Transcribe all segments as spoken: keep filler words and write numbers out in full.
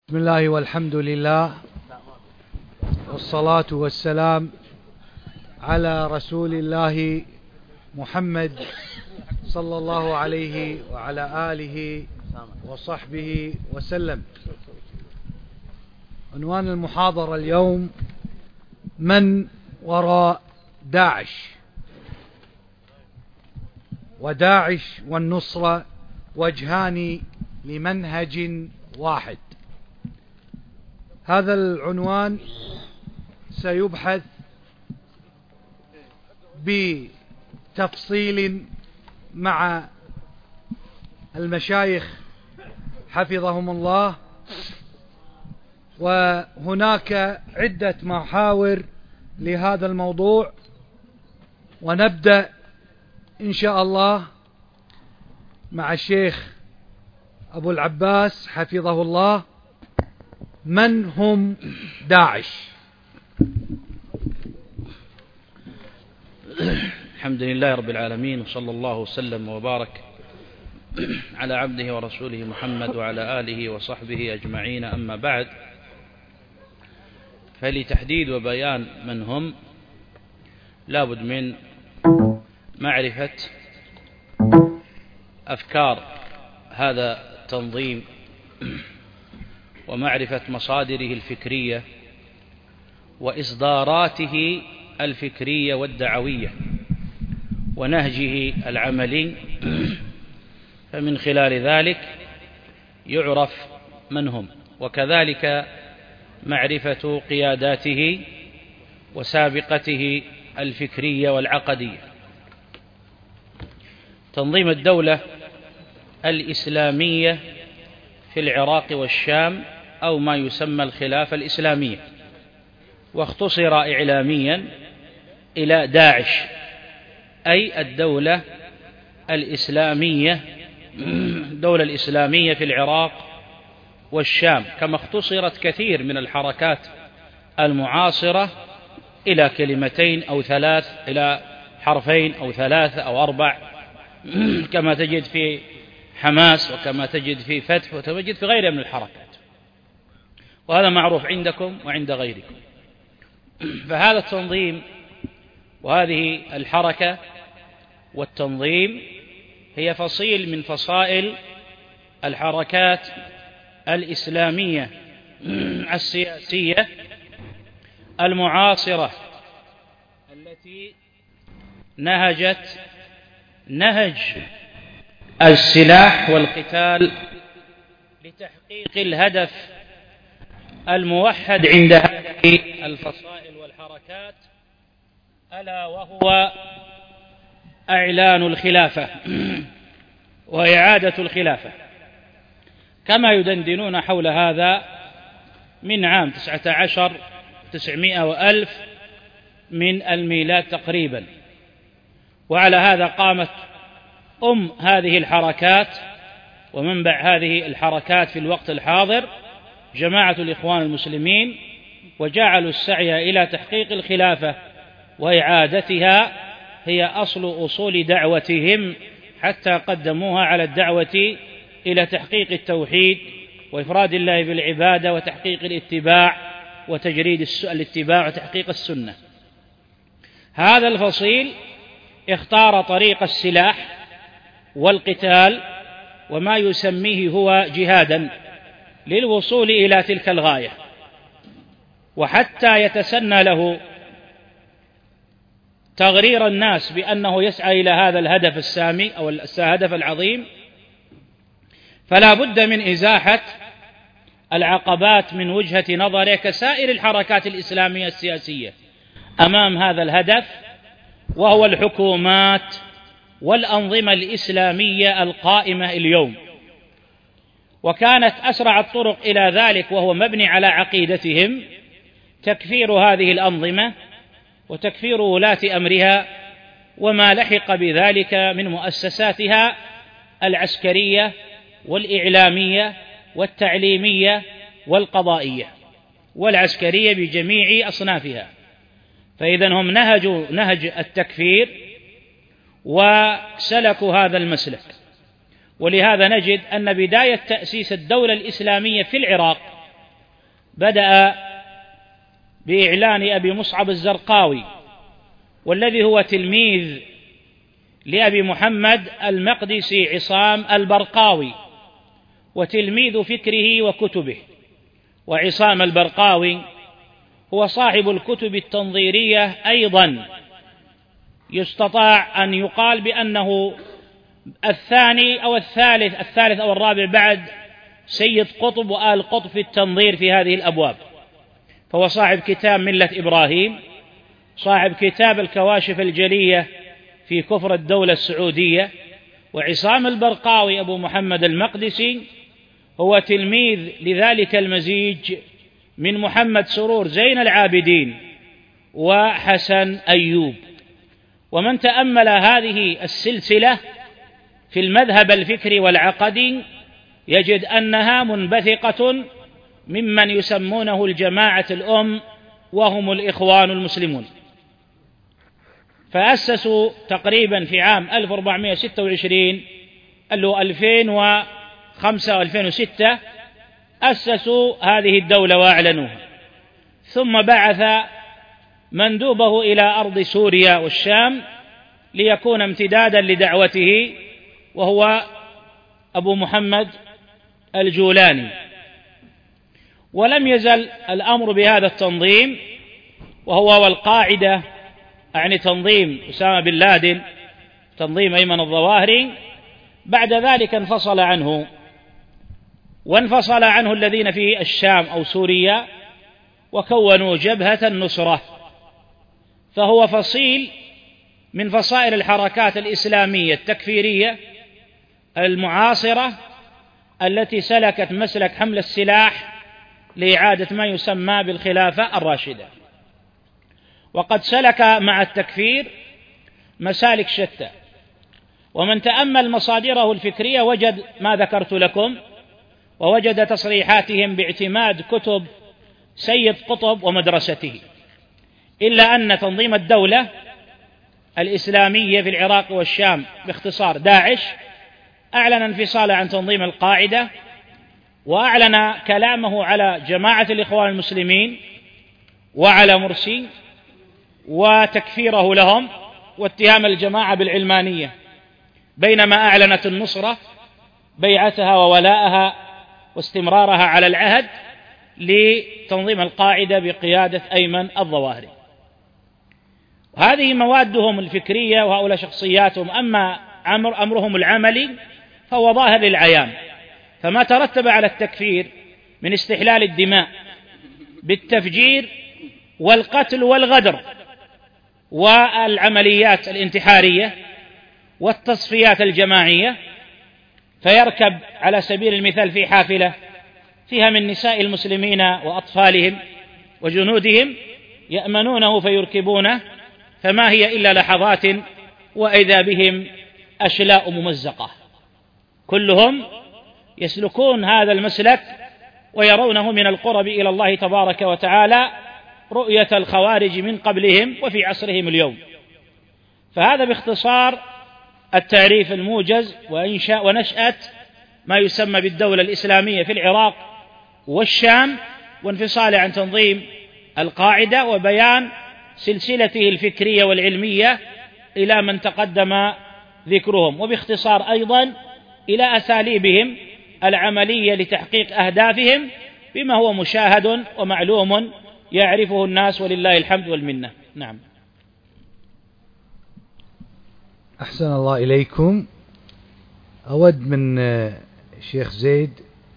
بسم الله والحمد لله والصلاة والسلام على رسول الله محمد صلى الله عليه وعلى آله وصحبه وسلم. عنوان المحاضرة اليوم: من وراء داعش؟ وداعش والنصرة وجهان لمنهج واحد. هذا العنوان سيبحث بتفصيل مع المشايخ حفظهم الله، وهناك عدة محاور لهذا الموضوع، ونبدأ إن شاء الله مع الشيخ أبو العباس حفظه الله. من هم داعش؟ الحمد لله رب العالمين، وصلى الله وسلم وبارك على عبده ورسوله محمد وعلى آله وصحبه أجمعين. أما بعد، فلتحديد وبيان من هم لابد من معرفة أفكار هذا التنظيم ومعرفة مصادره الفكرية وإصداراته الفكرية والدعوية ونهجه العملي، فمن خلال ذلك يعرف من هم، وكذلك معرفة قياداته وسابقته الفكرية والعقدية. تنظيم الدولة الإسلامية في العراق والشام، أو ما يسمى الخلافة الإسلامية، واختصر إعلاميا إلى داعش، أي الدولة الإسلامية الدولة الإسلامية في العراق والشام، كما اختصرت كثير من الحركات المعاصرة إلى كلمتين أو ثلاث، إلى حرفين أو ثلاثة أو أربع، كما تجد في حماس وكما تجد في فتح وتجد في غيرها من الحركات، وهذا معروف عندكم وعند غيركم. فهذا التنظيم وهذه الحركة والتنظيم هي فصيل من فصائل الحركات الإسلامية السياسية المعاصرة، التي نهجت نهج السلاح والقتال لتحقيق الهدف الموحد عند هذه الفصائل والحركات، ألا وهو إعلان الخلافة وإعادة الخلافة، كما يدندنون حول هذا من عام تسعة عشر تسعمائة وألف من الميلاد تقريبا. وعلى هذا قامت أم هذه الحركات ومنبع هذه الحركات في الوقت الحاضر جماعة الإخوان المسلمين، وجعلوا السعي إلى تحقيق الخلافة وإعادتها هي أصل أصول دعوتهم، حتى قدموها على الدعوة إلى تحقيق التوحيد وإفراد الله بالعبادة وتحقيق الاتباع وتجريد الاتباع وتحقيق السنة. هذا الفصيل اختار طريق السلاح والقتال وما يسميه هو جهادا للوصول إلى تلك الغاية، وحتى يتسنى له تغرير الناس بأنه يسعى إلى هذا الهدف السامي أو الهدف العظيم، فلا بد من إزاحة العقبات من وجهة نظره كسائر الحركات الإسلامية السياسية أمام هذا الهدف، وهو الحكومات والأنظمة الإسلامية القائمة اليوم. وكانت أسرع الطرق إلى ذلك، وهو مبني على عقيدتهم، تكفير هذه الأنظمة وتكفير ولاة أمرها وما لحق بذلك من مؤسساتها العسكرية والإعلامية والتعليمية والقضائية والعسكرية بجميع أصنافها. فإذا هم نهجوا نهج التكفير وسلكوا هذا المسلك. ولهذا نجد أن بداية تأسيس الدولة الإسلامية في العراق بدأ بإعلان أبي مصعب الزرقاوي، والذي هو تلميذ لأبي محمد المقدسي عصام البرقاوي وتلميذ فكره وكتبه. وعصام البرقاوي هو صاحب الكتب التنظيرية أيضا، يستطاع أن يقال بأنه الثاني أو الثالث الثالث أو الرابع بعد سيد قطب وآل قطب في التنظير في هذه الأبواب. فهو صاحب كتاب ملة إبراهيم، صاحب كتاب الكواشف الجلية في كفر الدولة السعودية. وعصام البرقاوي أبو محمد المقدسي هو تلميذ لذلك المزيج من محمد سرور زين العابدين وحسن أيوب. ومن تأمل هذه السلسلة في المذهب الفكري والعقدي يجد أنها منبثقة ممن يسمونه الجماعة الأم، وهم الإخوان المسلمون. فأسسوا تقريبا في عام ألف وأربعمائة وستة وعشرين اللي ألفين وخمسة وألفين وستة أسسوا هذه الدولة وأعلنوها، ثم بعث مندوبه إلى أرض سوريا والشام ليكون امتدادا لدعوته، وهو أبو محمد الجولاني. ولم يزل الأمر بهذا التنظيم، وهو والقاعدة يعني تنظيم أسامة بن لادن، تنظيم أيمن الظواهري. بعد ذلك انفصل عنه، وانفصل عنه الذين في الشام أو سوريا وكونوا جبهة النصرة. فهو فصيل من فصائل الحركات الإسلامية التكفيرية المعاصرة التي سلكت مسلك حمل السلاح لإعادة ما يسمى بالخلافة الراشدة. وقد سلك مع التكفير مسالك شتى، ومن تأمل مصادره الفكرية وجد ما ذكرت لكم، ووجد تصريحاتهم باعتماد كتب سيد قطب ومدرسته. إلا أن تنظيم الدولة الإسلامية في العراق والشام باختصار داعش أعلن انفصاله عن تنظيم القاعدة، وأعلن كلامه على جماعة الإخوان المسلمين وعلى مرسي وتكفيره لهم واتهام الجماعة بالعلمانية، بينما أعلنت النصرة بيعتها وولاءها واستمرارها على العهد لتنظيم القاعدة بقيادة أيمن الظواهري. هذه موادهم الفكرية وهؤلاء شخصياتهم. أما أمر أمرهم العملي فهو ظاهر للعيان. فما ترتب على التكفير من استحلال الدماء بالتفجير والقتل والغدر والعمليات الانتحارية والتصفيات الجماعية، فيركب على سبيل المثال في حافلة فيها من نساء المسلمين وأطفالهم وجنودهم يأمنونه فيركبونه، فما هي إلا لحظات وإذا بهم أشلاء ممزقة. كلهم يسلكون هذا المسلك ويرونه من القرب إلى الله تبارك وتعالى رؤية الخوارج من قبلهم وفي عصرهم اليوم. فهذا باختصار التعريف الموجز وإنشاء ونشأة ما يسمى بالدولة الإسلامية في العراق والشام، وانفصاله عن تنظيم القاعدة، وبيان سلسلته الفكرية والعلمية إلى من تقدم ذكرهم، وباختصار أيضا إلى أساليبهم العملية لتحقيق أهدافهم بما هو مشاهد ومعلوم يعرفه الناس ولله الحمد والمنة. نعم. أحسن الله إليكم. أود من شيخ زيد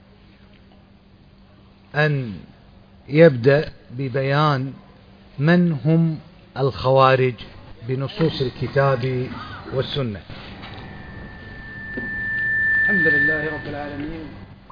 أن يبدأ ببيان من هم الخوارج بنصوص الكتاب والسنة. الحمد لله رب العالمين،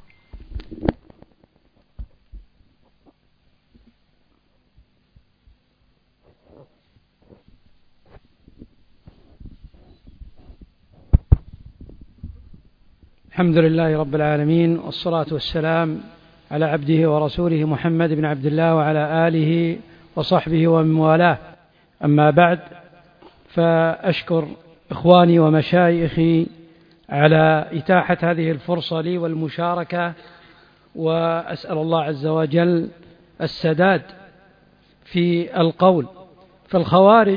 الحمد لله رب العالمين، والصلاة والسلام على عبده ورسوله محمد بن عبد الله وعلى آله وصحبه ومن والاه. أما بعد، فأشكر إخواني ومشايخي على إتاحة هذه الفرصة لي والمشاركة، وأسأل الله عز وجل السداد في القول. فالخوارج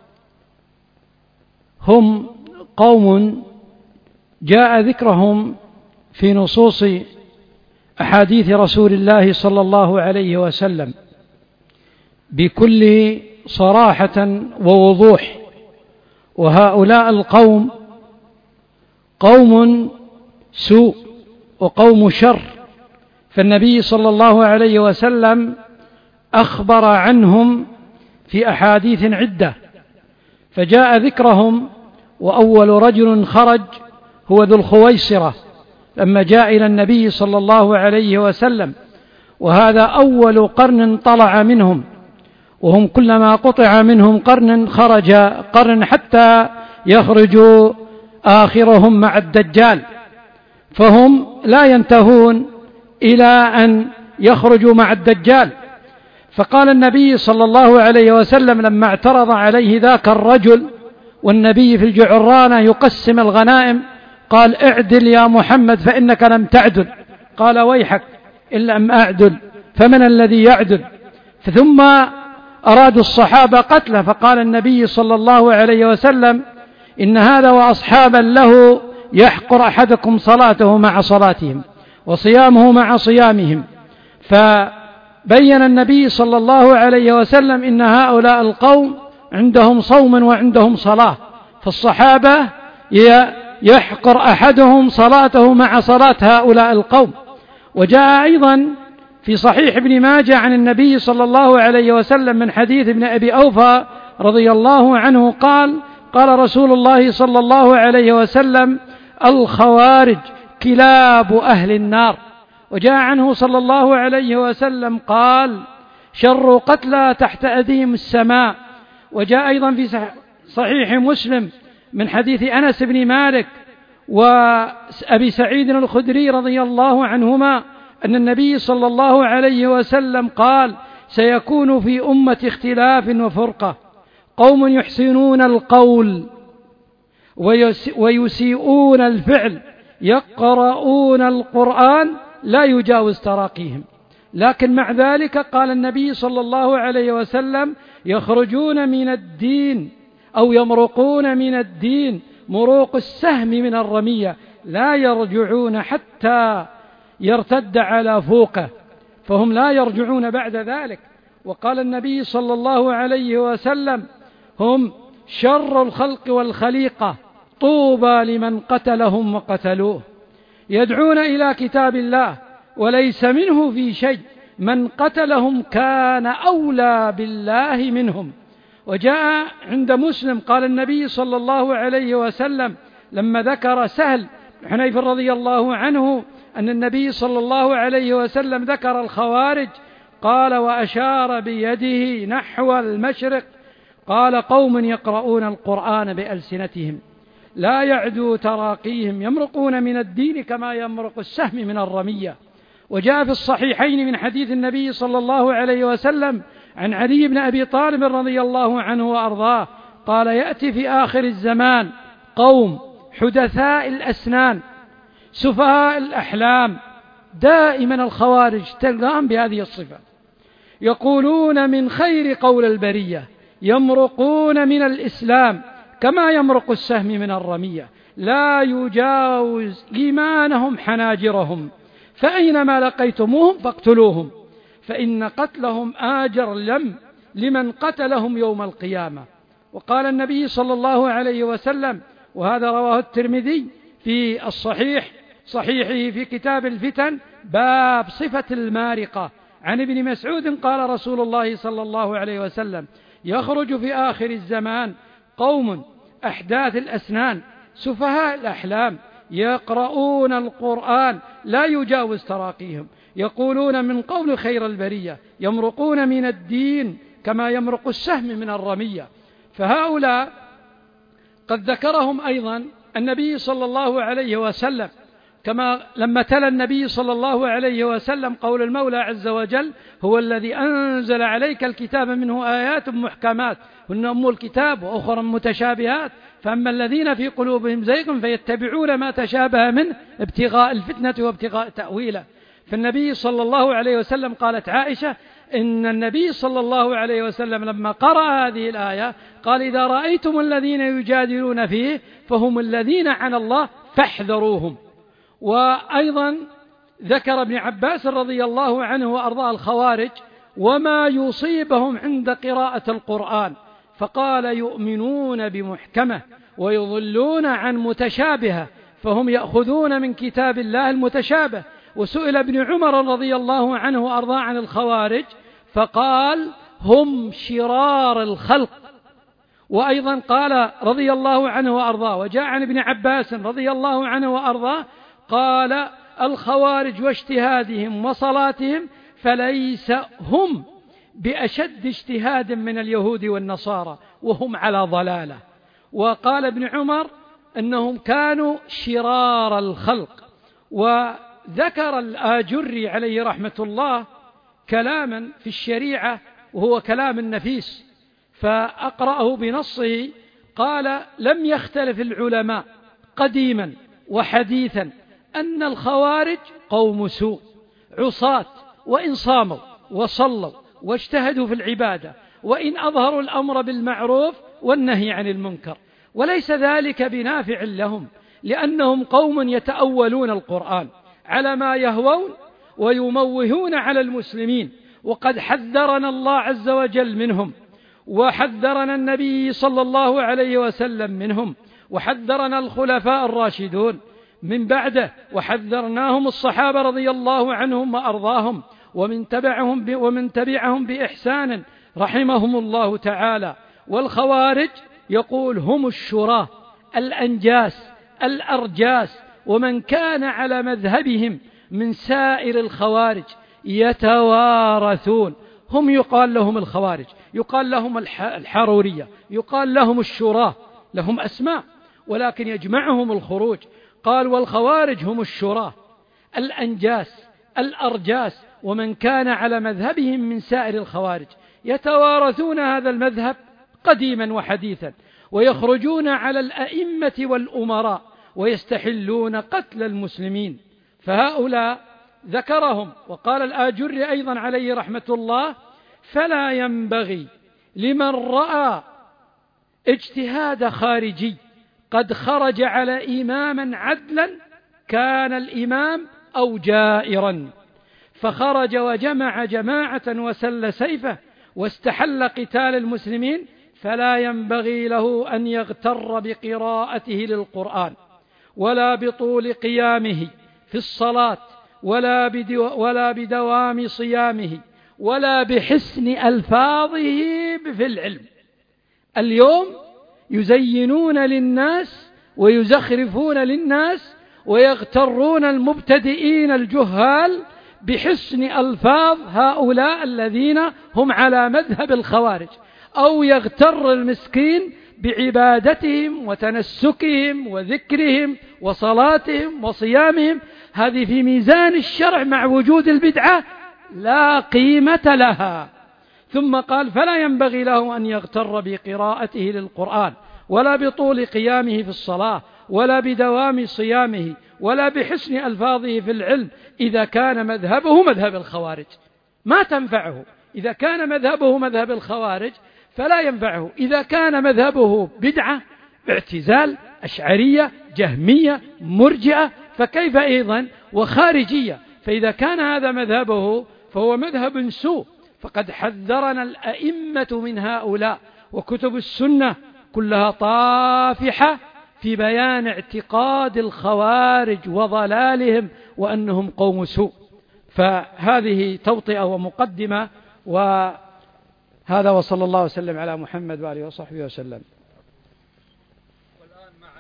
هم قوم جاء ذكرهم في نصوص أحاديث رسول الله صلى الله عليه وسلم بكل صراحة ووضوح، وهؤلاء القوم قوم سوء وقوم شر، فالنبي صلى الله عليه وسلم أخبر عنهم في أحاديث عدة، فجاء ذكرهم. وأول رجل خرج هو ذو الخويصرة لما جاء إلى النبي صلى الله عليه وسلم، وهذا أول قرن طلع منهم، وهم كلما قطع منهم قرن خرج قرن حتى يخرج آخرهم مع الدجال، فهم لا ينتهون إلى أن يخرجوا مع الدجال. فقال النبي صلى الله عليه وسلم لما اعترض عليه ذاك الرجل والنبي في الجعرانة يقسم الغنائم، قال: اعدل يا محمد فإنك لم تعدل. قال: ويحك إن لم أعدل فمن الذي يعدل؟ ثم أرادوا الصحابة قتله، فقال النبي صلى الله عليه وسلم: إن هذا وأصحابا له يحقر أحدكم صلاته مع صلاتهم وصيامه مع صيامهم. فبين النبي صلى الله عليه وسلم إن هؤلاء القوم عندهم صوم وعندهم صلاة، فالصحابة يحقر أحدهم صلاته مع صلاة هؤلاء القوم. وجاء أيضا في صحيح ابن ماجه عن النبي صلى الله عليه وسلم من حديث ابن أبي أوفى رضي الله عنه قال: قال رسول الله صلى الله عليه وسلم: الخوارج كلاب أهل النار. وجاء عنه صلى الله عليه وسلم قال: شر قتلى تحت أديم السماء. وجاء أيضا في صحيح مسلم من حديث أنس بن مالك وأبي سعيد الخدري رضي الله عنهما أن النبي صلى الله عليه وسلم قال: سيكون في أمة اختلاف وفرقة، قوم يحسنون القول ويسيئون الفعل، يقرؤون القرآن لا يجاوز تراقيهم. لكن مع ذلك قال النبي صلى الله عليه وسلم: يخرجون من الدين أو يمرقون من الدين مروق السهم من الرمية، لا يرجعون حتى يرتد على فوقه، فهم لا يرجعون بعد ذلك. وقال النبي صلى الله عليه وسلم: هم شر الخلق والخليقة، طوبى لمن قتلهم وقتلوه. يدعون إلى كتاب الله وليس منه في شيء، من قتلهم كان أولى بالله منهم. وجاء عند مسلم قال النبي صلى الله عليه وسلم لما ذكر سهل بن حنيف رضي الله عنه أن النبي صلى الله عليه وسلم ذكر الخوارج، قال وأشار بيده نحو المشرق، قال: قوم يقرؤون القرآن بألسنتهم لا يعدو تراقيهم، يمرقون من الدين كما يمرق السهم من الرمية. وجاء في الصحيحين من حديث النبي صلى الله عليه وسلم عن علي بن أبي طالب رضي الله عنه وأرضاه قال: يأتي في آخر الزمان قوم حدثاء الأسنان سفهاء الأحلام. دائما الخوارج تلقاهم بهذه الصفة، يقولون من خير قول البرية، يمرقون من الإسلام كما يمرق السهم من الرمية، لا يجاوز إيمانهم حناجرهم، فأينما لقيتموهم فاقتلوهم، فإن قتلهم آجر لم لمن قتلهم يوم القيامة. وقال النبي صلى الله عليه وسلم، وهذا رواه الترمذي في الصحيح صحيحه في كتاب الفتن باب صفة المارقة، عن ابن مسعود قال رسول الله صلى الله عليه وسلم: يخرج في آخر الزمان قوم أحداث الأسنان سفهاء الأحلام، يقرؤون القرآن لا يجاوز تراقيهم، يقولون من قول خير البرية، يمرقون من الدين كما يمرق السهم من الرمية. فهؤلاء قد ذكرهم أيضا النبي صلى الله عليه وسلم، كما لما تلا النبي صلى الله عليه وسلم قول المولى عز وجل: هو الذي أنزل عليك الكتاب منه آيات محكمات هن أم الكتاب وأخرى متشابهات، فأما الذين في قلوبهم زيغ فيتبعون ما تشابه منه ابتغاء الفتنة وابتغاء تأويله. فالنبي صلى الله عليه وسلم، قالت عائشة إن النبي صلى الله عليه وسلم لما قرأ هذه الآية قال إذا رأيتم الذين يجادلون فيه فهم الذين عن الله فاحذروهم. وأيضا ذكر ابن عباس رضي الله عنه وأرضاه الخوارج وما يصيبهم عند قراءة القرآن، فقال يؤمنون بمحكمة ويضلون عن متشابهة، فهم يأخذون من كتاب الله المتشابه. وسئل ابن عمر رضي الله عنه وأرضاه عن الخوارج فقال هم شرار الخلق. وأيضا قال رضي الله عنه وأرضاه، وجاء عن ابن عباس رضي الله عنه وأرضاه قال الخوارج واجتهادهم وصلاتهم فليس هم بأشد اجتهاد من اليهود والنصارى وهم على ضلالة. وقال ابن عمر أنهم كانوا شرار الخلق. وذكر الآجري عليه رحمة الله كلاما في الشريعة وهو كلام النفيس، فأقرأه بنصه. قال لم يختلف العلماء قديما وحديثا أن الخوارج قوم سوء عصاة، وإن صاموا وصلوا واجتهدوا في العبادة، وإن أظهروا الأمر بالمعروف والنهي عن المنكر، وليس ذلك بنافع لهم، لأنهم قوم يتأولون القرآن على ما يهوون ويموهون على المسلمين، وقد حذرنا الله عز وجل منهم، وحذرنا النبي صلى الله عليه وسلم منهم، وحذرنا الخلفاء الراشدون من بعده، وحذرناهم الصحابة رضي الله عنهم وأرضاهم، ومن تبعهم ب... ومن تبعهم بإحسان رحمهم الله تعالى. والخوارج يقول هم الشراة الأنجاس الأرجاس، ومن كان على مذهبهم من سائر الخوارج يتوارثون. هم يقال لهم الخوارج، يقال لهم الحرورية، يقال لهم الشراة، لهم أسماء ولكن يجمعهم الخروج. قال والخوارج هم الشراة الأنجاس الأرجاس، ومن كان على مذهبهم من سائر الخوارج يتوارثون هذا المذهب قديما وحديثا، ويخرجون على الأئمة والأمراء ويستحلون قتل المسلمين. فهؤلاء ذكرهم. وقال الآجري أيضا عليه رحمة الله فلا ينبغي لمن رأى اجتهاد خارجي قد خرج على إماما عدلا كان الإمام أو جائرا فخرج وجمع جماعة وسل سيفه واستحل قتال المسلمين، فلا ينبغي له أن يغتر بقراءته للقرآن ولا بطول قيامه في الصلاة ولا, بدو ولا بدوام صيامه ولا بحسن ألفاظه في العلم. اليوم يزينون للناس ويزخرفون للناس ويغترون المبتدئين الجهال بحسن ألفاظ هؤلاء الذين هم على مذهب الخوارج، أو يغتر المسكين بعبادتهم وتنسكهم وذكرهم وصلاتهم وصيامهم. هذه في ميزان الشرع مع وجود البدعة لا قيمة لها. ثم قال فلا ينبغي له أن يغتر بقراءته للقرآن ولا بطول قيامه في الصلاة ولا بدوام صيامه ولا بحسن ألفاظه في العلم إذا كان مذهبه مذهب الخوارج. ما تنفعه إذا كان مذهبه مذهب الخوارج، فلا ينفعه. إذا كان مذهبه بدعة اعتزال أشعرية جهمية مرجئة فكيف أيضا وخارجية. فإذا كان هذا مذهبه فهو مذهب سوء. فقد حذرنا الأئمة من هؤلاء، وكتب السنة كلها طافحة في بيان اعتقاد الخوارج وضلالهم وأنهم قوم سوء. فهذه توطئة ومقدمة، وهذا وصلى الله وسلم على محمد وآله وصحبه وسلم. والآن مع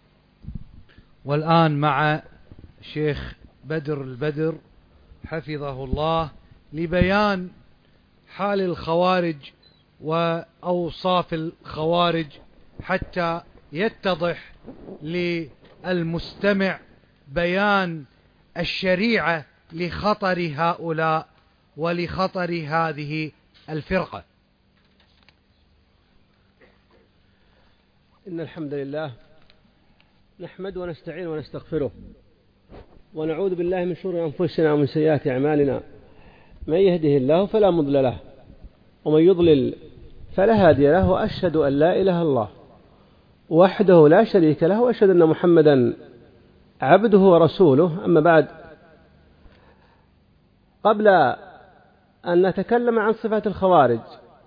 والآن مع شيخ بدر البدر حفظه الله لبيان حال الخوارج وأوصاف الخوارج حتى يتضح للمستمع بيان الشريعة لخطر هؤلاء ولخطر هذه الفرقة. إن الحمد لله نحمد ونستعين ونستغفره ونعوذ بالله من شرور أنفسنا ومن سيئات أعمالنا، من يهده الله فلا مضل له ومن يضلل فلا هادي له، وأشهد أن لا إله إلا الله وحده لا شريك له، وأشهد أن محمدا عبده ورسوله. أما بعد، قبل أن نتكلم عن صفات الخوارج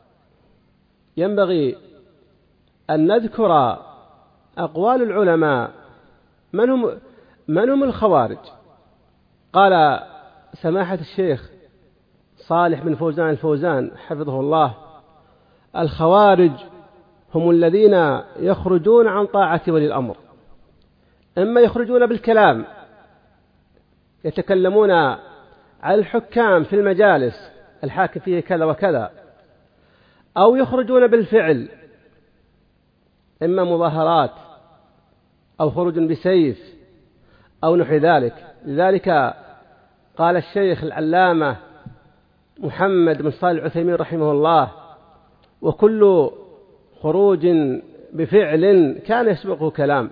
ينبغي أن نذكر أقوال العلماء من هم من هم الخوارج. قال سماحة الشيخ صالح بن فوزان الفوزان حفظه الله: الخوارج هم الذين يخرجون عن طاعة ولي الأمر، إما يخرجون بالكلام يتكلمون على الحكام في المجالس، الحاكم فيه كذا وكذا، أو يخرجون بالفعل، إما مظاهرات أو خروج بسيف أو نحو ذلك. لذلك قال الشيخ العلامة محمد بن صالح العثيمين رحمه الله: وكل خروج بفعل كان يسبقه كلام.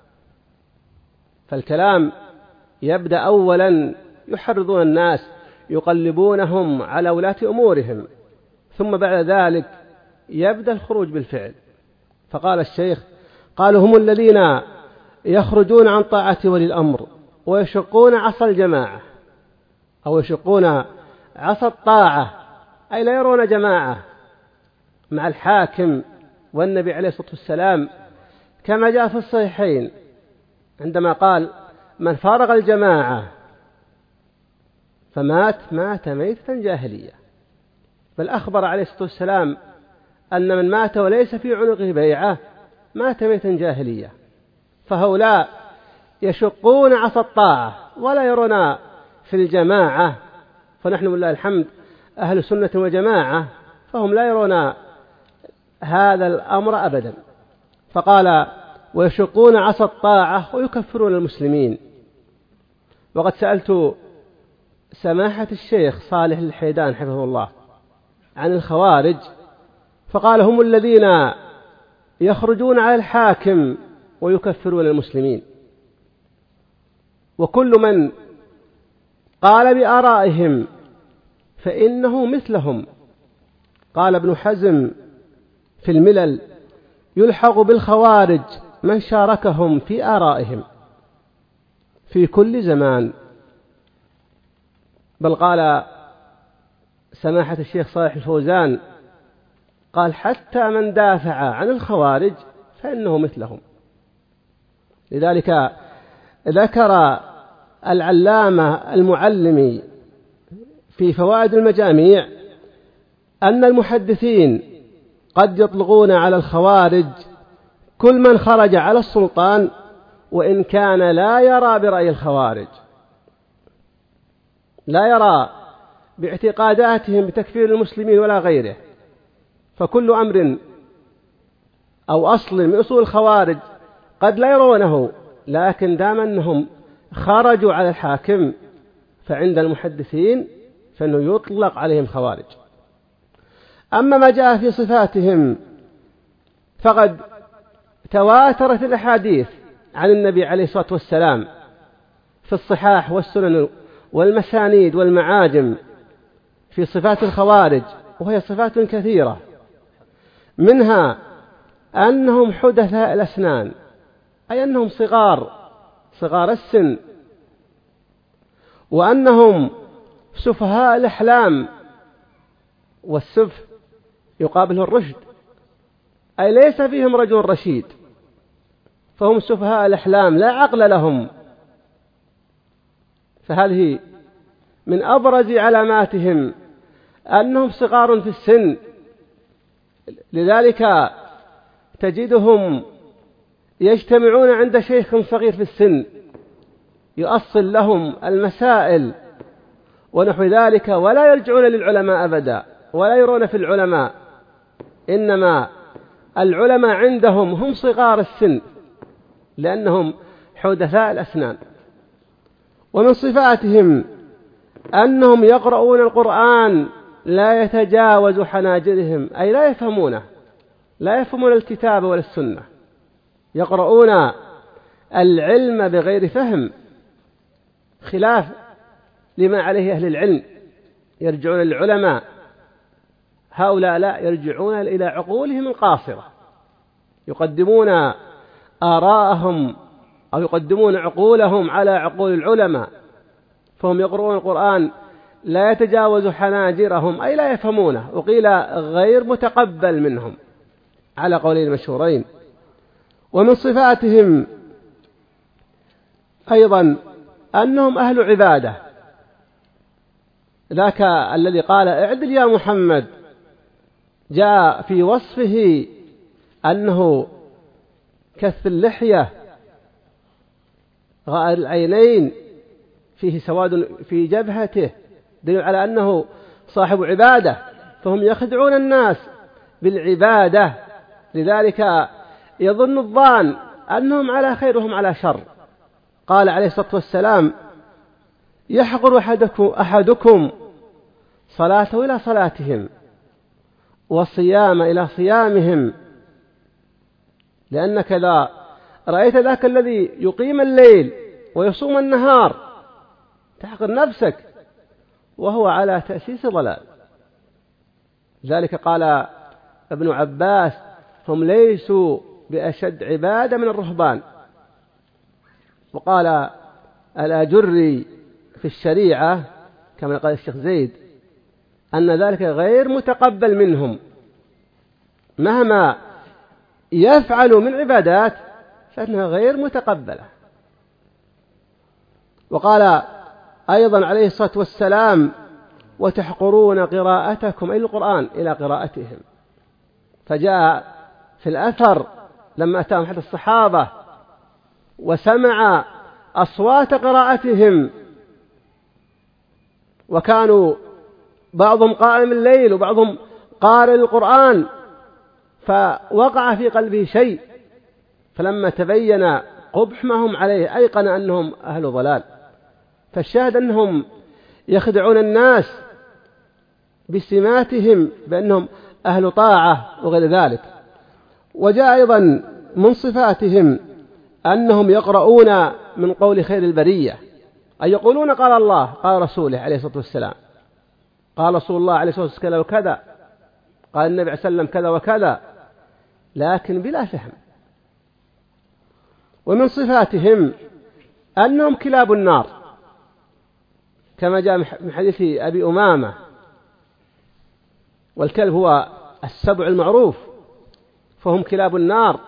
فالكلام يبدأ أولا يحرضون الناس، يقلبونهم على ولاة أمورهم، ثم بعد ذلك يبدأ الخروج بالفعل. فقال الشيخ: قالوا هم الذين يخرجون عن طاعة ولي الأمر ويشقون عصا الجماعة، أو يشقون عصا الطاعة، أي لا يرون جماعة مع الحاكم والنبي عليه الصلاة والسلام، كما جاء في الصحيحين عندما قال: من فارق الجماعة فمات مات ميتة جاهلية. بل أخبر عليه الصلاة والسلام أن من مات وليس في عنقه بيعة مات ميتة جاهلية. فهؤلاء يشقون عصا الطاعة ولا يرون في الجماعة، فنحن بالله الحمد أهل سنة وجماعة، فهم لا يرون هذا الأمر أبدا. فقال: ويشقون عصا الطاعة ويكفرون المسلمين. وقد سألت سماحة الشيخ صالح الحيدان حفظه الله عن الخوارج، فقال: هم الذين يخرجون على الحاكم ويكفرون المسلمين، وكل من قال بآرائهم فإنه مثلهم. قال ابن حزم في الملل: يلحق بالخوارج من شاركهم في آرائهم في كل زمان. بل قال سماحة الشيخ صالح الفوزان: قال: حتى من دافع عن الخوارج فإنه مثلهم. لذلك ذكر العلامة المعلمي في فوائد المجاميع أن المحدثين قد يطلقون على الخوارج كل من خرج على السلطان وإن كان لا يرى برأي الخوارج، لا يرى باعتقاداتهم بتكفير المسلمين ولا غيره. فكل أمر أو أصل من أصول الخوارج قد لا يرونه، لكن دام أنهم خرجوا على الحاكم فعند المحدثين فإنه يطلق عليهم خوارج. أما ما جاء في صفاتهم فقد تواترت الأحاديث عن النبي عليه الصلاة والسلام في الصحاح والسنن والمسانيد والمعاجم في صفات الخوارج، وهي صفات كثيرة، منها أنهم حدثاء الأسنان، أي أنهم صغار صغار السن، وأنهم سفهاء الأحلام، والسفه يقابله الرشد، أي ليس فيهم رجل رشيد، فهم سفهاء الأحلام لا عقل لهم. فهذه من أبرز علاماتهم أنهم صغار في السن. لذلك تجدهم يجتمعون عند شيخ صغير في السن يؤصل لهم المسائل ونحو ذلك، ولا يلجؤون للعلماء أبدا، ولا يرون في العلماء، إنما العلماء عندهم هم صغار السن لأنهم حدثاء الأسنان. ومن صفاتهم أنهم يقرؤون القرآن لا يتجاوز حناجرهم، أي لا يفهمونه، لا يفهمون الكتاب ولا السنة، يقرؤون العلم بغير فهم. خلاف لما عليه أهل العلم، يرجعون للعلماء. هؤلاء لا، يرجعون إلى عقولهم القاصرة، يقدمون آراءهم أو يقدمون عقولهم على عقول العلماء، فهم يقرؤون القرآن لا يتجاوز حناجرهم، أي لا يفهمونه، وقيل غير متقبل منهم على قولين المشهورين. ومن صفاتهم أيضا أنهم أهل عبادة، ذاك الذي قال اعدل يا محمد جاء في وصفه أنه كث اللحية غائر العينين فيه سواد في جبهته، دليل على أنه صاحب عبادة، فهم يخدعون الناس بالعبادة، لذلك يظن الظان أنهم على خير وهم على شر. قال عليه الصلاة والسلام يحقر أحدكم, أحدكم صلاته إلى صلاتهم والصيام إلى صيامهم، لأنك إذا رأيت ذاك الذي يقيم الليل ويصوم النهار تحقر نفسك وهو على تأسيس ضلال. ذلك قال ابن عباس هم ليسوا بأشد عبادة من الرهبان. وقال الآجري في الشريعة كما قال الشيخ زيد أن ذلك غير متقبل منهم، مهما يفعل من عبادات فإنها غير متقبلة. وقال أيضا عليه الصلاة والسلام وتحقرون قراءتكم أي القرآن إلى قراءتهم. فجاء في الأثر لما أتاهم أحد الصحابة وسمع أصوات قراءتهم، وكانوا بعضهم قائم الليل وبعضهم قارئ القرآن، فوقع في قلبه شيء، فلما تبين قبح ما هم عليه أيقن أنهم أهل ضلال. فالشاهد أنهم يخدعون الناس بسماتهم بأنهم أهل طاعة وغير ذلك. وجاء أيضا من صفاتهم أنهم يقرؤون من قول خير البرية، أي يقولون قال الله قال رسوله عليه الصلاة والسلام، قال رسول الله عليه الصلاة والسلام كذا وكذا، قال النبي عليه الصلاة والسلام كذا وكذا، لكن بلا فهم. ومن صفاتهم أنهم كلاب النار، كما جاء من حديث أبي أمامة، والكلب هو السبع المعروف، فهم كلاب النار.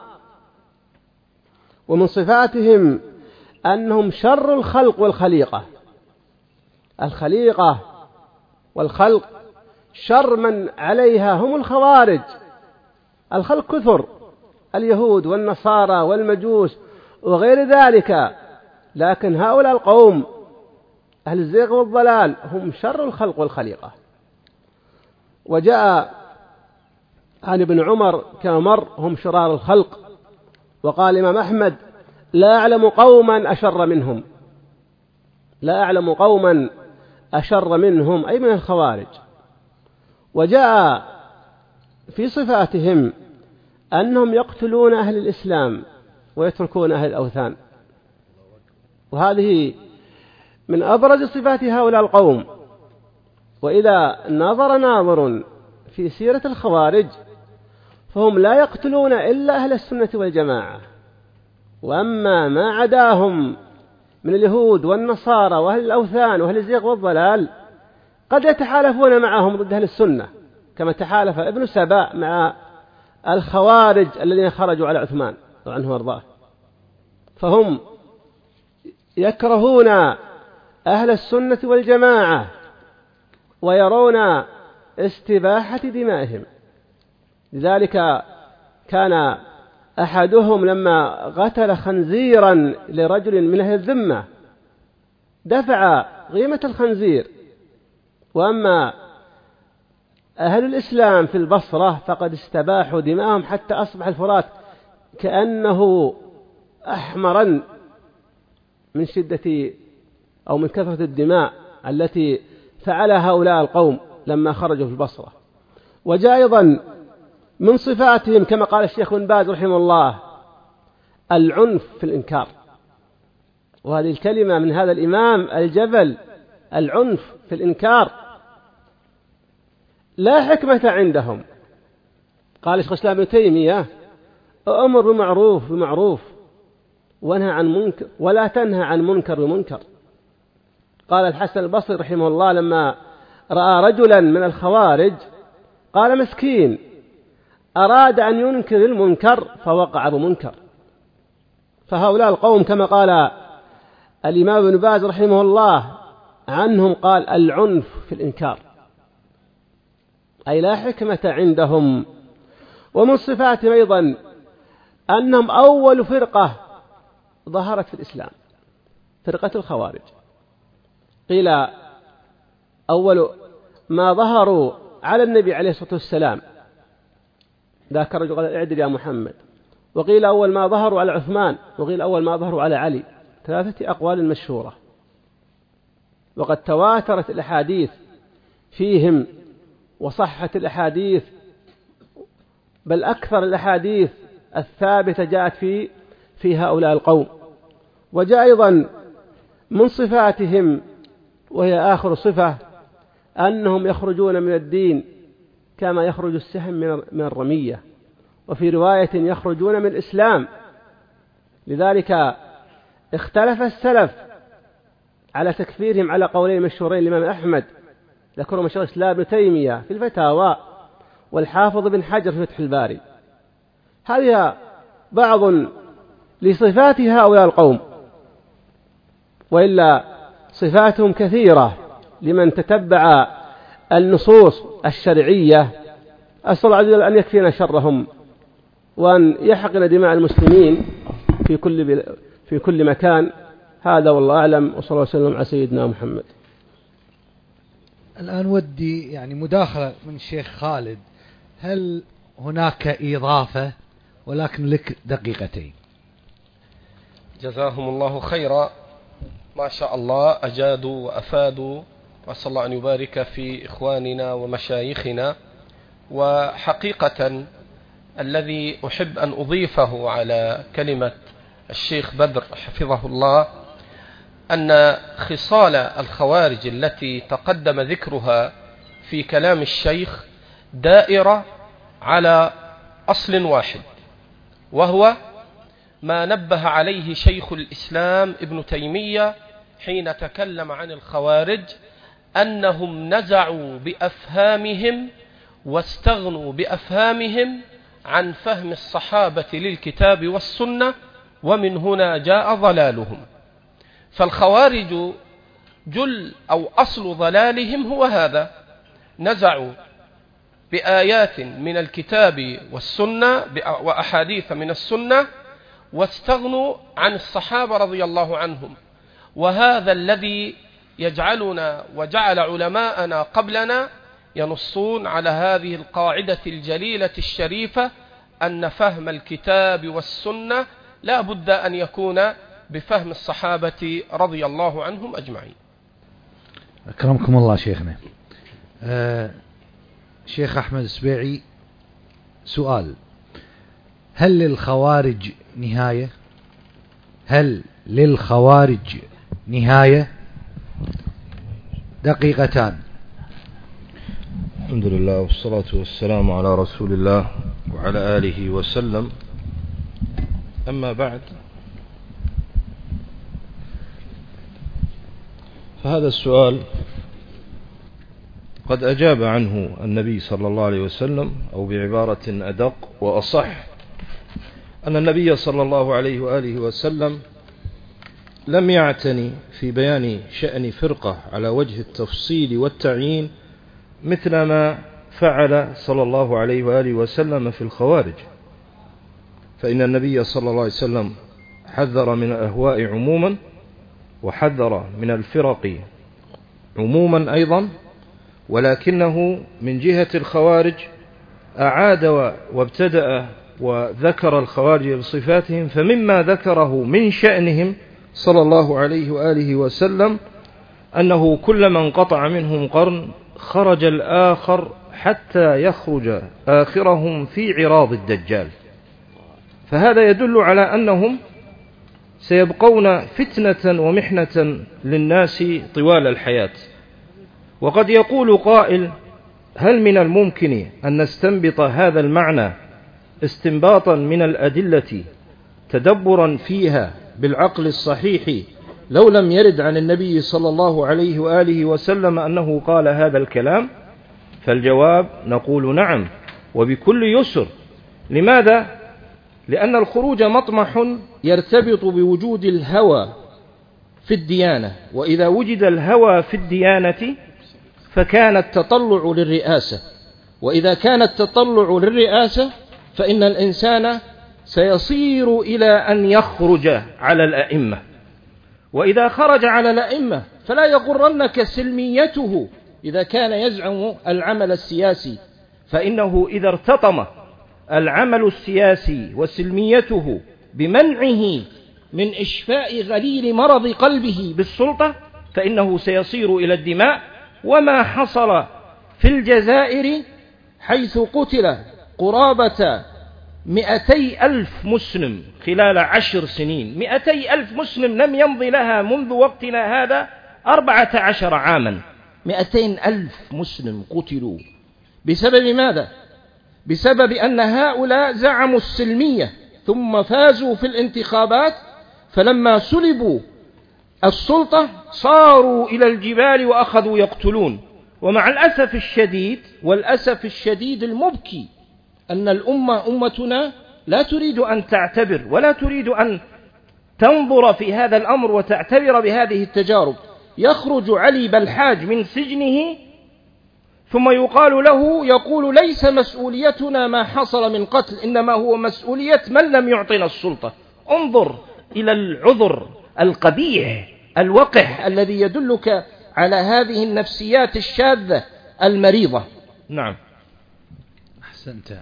ومن صفاتهم أنهم شر الخلق والخليقة، الخليقة والخلق شر من عليها هم الخوارج. الخلق كثر، اليهود والنصارى والمجوس وغير ذلك، لكن هؤلاء القوم أهل الزيغ والضلال هم شر الخلق والخليقة. وجاء عن ابن عمر كما مر هم شرار الخلق. وقال الإمام أحمد لا أعلم قوما أشر منهم، لا أعلم قوما أشر منهم أي من الخوارج. وجاء في صفاتهم أنهم يقتلون أهل الإسلام ويتركون أهل الأوثان، وهذه من أبرز صفات هؤلاء القوم. وإذا نظر ناظر في سيرة الخوارج فهم لا يقتلون إلا أهل السنة والجماعة، وأما ما عداهم من اليهود والنصارى وأهل الأوثان وأهل الزيغ والضلال قد يتحالفون معهم ضد أهل السنة، كما تحالف ابن سبأ مع الخوارج الذين خرجوا على عثمان عنه وارضاه. فهم يكرهون أهل السنة والجماعة ويرون استباحة دمائهم. لذلك كان أحدهم لما قتل خنزيرا لرجل من أهل الذمة دفع قيمة الخنزير. وأما أهل الإسلام في البصرة فقد استباحوا دماءهم حتى أصبح الفرات كأنه أحمرا من شدة أو من كثرة الدماء التي فعلها هؤلاء القوم لما خرجوا في البصرة. وجاء أيضا من صفاتهم كما قال الشيخ بن باز رحمه الله العنف في الإنكار، وهذه الكلمة من هذا الإمام الجبل، العنف في الإنكار لا حكمة عندهم. قال شيخ الإسلام ابن تيمية: أمر بمعروف بمعروف وانهى عن منكر ولا تنهى عن منكر بمنكر. قال الحسن البصري رحمه الله لما رأى رجلا من الخوارج قال: مسكين أراد أن ينكر المنكر فوقع بمنكر. فهؤلاء القوم كما قال الإمام ابن باز رحمه الله عنهم، قال: العنف في الإنكار، أي لا حكمة عندهم. ومن صفاتهم أيضا أنهم أول فرقة ظهرت في الإسلام، فرقة الخوارج. قيل أول ما ظهروا على النبي عليه الصلاة والسلام ذاك الرجل قال: اعدل يا محمد. وقيل أول ما ظهروا على عثمان، وقيل أول ما ظهروا على علي. ثلاثة أقوال مشهورة، وقد تواترت الأحاديث فيهم وصحت الأحاديث، بل أكثر الأحاديث الثابتة جاءت في في هؤلاء القوم. وجاء أيضا من صفاتهم، وهي آخر صفة، أنهم يخرجون من الدين كما يخرج السهم من الرمية، وفي رواية يخرجون من الإسلام. لذلك اختلف السلف على تكفيرهم على قولين مشهورين الإمام أحمد ذكرهم شيخ الإسلام ابن تيمية في الفتاوى، والحافظ بن حجر في فتح الباري. هذه بعض لصفات هؤلاء القوم، وإلا صفاتهم كثيرة لمن تتبع النصوص الشرعية. أسأل الله عز وجل أن يكفينا شرهم، وأن يحقن دماء المسلمين في كل في كل مكان. هذا والله أعلم، وصلى الله وسلم على سيدنا محمد. الآن ودي يعني مداخلة من الشيخ خالد. هل هناك إضافة؟ ولكن لك دقيقتين. جزاهم الله خيرا، ما شاء الله أجادوا وأفادوا، وأسأل الله أن يبارك في إخواننا ومشايخنا. وحقيقة الذي أحب أن أضيفه على كلمة الشيخ بدر حفظه الله أن خصال الخوارج التي تقدم ذكرها في كلام الشيخ دائرة على أصل واحد، وهو ما نبه عليه شيخ الإسلام ابن تيمية حين تكلم عن الخوارج، أنهم نزعوا بأفهامهم واستغنوا بأفهامهم عن فهم الصحابة للكتاب والسنة، ومن هنا جاء ضلالهم. فالخوارج جل أو أصل ضلالهم هو هذا: نزعوا بآيات من الكتاب والسنة وأحاديث من السنة، واستغنوا عن الصحابة رضي الله عنهم. وهذا الذي يجعلنا وجعل علماءنا قبلنا ينصون على هذه القاعدة الجليلة الشريفة، أن فهم الكتاب والسنة لا بد أن يكون بفهم الصحابة رضي الله عنهم أجمعين. أكرمكم الله شيخنا. آه شيخ أحمد السبيعي، سؤال: هل للخوارج نهاية؟ هل للخوارج نهاية؟ دقيقتان. الحمد لله والصلاة والسلام على رسول الله وعلى آله وسلم. أما بعد، فهذا السؤال قد أجاب عنه النبي صلى الله عليه وسلم، أو بعبارة أدق وأصح أن النبي صلى الله عليه وآله وسلم لم يعتني في بيان شأن فرقة على وجه التفصيل والتعيين مثل ما فعل صلى الله عليه وآله وسلم في الخوارج. فإن النبي صلى الله عليه وسلم حذر من الأهواء عموما، وحذر من الفرق عموما أيضا، ولكنه من جهة الخوارج أعاد وابتدأ وذكر الخوارج بصفاتهم. فمما ذكره من شأنهم صلى الله عليه وآله وسلم أنه كلما انقطع منهم قرن خرج الآخر حتى يخرج آخرهم في عراض الدجال. فهذا يدل على أنهم سيبقون فتنة ومحنة للناس طوال الحياة. وقد يقول قائل: هل من الممكن أن نستنبط هذا المعنى استنباطا من الأدلة تدبرا فيها بالعقل الصحيح لو لم يرد عن النبي صلى الله عليه وآله وسلم أنه قال هذا الكلام؟ فالجواب نقول نعم وبكل يسر. لماذا؟ لأن الخروج مطمح يرتبط بوجود الهوى في الديانة، وإذا وجد الهوى في الديانة فكان التطلع للرئاسة، وإذا كان التطلع للرئاسة فإن الإنسان سيصير إلى أن يخرج على الأئمة، وإذا خرج على الأئمة فلا يغرنك سلميته إذا كان يزعم العمل السياسي، فإنه إذا ارتطم العمل السياسي وسلميته بمنعه من إشفاء غليل مرض قلبه بالسلطة فإنه سيصير إلى الدماء. وما حصل في الجزائر حيث قتل قرابة مئتي ألف مسلم خلال عشر سنين، مئتي ألف مسلم لم يمضي لها منذ وقتنا هذا أربعة عشر عاما، مئتين ألف مسلم قتلوا بسبب ماذا؟ بسبب أن هؤلاء زعموا السلمية ثم فازوا في الانتخابات، فلما سلبوا السلطة صاروا إلى الجبال وأخذوا يقتلون. ومع الأسف الشديد والأسف الشديد المبكي أن الأمة أمتنا لا تريد أن تعتبر ولا تريد أن تنظر في هذا الأمر وتعتبر بهذه التجارب. يخرج علي بلحاج من سجنه ثم يقال له يقول: ليس مسؤوليتنا ما حصل من قتل، إنما هو مسؤولية من لم يعطنا السلطة. انظر إلى العذر القبيح الوقح الذي يدلك على هذه النفسيات الشاذة المريضة. نعم. أحسنت.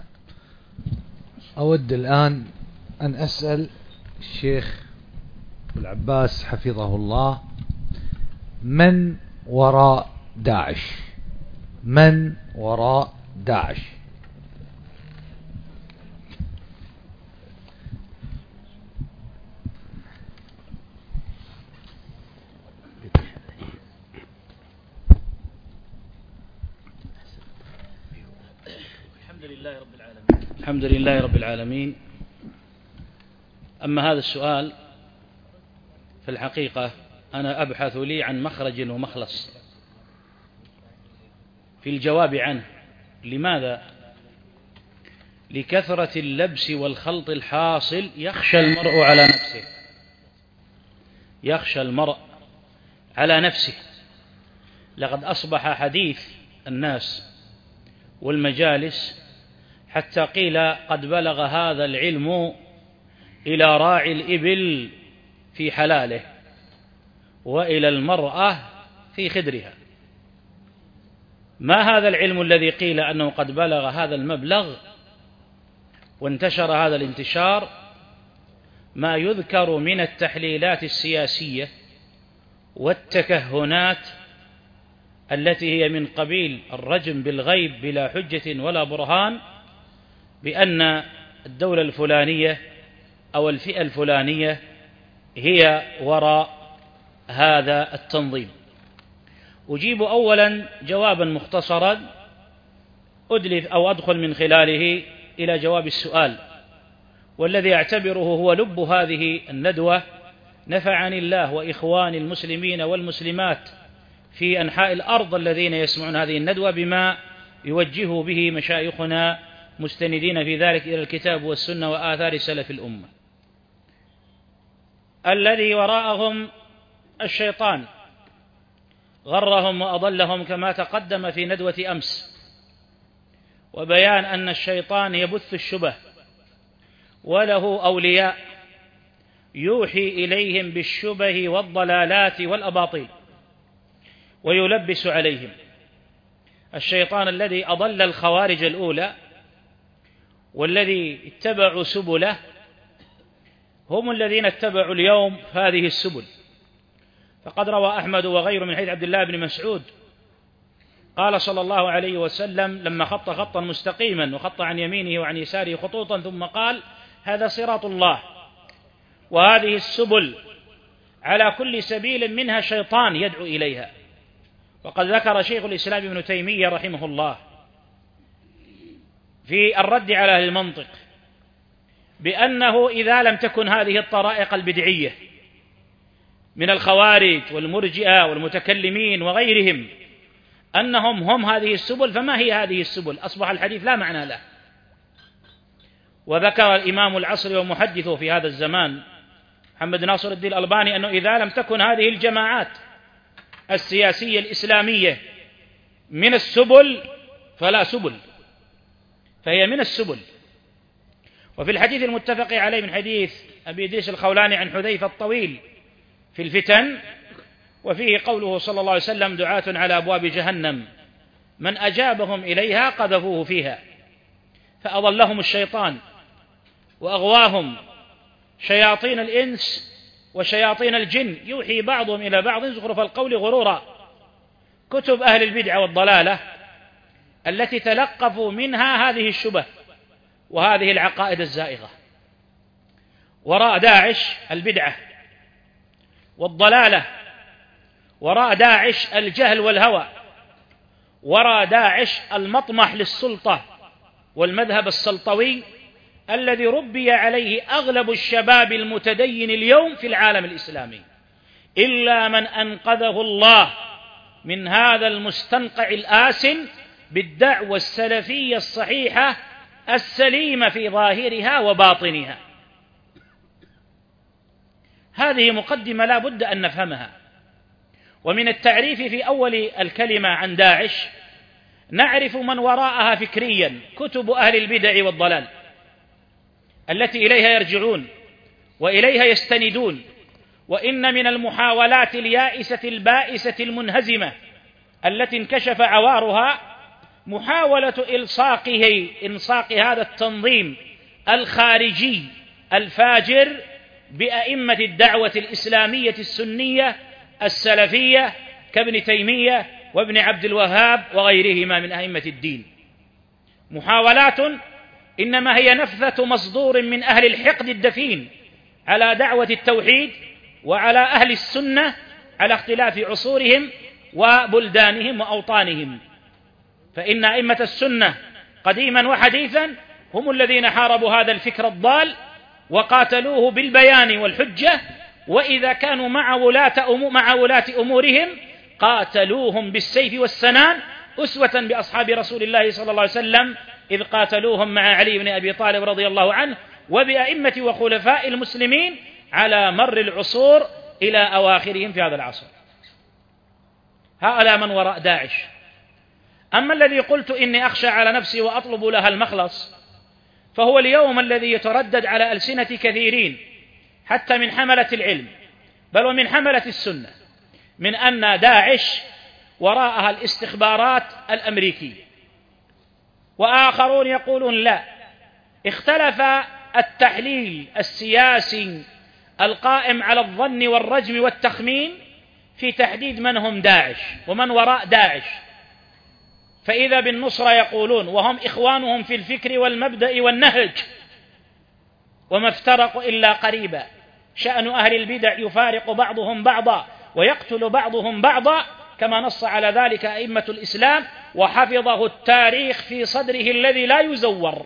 أود الآن أن أسأل الشيخ أبو العباس حفظه الله: من وراء داعش؟ من وراء داعش؟ الحمد لله رب العالمين. الحمد لله رب العالمين. أما هذا السؤال في الحقيقة أنا أبحث لي عن مخرج ومخلص في الجواب عنه. لماذا؟ لكثرة اللبس والخلط الحاصل يخشى المرء على نفسه، يخشى المرء على نفسه. لقد أصبح حديث الناس والمجالس حتى قيل قد بلغ هذا العلم إلى راعي الإبل في حلاله وإلى المرأة في خدرها. ما هذا العلم الذي قيل أنه قد بلغ هذا المبلغ وانتشر هذا الانتشار؟ ما يذكر من التحليلات السياسية والتكهنات التي هي من قبيل الرجم بالغيب بلا حجة ولا برهان بأن الدولة الفلانية أو الفئة الفلانية هي وراء هذا التنظيم. أجيب أولا جوابا مختصرا أدلف أو أدخل من خلاله إلى جواب السؤال، والذي أعتبره هو لب هذه الندوة. نفعني الله وإخواني المسلمين والمسلمات في أنحاء الأرض الذين يسمعون هذه الندوة بما يوجه به مشايخنا مستندين في ذلك إلى الكتاب والسنة وآثار سلف الأمة. الذي وراءهم الشيطان غرهم وأضلهم كما تقدم في ندوة أمس، وبيان أن الشيطان يبث الشبه وله أولياء يوحي إليهم بالشبه والضلالات والأباطيل ويلبس عليهم. الشيطان الذي أضل الخوارج الأولى والذي اتبعوا سبله هم الذين اتبعوا اليوم هذه السبل. فقد روى أحمد وغيره من حديث عبد الله بن مسعود قال صلى الله عليه وسلم لما خط خطا مستقيما وخط عن يمينه وعن يساره خطوطا ثم قال: هذا صراط الله وهذه السبل على كل سبيل منها شيطان يدعو إليها. وقد ذكر شيخ الإسلام ابن تيمية رحمه الله في الرد على أهل المنطق بأنه إذا لم تكن هذه الطرائق البدعية من الخوارج والمرجئة والمتكلمين وغيرهم أنهم هم هذه السبل، فما هي هذه السبل؟ أصبح الحديث لا معنى له. وذكر الإمام العصري ومحدثه في هذا الزمان محمد ناصر الدين الألباني أنه إذا لم تكن هذه الجماعات السياسية الإسلامية من السبل فلا سبل، فهي من السبل. وفي الحديث المتفق عليه من حديث أبي إدريس الخولاني عن حذيفة الطويل في الفتن، وفيه قوله صلى الله عليه وسلم: دعاة على أبواب جهنم من أجابهم إليها قذفوه فيها، فأضلهم الشيطان وأغواهم شياطين الإنس وشياطين الجن يوحي بعضهم إلى بعض زخرف القول غرورا. كتب أهل البدع والضلالة التي تلقفوا منها هذه الشبه وهذه العقائد الزائغة. وراء داعش البدعة والضلالة، وراء داعش الجهل والهوى، وراء داعش المطمح للسلطة والمذهب السلطوي الذي ربي عليه أغلب الشباب المتدين اليوم في العالم الإسلامي، إلا من أنقذه الله من هذا المستنقع الآسن بالدعوة السلفية الصحيحة السليمة في ظاهرها وباطنها. هذه مقدمة لا بد أن نفهمها. ومن التعريف في أول الكلمة عن داعش نعرف من وراءها فكريا: كتب أهل البدع والضلال التي إليها يرجعون وإليها يستندون. وإن من المحاولات اليائسة البائسة المنهزمة التي انكشف عوارها محاولة إلصاقه إلصاق هذا التنظيم الخارجي الفاجر بأئمة الدعوة الإسلامية السنية السلفية كابن تيمية وابن عبد الوهاب وغيرهما من أئمة الدين. محاولات إنما هي نفثة مصدور من أهل الحقد الدفين على دعوة التوحيد وعلى أهل السنة على اختلاف عصورهم وبلدانهم وأوطانهم. فإن أئمة السنة قديما وحديثا هم الذين حاربوا هذا الفكر الضال وقاتلوه بالبيان والحجة، وإذا كانوا مع ولاة مع ولاة أمورهم قاتلوهم بالسيف والسنان، أسوة بأصحاب رسول الله صلى الله عليه وسلم إذ قاتلوهم مع علي بن أبي طالب رضي الله عنه وبأئمة وخلفاء المسلمين على مر العصور إلى أواخرهم في هذا العصر. هؤلاء من وراء داعش. أما الذي قلت إني أخشى على نفسي وأطلب لها المخلص، فهو اليوم الذي يتردد على ألسنة كثيرين حتى من حملة العلم بل ومن حملة السنة من أن داعش وراءها الاستخبارات الأمريكية، وآخرون يقولون لا، اختلف التحليل السياسي القائم على الظن والرجم والتخمين في تحديد من هم داعش ومن وراء داعش. فإذا بالنصرة يقولون وهم إخوانهم في الفكر والمبدأ والنهج وما افترقوا إلا قريبا. شأن أهل البدع يفارق بعضهم بعضا ويقتل بعضهم بعضا كما نص على ذلك أئمة الإسلام وحفظه التاريخ في صدره الذي لا يزور.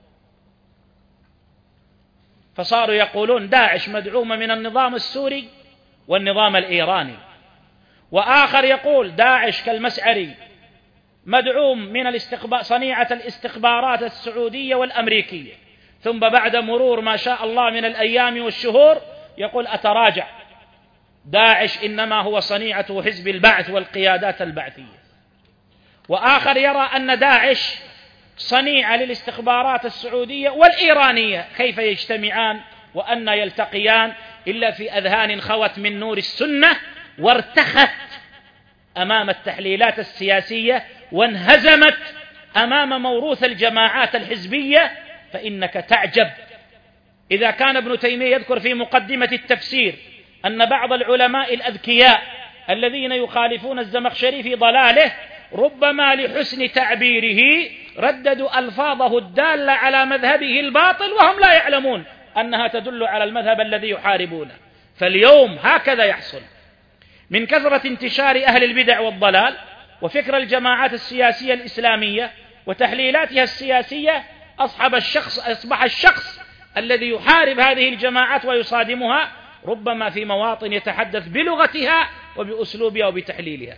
فصاروا يقولون داعش مدعومة من النظام السوري والنظام الإيراني، وآخر يقول داعش كالمسعري مدعوم من الاستخبار صنيعة الاستخبارات السعودية والأمريكية، ثم بعد مرور ما شاء الله من الأيام والشهور يقول أتراجع، داعش إنما هو صنيعة حزب البعث والقيادات البعثية. وآخر يرى أن داعش صنيعة للاستخبارات السعودية والإيرانية، كيف يجتمعان وأن يلتقيان إلا في أذهان خوت من نور السنة وارتخت أمام التحليلات السياسية وانهزمت أمام موروث الجماعات الحزبية. فإنك تعجب إذا كان ابن تيمية يذكر في مقدمة التفسير أن بعض العلماء الأذكياء الذين يخالفون الزمخشري في ضلاله ربما لحسن تعبيره رددوا ألفاظه الدالة على مذهبه الباطل وهم لا يعلمون أنها تدل على المذهب الذي يحاربونه. فاليوم هكذا يحصل من كثرة انتشار أهل البدع والضلال وفكر الجماعات السياسية الإسلامية وتحليلاتها السياسية، أصحب الشخص أصبح الشخص الذي يحارب هذه الجماعات ويصادمها ربما في مواطن يتحدث بلغتها وبأسلوبها وبتحليلها.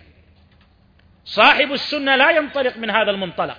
صاحب السنة لا ينطلق من هذا المنطلق.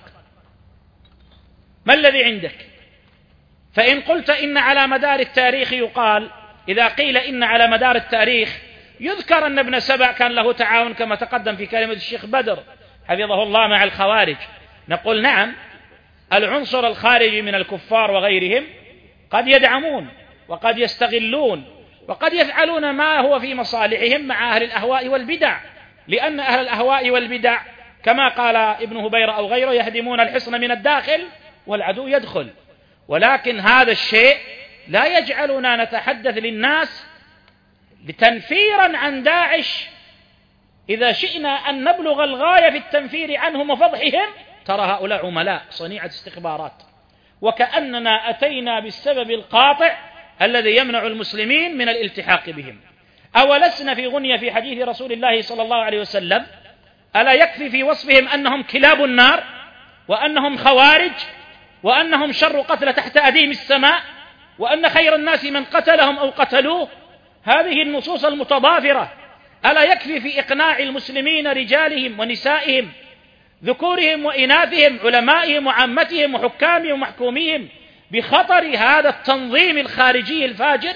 ما الذي عندك؟ فإن قلت إن على مدار التاريخ يقال، إذا قيل إن على مدار التاريخ يذكر أن ابن سبأ كان له تعاون كما تقدم في كلمة الشيخ بدر حفظه الله مع الخوارج، نقول نعم، العنصر الخارجي من الكفار وغيرهم قد يدعمون وقد يستغلون وقد يفعلون ما هو في مصالحهم مع أهل الأهواء والبدع، لأن أهل الأهواء والبدع كما قال ابن هبيرة أو غيره يهدمون الحصن من الداخل والعدو يدخل. ولكن هذا الشيء لا يجعلنا نتحدث للناس تنفيرا عن داعش. إذا شئنا أن نبلغ الغاية في التنفير عنهم وفضحهم، ترى هؤلاء عملاء صنيعة استخبارات، وكأننا أتينا بالسبب القاطع الذي يمنع المسلمين من الالتحاق بهم. أولسنا في غنية في حديث رسول الله صلى الله عليه وسلم؟ ألا يكفي في وصفهم أنهم كلاب النار وأنهم خوارج وأنهم شر قتل تحت أديم السماء وأن خير الناس من قتلهم أو قتلوه؟ هذه النصوص المتضافرة ألا يكفي في إقناع المسلمين رجالهم ونسائهم ذكورهم وإناثهم علمائهم وعامتهم وحكامهم ومحكوميهم بخطر هذا التنظيم الخارجي الفاجر؟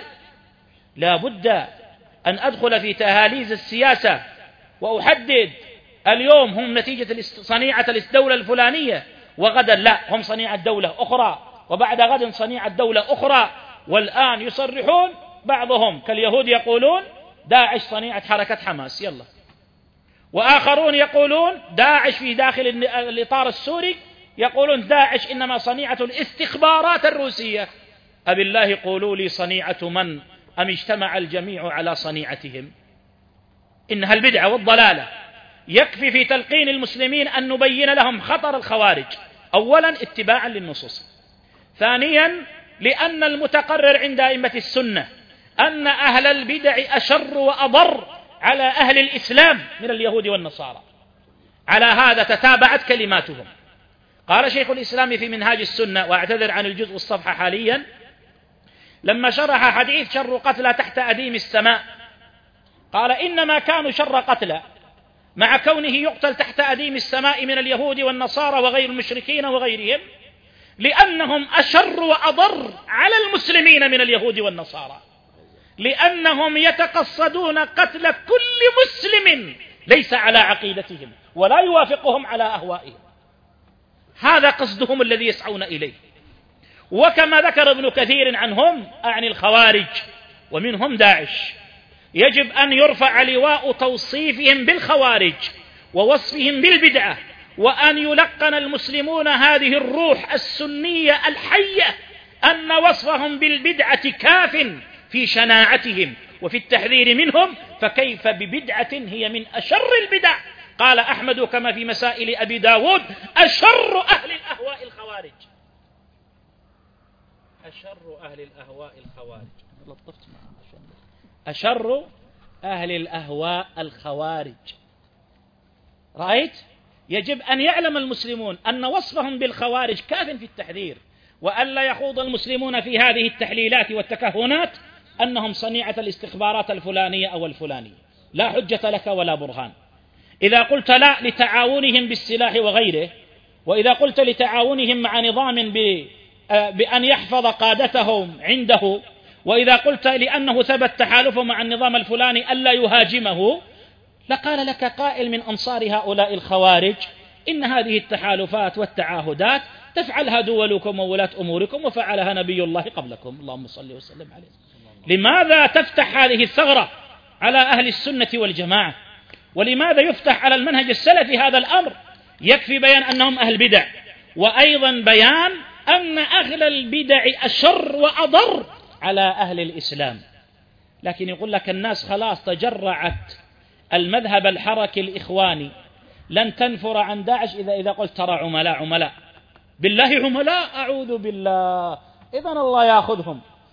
لا بد أن أدخل في تهاليز السياسة وأحدد اليوم هم نتيجة صنيعة الدولة الفلانية، وغدا لا هم صنيعة دولة أخرى، وبعد غد صنيعة دولة أخرى. والآن يصرحون بعضهم كاليهود يقولون داعش صنيعة حركة حماس، يلا، وآخرون يقولون داعش في داخل الإطار السوري يقولون داعش إنما صنيعة الاستخبارات الروسية. أبي الله قولوا لي صنيعة من أم اجتمع الجميع على صنيعتهم؟ إنها البدعة والضلالة. يكفي في تلقين المسلمين أن نبين لهم خطر الخوارج، أولا اتباعا للنصوص، ثانيا لأن المتقرر عند أئمة السنة أن أهل البدع أشر وأضر على أهل الإسلام من اليهود والنصارى. على هذا تتابعت كلماتهم. قال شيخ الإسلام في منهاج السنة، وأعتذر عن الجزء الصفحة حاليا، لما شرح حديث شر قتلى تحت أديم السماء قال إنما كانوا شر قتلى مع كونه يقتل تحت أديم السماء من اليهود والنصارى وغير المشركين وغيرهم، لأنهم أشر وأضر على المسلمين من اليهود والنصارى، لأنهم يتقصدون قتل كل مسلم ليس على عقيدتهم ولا يوافقهم على أهوائهم. هذا قصدهم الذي يسعون إليه. وكما ذكر ابن كثير عنهم أعني الخوارج ومنهم داعش، يجب أن يرفع لواء توصيفهم بالخوارج ووصفهم بالبدعة، وأن يلقن المسلمون هذه الروح السنية الحية أن وصفهم بالبدعة كاف في شناعتهم وفي التحذير منهم، فكيف ببدعة هي من أشر البدع؟ قال أحمد كما في مسائل أبي داود أشر أهل الأهواء الخوارج. أشر أهل الأهواء الخوارج لطفت معه. أشر أهل الأهواء الخوارج. رأيت؟ يجب أن يعلم المسلمون أن وصفهم بالخوارج كاف في التحذير، وألا يخوض المسلمون في هذه التحليلات والتكهنات أنهم صنيعة الاستخبارات الفلانية أو الفلانية. لا حجة لك ولا برهان. إذا قلت لا لتعاونهم بالسلاح وغيره، وإذا قلت لتعاونهم مع نظام بأن يحفظ قادتهم عنده، وإذا قلت لأنه ثبت تحالفه مع النظام الفلاني ألا يهاجمه، لقال لك قائل من أنصار هؤلاء الخوارج إن هذه التحالفات والتعاهدات تفعلها دولكم وولاة أموركم وفعلها نبي الله قبلكم، اللهم صل وسلم عليه. لماذا تفتح هذه الثغرة على أهل السنة والجماعة؟ ولماذا يفتح على المنهج السلفي هذا الأمر؟ يكفي بيان أنهم أهل بدع، وأيضا بيان أن أهل البدع أشر وأضر على أهل الإسلام. لكن يقول لك الناس خلاص تجرعت المذهب الحركي الإخواني، لن تنفر عن داعش إذا إذا قلت ترى عملاء عملاء بالله عملاء، أعوذ بالله، إذن الله يأخذهم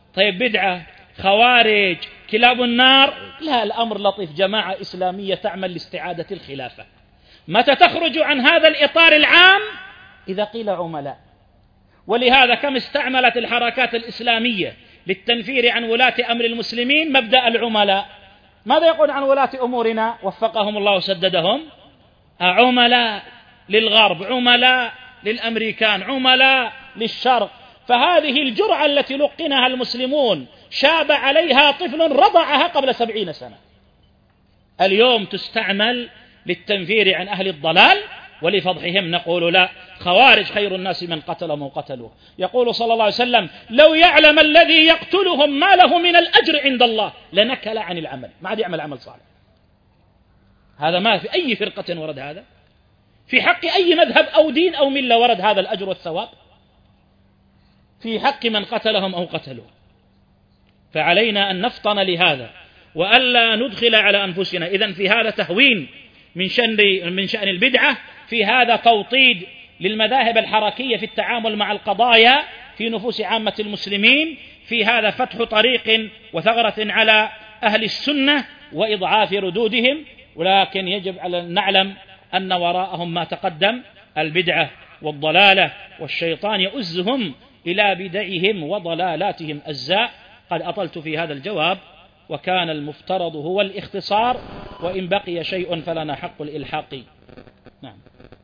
طيب بدعة، خوارج، كلاب النار، لا، الأمر لطيف. جماعة إسلامية تعمل لاستعادة الخلافة. متى تخرج عن هذا الإطار العام؟ إذا قيل عملاء. ولهذا كم استعملت الحركات الإسلامية للتنفير عن ولاة أمر المسلمين مبدأ العملاء. ماذا يقول عن ولاة أمورنا وفقهم الله وسددهم؟ عملاء للغرب، عملاء للأمريكان، عملاء للشرق. فهذه الجرعة التي لقنها المسلمون شاب عليها طفل رضعها قبل سبعين سنة، اليوم تستعمل للتنفير عن أهل الضلال ولفضحهم. نقول لا، خوارج خير الناس من قتلهم وقتلوه. يقول صلى الله عليه وسلم: لو يعلم الذي يقتلهم ما له من الأجر عند الله لنكل عن العمل، ما عاد يعمل عمل صالح. هذا ما في أي فرقة ورد هذا، في حق أي مذهب أو دين أو ملة ورد هذا الأجر والثواب في حق من قتلهم أو قتلوه. فعلينا أن نفطن لهذا وألا ندخل على أنفسنا. إذن في هذا تهوين من شأن من شأن البدعة، في هذا توطيد للمذاهب الحركية في التعامل مع القضايا في نفوس عامة المسلمين، في هذا فتح طريق وثغرة على أهل السنة وإضعاف ردودهم. ولكن يجب على أن نعلم أن وراءهم ما تقدم، البدعة والضلالة، والشيطان يؤزهم إلى بدعهم وضلالاتهم أزاء. قد أطلت في هذا الجواب، وكان المفترض هو الاختصار، وإن بقي شيء فلنا حق الإلحاق. نعم.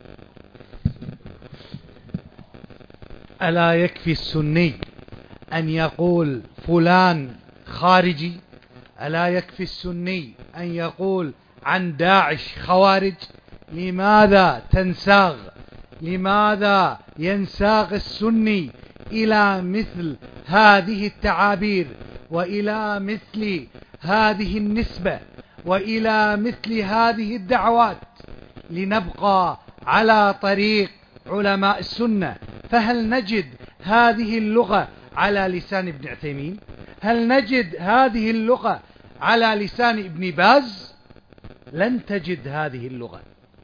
ألا يكفي السني أن يقول فلان خارجي؟ ألا يكفي السني أن يقول عن داعش خوارج؟ لماذا تنساغ لماذا ينساغ السني إلى مثل هذه التعابير وإلى مثل هذه النسبة وإلى مثل هذه الدعوات لنبقى على طريق علماء السنة؟ فهل نجد هذه اللغة على لسان ابن عثيمين؟ هل نجد هذه اللغة على لسان ابن باز؟ لن تجد هذه اللغة.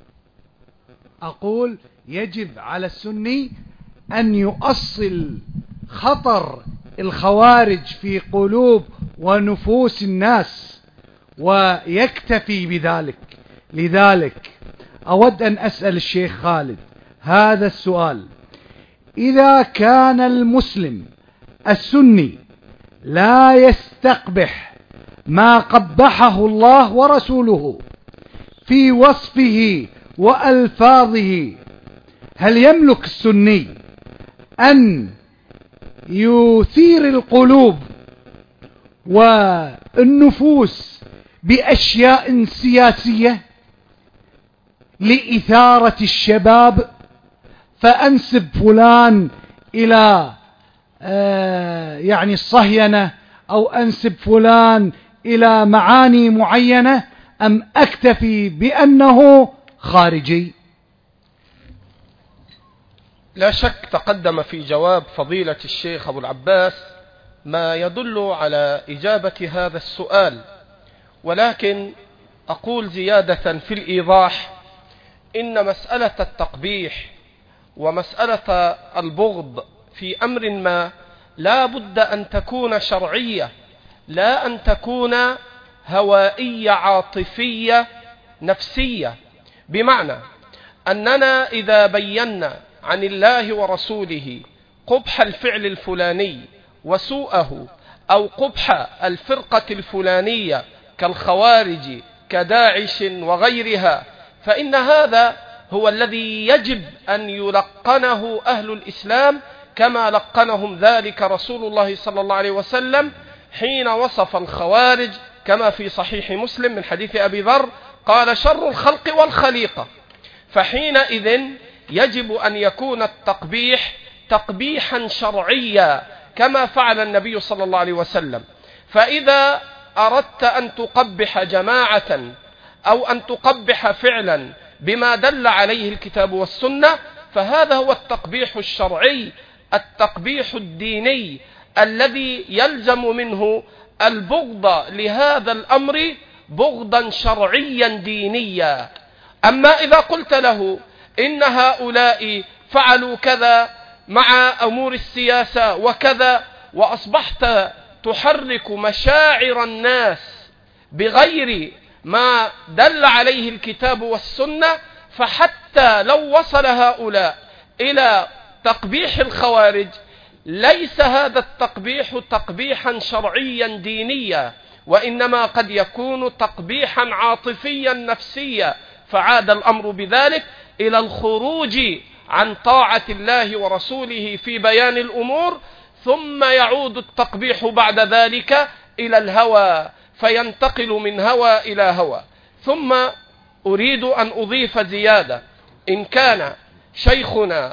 أقول يجب على السني أن يؤصل خطر الخوارج في قلوب ونفوس الناس ويكتفي بذلك. لذلك أود أن أسأل الشيخ خالد هذا السؤال: إذا كان المسلم السني لا يستقبح ما قبحه الله ورسوله في وصفه وألفاظه، هل يملك السني أن يثير القلوب والنفوس بأشياء سياسية لإثارة الشباب، فأنسب فلان إلى آه يعني الصهينة أو أنسب فلان إلى معاني معينة، أم أكتفي بأنه خارجي؟ لا شك تقدم في جواب فضيلة الشيخ أبو العباس ما يدل على إجابة هذا السؤال، ولكن أقول زيادة في الإيضاح: إن مسألة التقبيح ومسألة البغض في أمر ما لا بد أن تكون شرعية، لا أن تكون هوائية عاطفية نفسية. بمعنى أننا إذا بينا عن الله ورسوله قبح الفعل الفلاني وسوءه، أو قبح الفرقة الفلانية كالخوارج كداعش وغيرها، فإن هذا هو الذي يجب أن يلقنه أهل الإسلام كما لقنهم ذلك رسول الله صلى الله عليه وسلم حين وصف الخوارج كما في صحيح مسلم من حديث أبي ذر قال: شر الخلق والخليقة. فحينئذ يجب أن يكون التقبيح تقبيحا شرعيا كما فعل النبي صلى الله عليه وسلم. فإذا أردت أن تقبح جماعة أو أن تقبح فعلا بما دل عليه الكتاب والسنة، فهذا هو التقبيح الشرعي، التقبيح الديني الذي يلزم منه البغض لهذا الأمر بغضا شرعيا دينيا. أما إذا قلت له إن هؤلاء فعلوا كذا مع أمور السياسة وكذا، وأصبحت تحرك مشاعر الناس بغير ما دل عليه الكتاب والسنة، فحتى لو وصل هؤلاء إلى تقبيح الخوارج ليس هذا التقبيح تقبيحا شرعيا دينيا، وإنما قد يكون تقبيحا عاطفيا نفسيا، فعاد الأمر بذلك إلى الخروج عن طاعة الله ورسوله في بيان الأمور، ثم يعود التقبيح بعد ذلك إلى الهوى، فينتقل من هوى إلى هوى. ثم أريد أن أضيف زيادة، إن كان شيخنا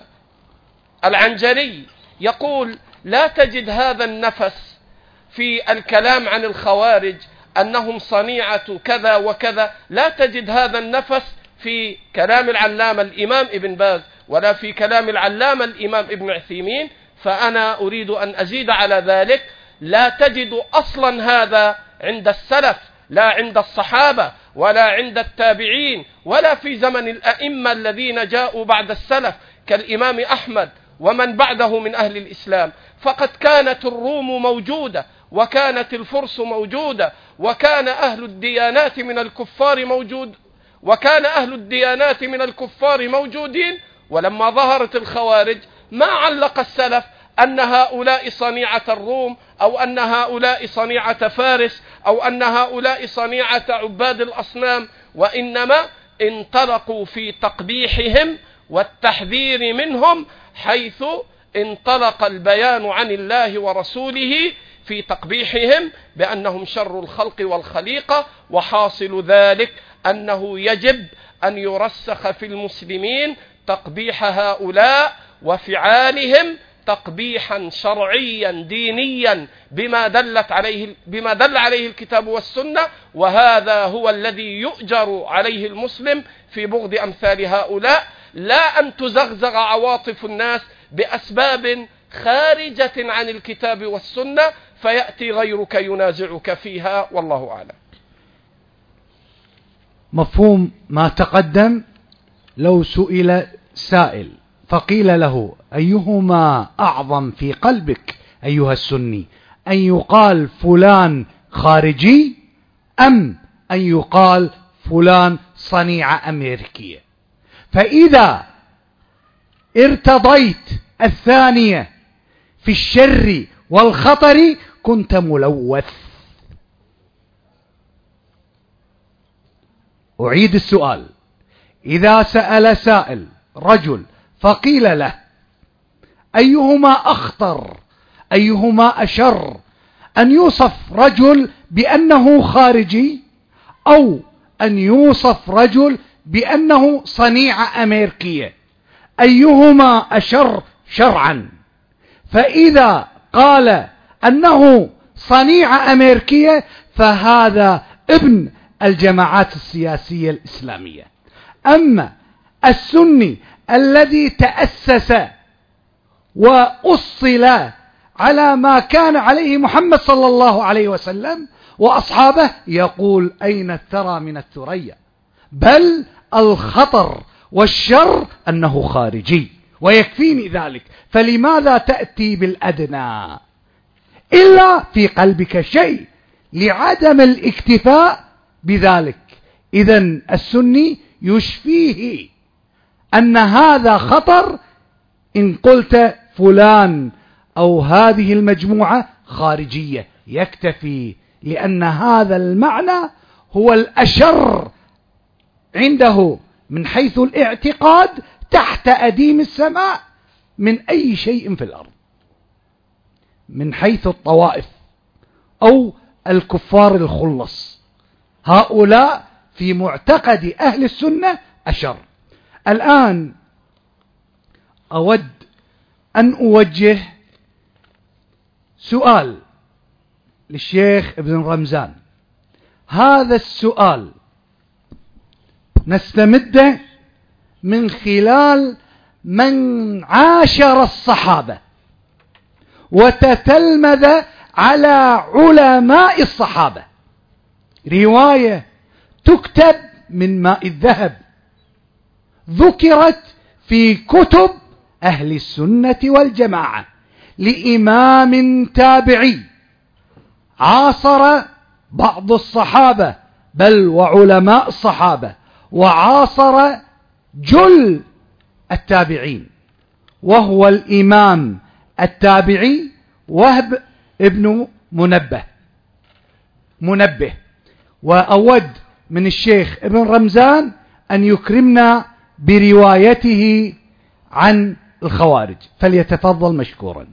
العنجري يقول لا تجد هذا النفس في الكلام عن الخوارج أنهم صنيعة كذا وكذا، لا تجد هذا النفس في كلام العلامة الإمام ابن باز ولا في كلام العلامة الإمام ابن عثيمين، فأنا أريد أن أزيد على ذلك، لا تجد أصلا هذا عند السلف، لا عند الصحابة ولا عند التابعين ولا في زمن الأئمة الذين جاءوا بعد السلف كالإمام أحمد ومن بعده من أهل الإسلام. فقد كانت الروم موجودة، وكانت الفرس موجودة، وكان أهل الديانات من الكفار موجود وكان أهل الديانات من الكفار موجودين، ولما ظهرت الخوارج ما علق السلف أن هؤلاء صنيعة الروم أو أن هؤلاء صنيعة فارس أو أن هؤلاء صنيعة عباد الأصنام، وإنما انطلقوا في تقبيحهم والتحذير منهم، حيث انطلق البيان عن الله ورسوله في تقبيحهم بأنهم شر الخلق والخليقة. وحاصل ذلك أنه يجب أن يرسخ في المسلمين تقبيح هؤلاء وفعالهم تقبيحا شرعيا دينيا بما دلت عليه بما دل عليه الكتاب والسنة، وهذا هو الذي يؤجر عليه المسلم في بغض أمثال هؤلاء، لا أن تزغزغ عواطف الناس بأسباب خارجة عن الكتاب والسنة فيأتي غيرك ينازعك فيها، والله أعلم. مفهوم ما تقدم. لو سئل سائل فقيل له أيهما أعظم في قلبك أيها السني، أن يقال فلان خارجي أم أن يقال فلان صنيعة أمريكية؟ فإذا ارتضيت الثانية في الشر والخطر كنت ملوث. أعيد السؤال. إذا سأل سائل رجل فقيل له أيهما أخطر أيهما أشر، أن يوصف رجل بأنه خارجي أو أن يوصف رجل بأنه صنيعة أمريكية، أيهما أشر شرعا؟ فإذا قال أنه صنيعة أمريكية فهذا ابن الجماعات السياسية الإسلامية. أما السني الذي تأسس وأصل على ما كان عليه محمد صلى الله عليه وسلم وأصحابه يقول أين الثرى من الثريا، بل الخطر والشر أنه خارجي ويكفيني ذلك، فلماذا تأتي بالأدنى إلا في قلبك شيء لعدم الاكتفاء بذلك؟ إذن السني يشفيه أن هذا خطر إن قلت فلان أو هذه المجموعة خارجية، يكتفي، لأن هذا المعنى هو الأشر عنده من حيث الاعتقاد تحت أديم السماء من أي شيء في الأرض، من حيث الطوائف أو الكفار الخلص، هؤلاء في معتقد أهل السنة أشر. الآن أود أن أوجه سؤال للشيخ ابن رمزان. هذا السؤال نستمده من خلال من عاشر الصحابة وتتلمذ على علماء الصحابة، رواية تكتب من ماء الذهب ذكرت في كتب أهل السنة والجماعة لإمام تابعي عاصر بعض الصحابة بل وعلماء الصحابة، وعاصر جل التابعين، وهو الإمام التابعي وهب ابن منبه منبه وأود من الشيخ ابن رمزان أن يكرمنا بروايته عن الخوارج، فليتفضل مشكورا.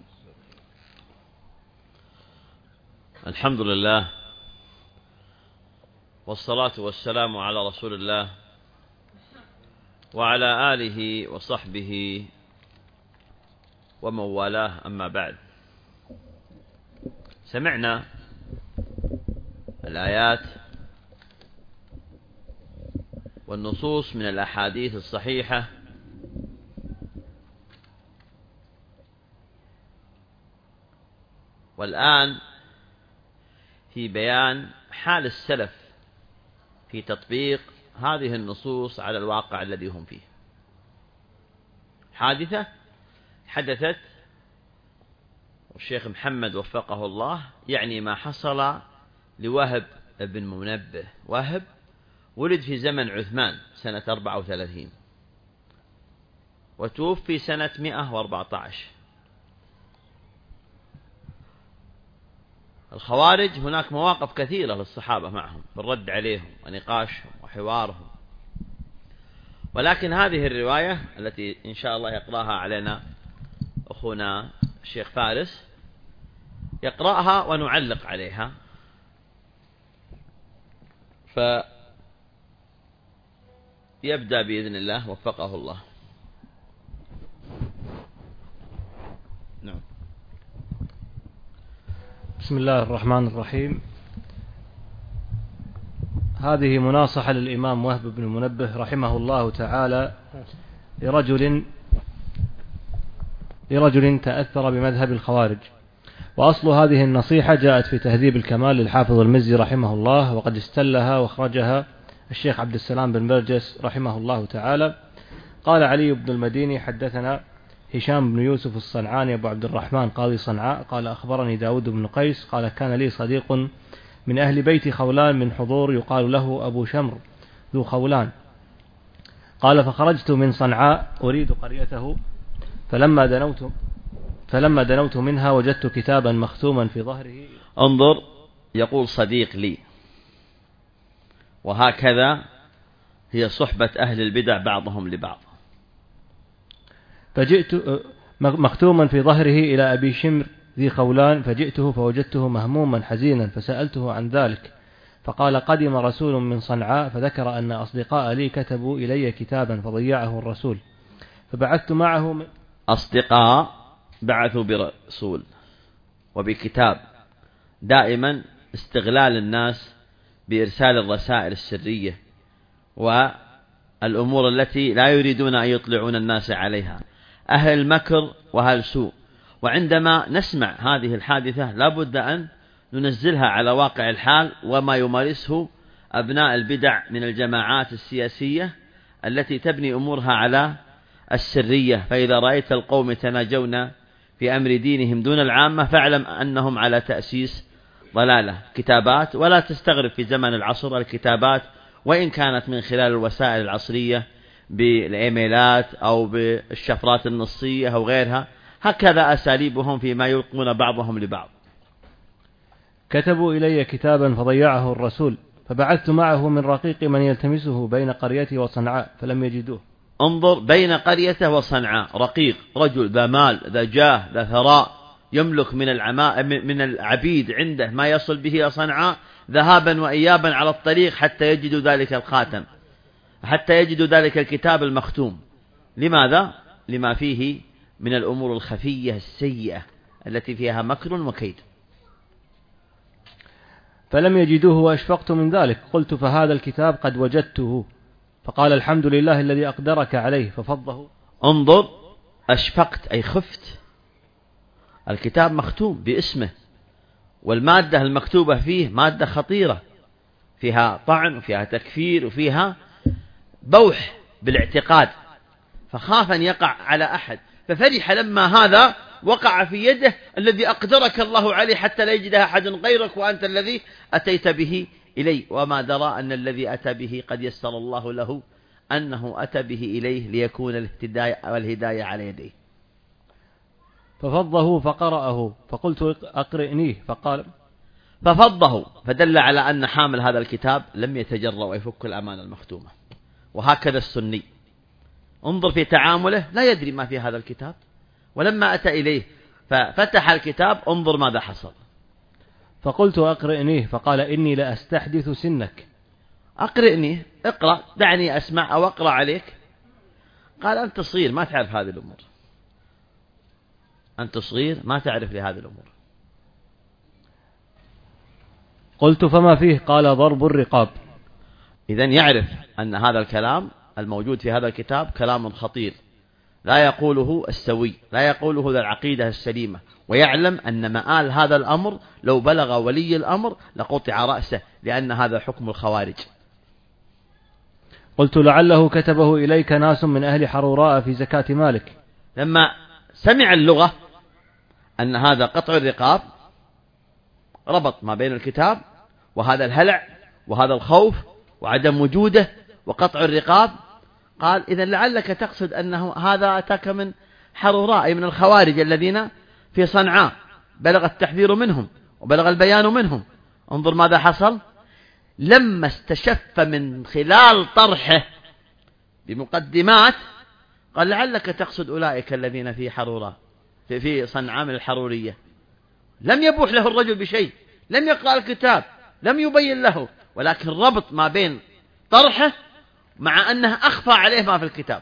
الحمد لله والصلاة والسلام على رسول الله وعلى آله وصحبه ومن والاه، أما بعد. سمعنا الآيات والنصوص من الأحاديث الصحيحة والآن في بيان حال السلف في تطبيق هذه النصوص على الواقع الذي هم فيه. حادثة حدثت، والشيخ محمد وفقه الله يعني ما حصل لوهب بن منبه. وهب ولد في زمن عثمان سنة أربعة وثلاثين وتوفي سنة مئة وأربعة عشر. الخوارج هناك مواقف كثيرة للصحابة معهم بالرد عليهم ونقاشهم وحوارهم، ولكن هذه الرواية التي إن شاء الله يقرأها علينا أخونا الشيخ فارس يقرأها ونعلق عليها. فيبدأ بإذن الله وفقه الله. نعم. بسم الله الرحمن الرحيم. هذه مناصحة للإمام وهب بن منبه رحمه الله تعالى لرجل لرجل تأثر بمذهب الخوارج. وأصل هذه النصيحة جاءت في تهذيب الكمال للحافظ المزي رحمه الله، وقد استلها واخرجها الشيخ عبد السلام بن برجس رحمه الله تعالى. قال علي بن المديني: حدثنا هشام بن يوسف الصنعاني أبو عبد الرحمن قاضي صنعاء قال أخبرني داود بن قيس قال كان لي صديق من أهل بيت خولان من حضور يقال له أبو شمر ذو خولان. قال فخرجت من صنعاء أريد قريته، فلما دنوت فلما دنوت منها وجدت كتابا مختوما في ظهره. انظر، يقول صديق لي، وهكذا هي صحبة أهل البدع بعضهم لبعض. فجئت مختوما في ظهره إلى أبي شمر ذي خولان، فجئته فوجدته مهموما حزينا، فسألته عن ذلك فقال قدم رسول من صنعاء، فذكر أن أصدقاء لي كتبوا إلي كتابا فضيعه الرسول، فبعثت معه من أصدقاء بعثوا برسول وبكتاب. دائما استغلال الناس بإرسال الرسائل السرية والأمور التي لا يريدون أن يطلعون الناس عليها، أهل المكر وأهل سوء. وعندما نسمع هذه الحادثة لابد أن ننزلها على واقع الحال وما يمارسه أبناء البدع من الجماعات السياسية التي تبني أمورها على السرية. فإذا رأيت القوم يتناجون في أمر دينهم دون العامة فاعلم أنهم على تأسيس ضلالة. كتابات، ولا تستغرب في زمن العصر الكتابات وإن كانت من خلال الوسائل العصرية بالإيميلات أو بالشفرات النصية أو غيرها، هكذا أساليبهم فيما يلقون بعضهم لبعض. كتبوا إلي كتابا فضيعه الرسول، فبعثت معه من رقيق من يلتمسه بين قريته وصنعاء فلم يجدوه. انظر، بين قريته وصنعاء، رقيق، رجل ذا مال ذا جاه ذا ثراء، يملك من العماء من العبيد عنده ما يصل به إلى صنعاء ذهابا وإيابا على الطريق حتى يجدوا ذلك الخاتم، حتى يجدوا ذلك الكتاب المختوم. لماذا؟ لما فيه من الأمور الخفية السيئة التي فيها مكر وكيد. فلم يجدوه وأشفقت من ذلك، قلت فهذا الكتاب قد وجدته، فقال الحمد لله الذي أقدرك عليه ففضه. انظر، أشفقت أي خفت. الكتاب مختوم باسمه، والمادة المكتوبة فيه مادة خطيرة فيها طعن وفيها تكفير وفيها بوح بالاعتقاد، فخاف أن يقع على أحد، ففرح لما هذا وقع في يده الذي أقدرك الله عليه حتى لا يجدها أحد غيرك وأنت الذي أتيت به إليه، وما درى أن الذي أتى به قد يسر الله له أنه أتى به إليه ليكون الاهتداء والهداية على يديه. ففضه فقرأه فقلت أقرئنيه فقال ففضه، فدل على أن حامل هذا الكتاب لم يتجرأ ويفك الأمانة المختومة. وهكذا السني، انظر في تعامله لا يدري ما في هذا الكتاب، ولما أتى إليه ففتح الكتاب انظر ماذا حصل. فقلت أقرئنيه فقال إني لأستحدث سنك. أقرئنيه، اقرأ، دعني أسمع أو أقرأ عليك. قال أنت صغير ما تعرف هذه الأمور، أنت صغير ما تعرف لهذه الأمور. قلت فما فيه؟ قال ضرب الرقاب. إذن يعرف أن هذا الكلام الموجود في هذا الكتاب كلام خطير لا يقوله السوي، لا يقوله ذا العقيدة السليمة، ويعلم أن مآل هذا الأمر لو بلغ ولي الأمر لقطع رأسه، لأن هذا حكم الخوارج. قلت لعله كتبه إليك ناس من أهل حروراء في زكاة مالك. لما سمع اللغة أن هذا قطع الرقاب ربط ما بين الكتاب وهذا الهلع وهذا الخوف وعدم وجوده وقطع الرقاب، قال إذن لعلك تقصد أنه هذا أتاك من حروراء، أي من الخوارج الذين في صنعاء، بلغ التحذير منهم وبلغ البيان منهم. انظر ماذا حصل لما استشف من خلال طرحه بمقدمات، قال لعلك تقصد أولئك الذين في حروراء في, في صنعاء من الحرورية. لم يبوح له الرجل بشيء، لم يقرأ الكتاب، لم يبين له، ولكن ربط ما بين طرحه مع أنه أخفى عليه ما في الكتاب.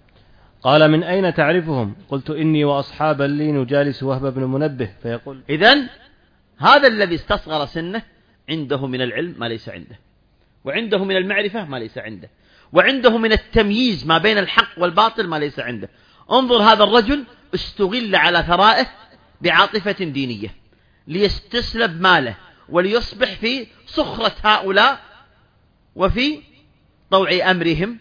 قال من أين تعرفهم؟ قلت إني وأصحابا لي نجالس وهب بن منبه فيقول. إذن هذا الذي استصغر سنه عنده من العلم ما ليس عنده، وعنده من المعرفة ما ليس عنده، وعنده من التمييز ما بين الحق والباطل ما ليس عنده. انظر هذا الرجل استغل على ثرائه بعاطفة دينية ليستسلب ماله وليصبح في سخرة هؤلاء وفي طوع أمرهم،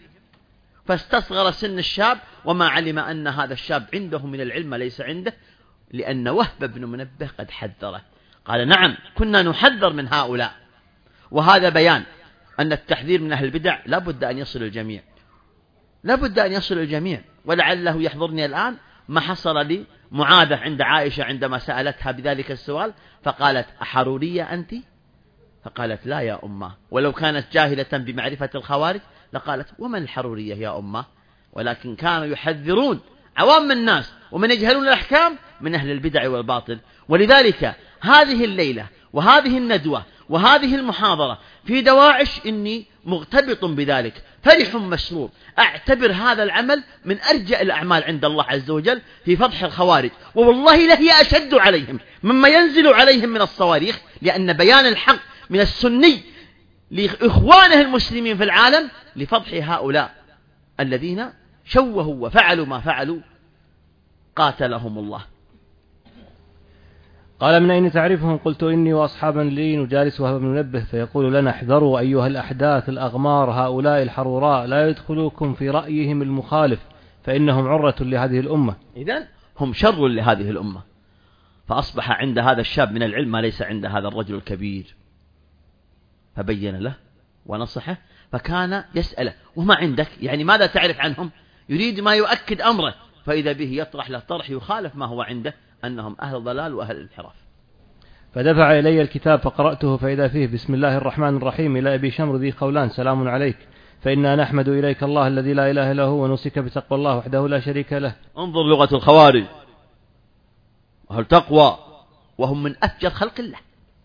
فاستصغر سن الشاب وما علم أن هذا الشاب عنده من العلم ليس عنده، لأن وهب بن منبه قد حذره. قال نعم كنا نحذر من هؤلاء، وهذا بيان أن التحذير من أهل البدع لا بد أن يصل الجميع، لا بد أن يصل الجميع. ولعله يحضرني الآن ما حصل لي معاذة عند عائشة عندما سألتها بذلك السؤال فقالت أحرورية أنت؟ فقالت لا يا أمه، ولو كانت جاهلة بمعرفة الخوارج لقالت ومن الحرورية يا أمه، ولكن كانوا يحذرون عوام الناس ومن يجهلون الأحكام من أهل البدع والباطل. ولذلك هذه الليلة وهذه الندوة وهذه المحاضرة في دواعش إني مغتبط بذلك، فرح مسرور، أعتبر هذا العمل من أرجع الأعمال عند الله عز وجل في فضح الخوارج، ووالله لهي أشد عليهم مما ينزل عليهم من الصواريخ، لأن بيان الحق من السني لإخوانه المسلمين في العالم لفضح هؤلاء الذين شوهوا وفعلوا ما فعلوا قاتلهم الله. قال من أين تعرفهم؟ قلت إني وأصحابا لي نجالس وهب بن منبه فيقول لنا احذروا أيها الأحداث الأغمار، هؤلاء الحروراء لا يدخلوكم في رأيهم المخالف فإنهم عرة لهذه الأمة. إذن هم شر لهذه الأمة. فأصبح عند هذا الشاب من العلم ما ليس عند هذا الرجل الكبير، فبين له ونصحه، فكان يسأله وما عندك، يعني ماذا تعرف عنهم؟ يريد ما يؤكد أمره، فإذا به يطرح له طرح يخالف ما هو عنده، أنهم أهل ضلال وأهل الانحراف. فدفع إلي الكتاب فقرأته فإذا فيه بسم الله الرحمن الرحيم إلى أبي شمر ذي خولان سلام عليك، فإنا نحمد إليك الله الذي لا إله إلا هو ونوصيك بتقوى الله وحده لا شريك له. انظر لغة الخوارج، أهل تقوى وهم من أفجر خلق الله،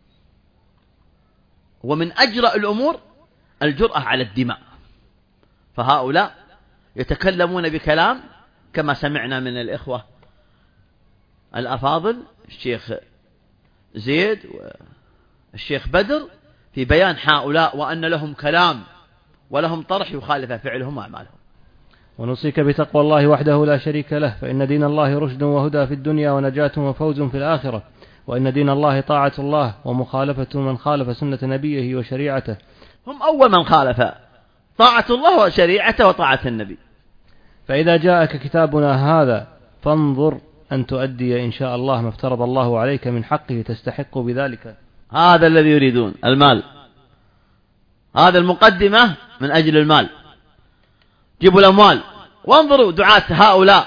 ومن أجرأ الأمور الجرأة على الدماء. فهؤلاء يتكلمون بكلام كما سمعنا من الإخوة الأفاضل الشيخ زيد والشيخ بدر في بيان هؤلاء وأن لهم كلام ولهم طرح يخالف فعلهم وأعمالهم. ونوصيك بتقوى الله وحده لا شريك له، فإن دين الله رشد وهدى في الدنيا ونجاة وفوز في الآخرة، وإن دين الله طاعة الله ومخالفة من خالف سنة نبيه وشريعته. هم أول من خالف طاعة الله وشريعته وطاعة النبي. فإذا جاءك كتابنا هذا فانظر أن تؤدي إن شاء الله ما افترض الله عليك من حقه تستحق بذلك. هذا الذي يريدون، المال. هذا المقدمة من أجل المال. جيبوا الأموال وانظروا دعاة هؤلاء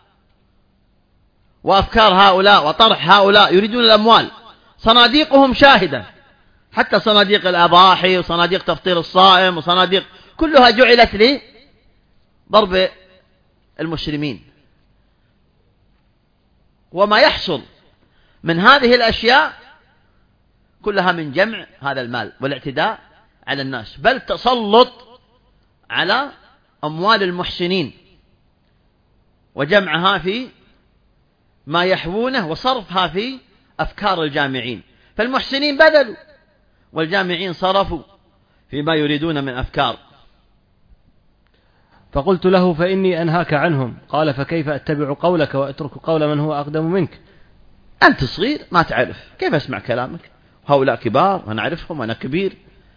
وأفكار هؤلاء وطرح هؤلاء يريدون الأموال، صناديقهم شاهدة، حتى صناديق الأضاحي وصناديق تفطير الصائم وصناديق كلها جعلت لي ضرب المسلمين. وما يحصل من هذه الأشياء كلها من جمع هذا المال والاعتداء على الناس، بل تسلط على أموال المحسنين وجمعها في ما يحوونه وصرفها في أفكار الجامعين. فالمحسنين بذلوا والجامعين صرفوا فيما يريدون من أفكار. فقلت له فإني أنهاك عنهم. قال فكيف أتبع قولك وأترك قول من هو أقدم منك؟ أنت صغير ما تعرف، كيف أسمع كلامك؟ هؤلاء كبار وأنا أعرفهم وأنا كبير.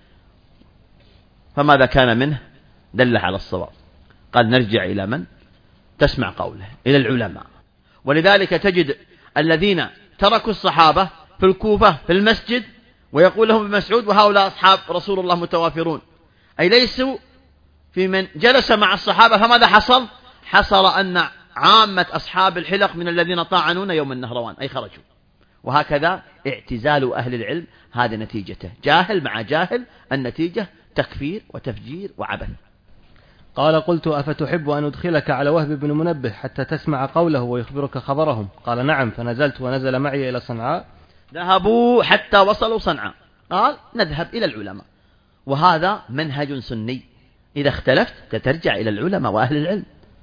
فماذا كان منه؟ دل على الصواب. قال نرجع إلى من تسمع قوله، إلى العلماء. ولذلك تجد الذين تركوا الصحابة في الكوفة في المسجد ويقول لهم ابن مسعود وهؤلاء أصحاب رسول الله متوافرون، أي ليسوا في من جلس مع الصحابة. فماذا حصل؟ حصل أن عامة أصحاب الحلق من الذين طاعنون يوم النهروان أي خرجوا. وهكذا اعتزال أهل العلم هذا نتيجته، جاهل مع جاهل، النتيجة تكفير وتفجير وعبث. قال قلت أفتحب أن أدخلك على وهب بن منبه حتى تسمع قوله ويخبرك خبرهم؟ قال نعم. فنزلت ونزل معي إلى صنعاء. ذهبوا حتى وصلوا صنعاء. قال نذهب إلى العلماء، وهذا منهج سني، إذا اختلفت تترجع إلى العلماء وأهل العلم.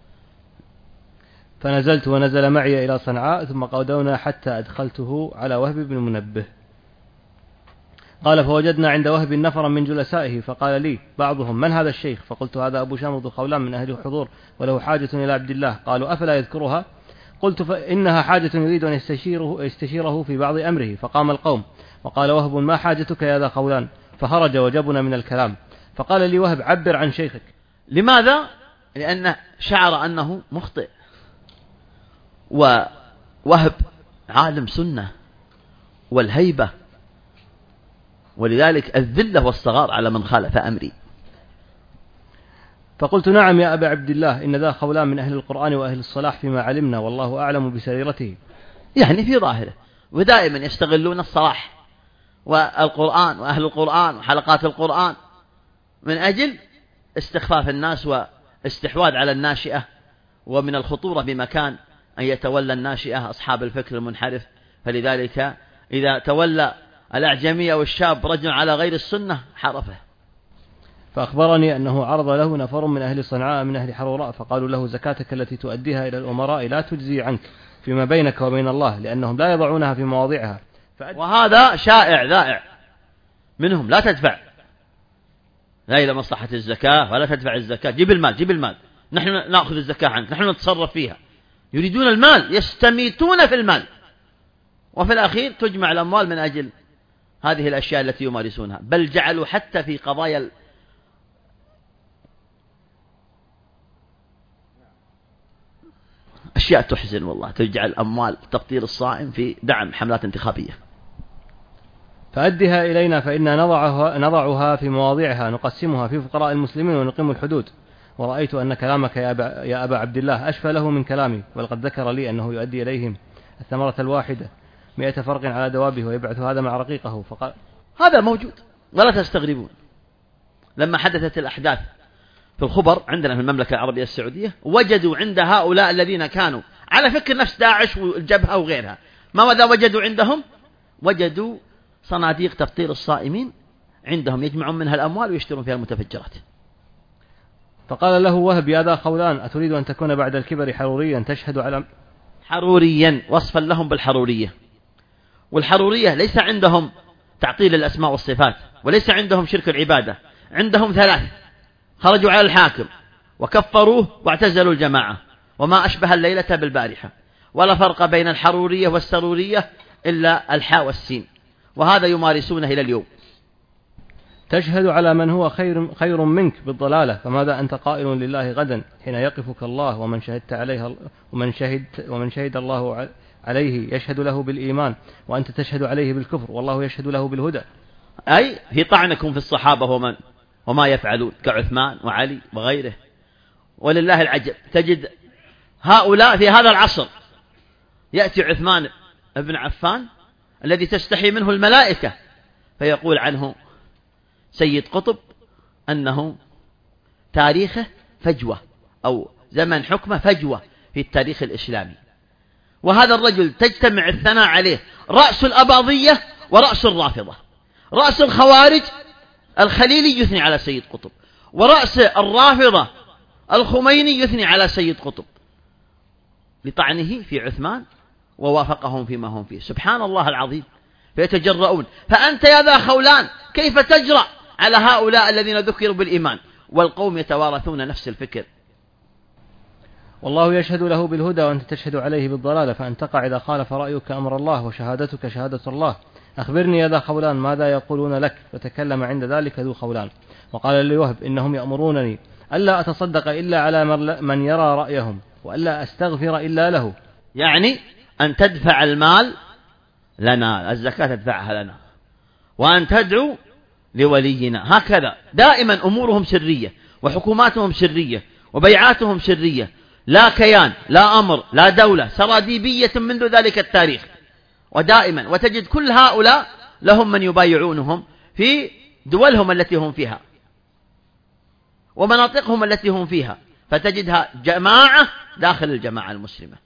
فنزلت ونزل معي إلى صنعاء ثم قودونا حتى أدخلته على وهب بن منبه. قال فوجدنا عند وهب نفرا من جلسائه فقال لي بعضهم من هذا الشيخ؟ فقلت هذا أبو شامر ذو خولان من أهل حضور وله حاجة إلى عبد الله. قالوا أفلا يذكرها؟ قلت فإنها حاجة يريد أن يستشيره, يستشيره في بعض أمره. فقام القوم وقال وهب ما حاجتك يا ذا خولان؟ فخرج وجبنا من الكلام. فقال لي وهب عبر عن شيخك. لماذا؟ لأنه شعر أنه مخطئ، ووهب عالم سنة والهيبة، ولذلك الذلة والصغار على من خالف أمري. فقلت نعم يا أبا عبد الله، إن ذا خولان من أهل القرآن وأهل الصلاح فيما علمنا، والله أعلم بسريرته. يعني في ظاهره، ودائما يستغلون الصلاح والقرآن وأهل القرآن وحلقات القرآن من أجل استخفاف الناس واستحواذ على الناشئة. ومن الخطورة بمكان أن يتولى الناشئة أصحاب الفكر المنحرف. فلذلك إذا تولى الأعجمية والشاب رجل على غير السنة حرفه. فأخبرني أنه عرض له نفر من أهل صنعاء من أهل حروراء فقالوا له زكاتك التي تؤديها إلى الأمراء لا تجزي عنك فيما بينك وبين الله، لأنهم لا يضعونها في مواضعها. وهذا شائع ذائع منهم، لا تدفع لا إلى مصلحة الزكاة ولا تدفع الزكاة، جيب المال جيب المال، نحن نأخذ الزكاة عنك، نحن نتصرف فيها. يريدون المال، يستميتون في المال، وفي الأخير تجمع الأموال من أجل هذه الأشياء التي يمارسونها. بل جعلوا حتى في قضايا أشياء تحزن والله، تجعل أموال تفطير الصائم في دعم حملات انتخابية. فأدها إلينا فإنا نضعها, نضعها في مواضعها، نقسمها في فقراء المسلمين ونقيم الحدود. ورأيت أن كلامك يا أبا, يا أبا عبد الله أشفى له من كلامي، ولقد ذكر لي أنه يؤدي إليهم الثمرة الواحدة مئة فرق على دوابه ويبعث هذا مع رقيقه. فقال هذا موجود ولا تستغربون. لما حدثت الأحداث في الخبر عندنا في المملكة العربية السعودية، وجدوا عند هؤلاء الذين كانوا على فكر نفس داعش والجبهة وغيرها، ماذا وجدوا عندهم؟ وجدوا صناديق تفطير الصائمين عندهم، يجمعون منها الأموال ويشترون فيها المتفجرات. فقال له وهب يا ذا خولان أتريد أن تكون بعد الكبر حروريا تشهد على حروريا، وصفا لهم بالحرورية. والحرورية ليس عندهم تعطيل الأسماء والصفات، وليس عندهم شرك العبادة، عندهم ثلاث: خرجوا على الحاكم وكفروه واعتزلوا الجماعة، وما أشبه الليلة بالبارحة. ولا فرق بين الحرورية والسرورية إلا الحاء والسين، وهذا يمارسونه إلى اليوم. تشهد على من هو خير, خير منك بالضلالة، فماذا أنت قائل لله غدا حين يقفك الله ومن شهدت عليه ومن شهد, ومن شهد الله عليه يشهد له بالإيمان وأنت تشهد عليه بالكفر والله يشهد له بالهدى. أي في طعنكم في الصحابة ومن وما يفعلون كعثمان وعلي وغيره. ولله العجب، تجد هؤلاء في هذا العصر يأتي عثمان بن عفان الذي تستحي منه الملائكة فيقول عنه سيد قطب أنه تاريخه فجوة أو زمن حكمه فجوة في التاريخ الإسلامي. وهذا الرجل تجتمع الثناء عليه رأس الأباضية ورأس الرافضة. رأس الخوارج الخليلي يثني على سيد قطب، ورأس الرافضة الخميني يثني على سيد قطب لطعنه في عثمان ووافقهم فيما هم فيه. سبحان الله العظيم، فيتجرؤون. فأنت يا ذا خولان كيف تجرأ على هؤلاء الذين ذكروا بالإيمان والقوم يتوارثون نفس الفكر؟ والله يشهد له بالهدى وأنت تشهد عليه بالضلالة، فأن تقع إذا خالف رأيك أمر الله وشهادتك شهادة الله. أخبرني يا ذا خولان ماذا يقولون لك؟ فتكلم عند ذلك ذو خولان وقال لوهب إنهم يأمرونني ألا أتصدق إلا على من يرى رأيهم وألا أستغفر إلا له. يعني أن تدفع المال لنا، الزكاة تدفعها لنا، وأن تدعو لولينا. هكذا دائما أمورهم سرية وحكوماتهم سرية وبيعاتهم سرية، لا كيان لا أمر لا دولة، سراديبية منذ ذلك التاريخ. ودائما وتجد كل هؤلاء لهم من يبايعونهم في دولهم التي هم فيها ومناطقهم التي هم فيها، فتجدها جماعة داخل الجماعة المسلمة،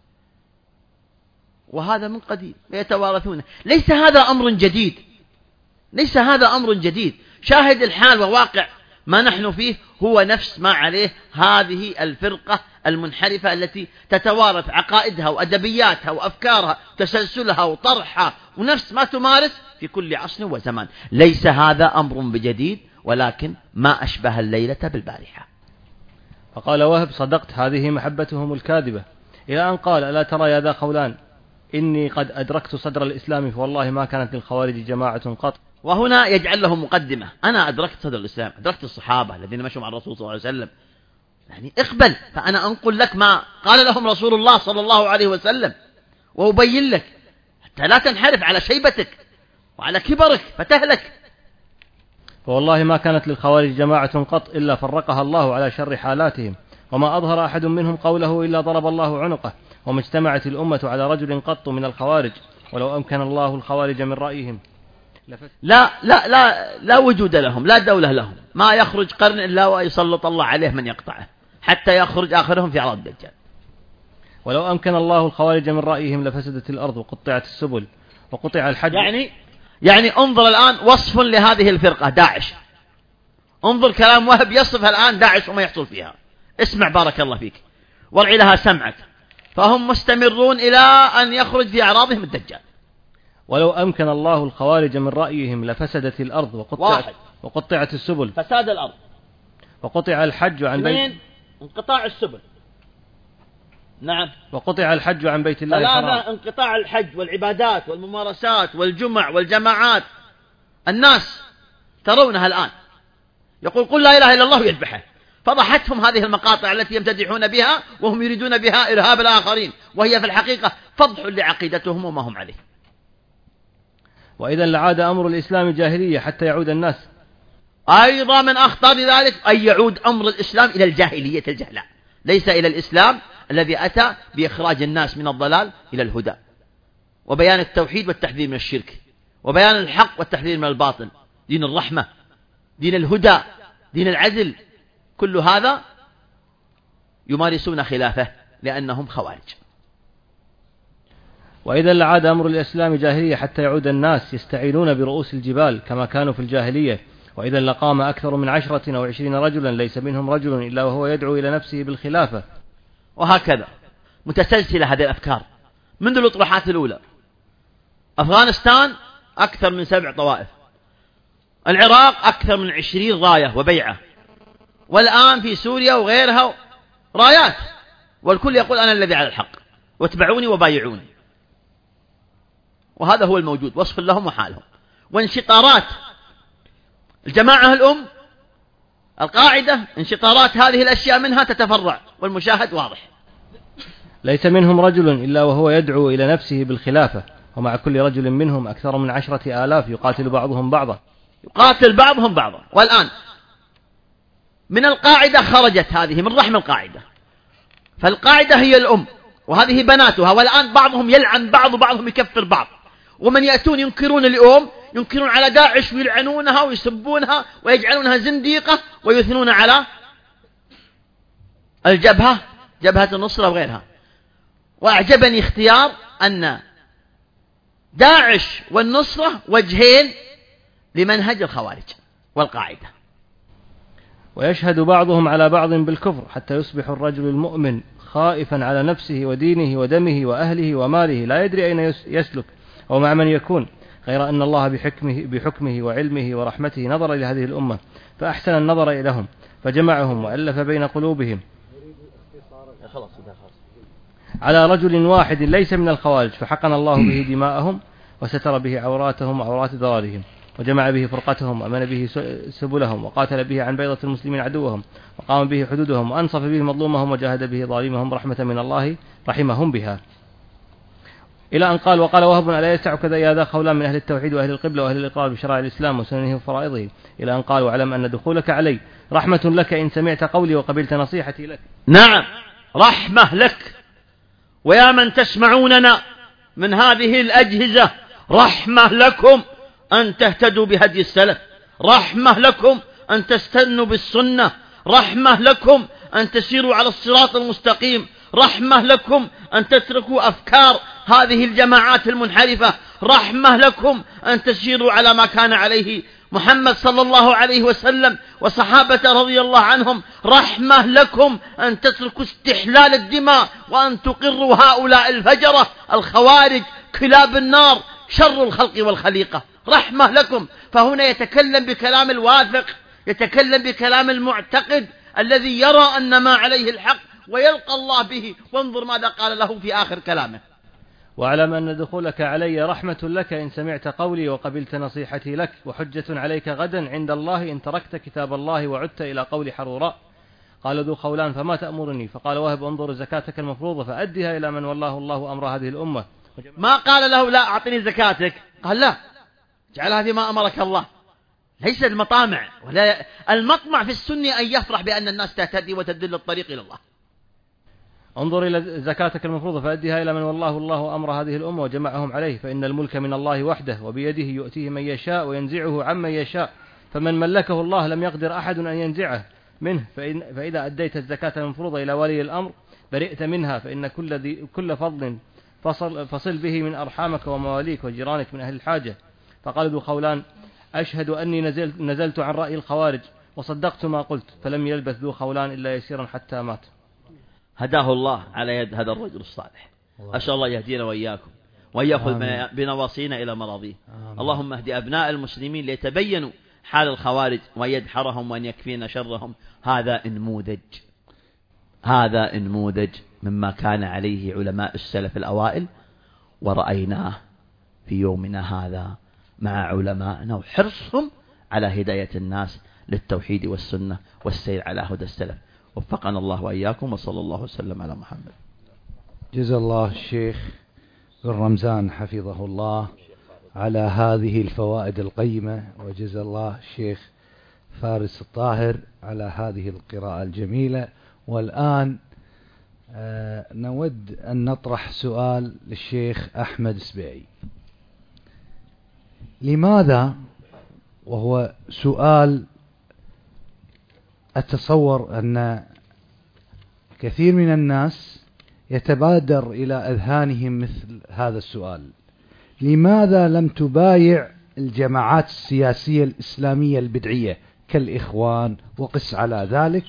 وهذا من قديم يتوارثونه. ليس هذا أمر جديد، ليس هذا أمر جديد. شاهد الحال وواقع ما نحن فيه هو نفس ما عليه هذه الفرقة المنحرفة التي تتوارث عقائدها وأدبياتها وأفكارها وتسلسلها وطرحها، ونفس ما تمارس في كل عصر وزمان. ليس هذا أمر بجديد، ولكن ما أشبه الليلة بالبارحة. فقال وهب صدقت، هذه محبتهم الكاذبة، إلى أن قال ألا ترى يا ذا خولان إني قد أدركت صدر الإسلام فوالله ما كانت للخوارج جماعة قط. وهنا يجعل لهم مقدمة، أنا أدركت صدر الإسلام، أدركت الصحابة الذين مشوا مع الرسول صلى الله عليه وسلم، يعني اقبل، فأنا أنقل لك ما قال لهم رسول الله صلى الله عليه وسلم وأبين لك حتى لا تنحرف على شيبتك وعلى كبرك فتهلك. فوالله ما كانت للخوارج جماعة قط إلا فرقها الله على شر حالاتهم، وما أظهر أحد منهم قوله إلا ضرب الله عنقه، وما اجتمعت الأمة على رجل قط من الخوارج ولو أمكن الله الخوارج من رأيهم. لا لا لا لا وجود لهم، لا دولة لهم، ما يخرج قرن إلا ويسلط الله عليه من يقطعه حتى يخرج آخرهم في عرض الدجال. ولو أمكن الله الخوارج من رأيهم لفسدت الأرض وقطعت السبل وقطع الحج. يعني يعني انظر الآن وصف لهذه الفرقة داعش، انظر كلام وهب يصف الآن داعش وما يحصل فيها. اسمع بارك الله فيك وارعي لها سمعك، فهم مستمرون إلى أن يخرج في أعراضهم الدجال. ولو أمكن الله الخوارج من رأيهم لفسدت الأرض وقطعت, وقطعت السبل. فساد الأرض وقطع الحج عن بيت انقطاع السبل. نعم. وقطع الحج عن بيت الله الحرام. انقطاع الحج والعبادات والممارسات والجمع والجماعات. الناس ترونها الآن، يقول قل لا إله إلا الله ويذبحه. فضحتهم هذه المقاطع التي يمتدحون بها وهم يريدون بها إرهاب الآخرين، وهي في الحقيقة فضح لعقيدتهم وما هم عليه. وإذا لعاد أمر الإسلام جاهلية حتى يعود الناس. أيضا من أخطار ذلك أن يعود أمر الإسلام إلى الجاهلية الجهلاء، ليس إلى الإسلام الذي أتى بإخراج الناس من الضلال إلى الهدى، وبيان التوحيد والتحذير من الشرك، وبيان الحق والتحذير من الباطل، دين الرحمة، دين الهدى، دين العدل. كل هذا يمارسون خلافه لأنهم خوارج. وإذا لعاد أمر الإسلام جاهلية حتى يعود الناس يستعينون برؤوس الجبال كما كانوا في الجاهلية. وإذا لقام أكثر من عشرة أو عشرين رجلا ليس منهم رجل إلا وهو يدعو إلى نفسه بالخلافة. وهكذا متسلسلة هذه الأفكار منذ الأطروحات الأولى. أفغانستان أكثر من سبع طوائف، العراق أكثر من عشرين راية وبيعة، والآن في سوريا وغيرها رايات، والكل يقول أنا الذي على الحق واتبعوني وبايعوني. وهذا هو الموجود، وصف لهم وحالهم. وانشطارات الجماعة الأم القاعدة انشطارات هذه الأشياء منها تتفرع، والمشاهد واضح. ليس منهم رجل إلا وهو يدعو إلى نفسه بالخلافة، ومع كل رجل منهم أكثر من عشرة آلاف يقاتل بعضهم بعضا يقاتل بعضهم بعضا. والآن من القاعدة خرجت هذه من رحم القاعدة، فالقاعدة هي الأم وهذه بناتها، والآن بعضهم يلعن بعض وبعضهم يكفر بعض، ومن يأتون ينكرون الأم ينكرون على داعش ويلعنونها ويسبونها ويجعلونها زنديقة، ويثنون على الجبهة جبهة النصرة وغيرها. وأعجبني اختيار أن داعش والنصرة وجهين لمنهج الخوارج والقاعدة. ويشهد بعضهم على بعض بالكفر حتى يصبح الرجل المؤمن خائفا على نفسه ودينه ودمه وأهله وماله، لا يدري أين يسلك أو مع من يكون، غير أن الله بحكمه, بحكمه وعلمه ورحمته نظر إلى هذه الأمة فأحسن النظر إليهم فجمعهم وألف بين قلوبهم على رجل واحد ليس من الخوارج، فحقن الله به دماءهم وستر به عوراتهم وعورات ضرارهم، وجمع به فرقتهم وأمن به سبلهم، وقاتل به عن بيضة المسلمين عدوهم، وقام به حدودهم، وأنصف به مظلومهم، وجاهد به ظالمهم رحمة من الله رحمهم بها. إلى أن قال: وقال وهب: ألا يسع كذا يا ذا قولان من أهل التوحيد وأهل القبلة وأهل الإقرار بشرائع الإسلام وسننه وفرائضه. إلى أن قال: واعلم أن دخولك علي رحمة لك إن سمعت قولي وقبلت نصيحتي لك. نعم، رحمة لك. ويا من تسمعوننا من هذه الأجهزة، رحمة لكم أن تهتدوا بهدي السلف، رحمة لكم أن تستنوا بالسنة، رحمة لكم أن تسيروا على الصراط المستقيم، رحمة لكم أن تتركوا أفكار هذه الجماعات المنحرفة، رحمة لكم أن تسيروا على ما كان عليه محمد صلى الله عليه وسلم وصحابة رضي الله عنهم، رحمة لكم أن تتركوا استحلال الدماء وأن تقروا هؤلاء الفجرة الخوارج كلاب النار شر الخلق والخليقة، رحمة لكم. فهنا يتكلم بكلام الواثق، يتكلم بكلام المعتقد الذي يرى أن ما عليه الحق ويلقى الله به. وانظر ماذا قال له في آخر كلامه: واعلم أن دخولك علي رحمة لك إن سمعت قولي وقبلت نصيحتي لك، وحجة عليك غدا عند الله إن تركت كتاب الله وعدت إلى قول حروراء. قال ذو قولان: فما تأمرني؟ فقال وهب: انظر زكاتك المفروضة فأدها إلى من والله الله أمر هذه الأمة. ما قال له: لا أعطني زكاتك، قال: لا، اجعلها فيما أمرك الله. ليس المطامع، ولا المطمع في السنة أن يفرح بأن الناس تهتدي وتدل الطريق إلى الله. انظر إلى زكاتك المفروضة فأدها إلى من والله الله أمر هذه الأمة وجمعهم عليه، فإن الملك من الله وحده وبيده يؤتيه من يشاء وينزعه عمن يشاء، فمن ملكه الله لم يقدر أحد أن ينزعه منه. فإن فإذا أديت الزكاة المفروضة إلى ولي الأمر برئت منها، فإن كل, ذي كل فضل فصل, فصل به من أرحامك ومواليك وجيرانك من أهل الحاجة. فقال ذو قولان: أشهد أني نزلت, نزلت عن رأي الخوارج وصدقت ما قلت. فلم يلبث ذو قولان إلا يسيرا حتى مات. هداه الله على يد هذا الرجل الصالح. أسأل الله يهدينا وإياكم ويأخذ بنواصينا إلى مراضيه. اللهم اهد أبناء المسلمين ليتبينوا حال الخوارج وأن يدحرهم وأن يكفينا شرهم. هذا نموذج هذا نموذج مما كان عليه علماء السلف الأوائل، ورأيناه في يومنا هذا مع علمائنا وحرصهم على هداية الناس للتوحيد والسنة والسير على هدى السلف. وفقنا الله وإياكم، وصلى الله وسلم على محمد. جزا الله الشيخ بن رمزان حفظه الله على هذه الفوائد القيمة، وجزا الله الشيخ فارس الطاهر على هذه القراءة الجميلة. والآن آه نود أن نطرح سؤال للشيخ أحمد السبيعي. لماذا، وهو سؤال أتصور أن كثير من الناس يتبادر إلى أذهانهم مثل هذا السؤال: لماذا لم تبايع الجماعات السياسية الإسلامية البدعية كالإخوان وقس على ذلك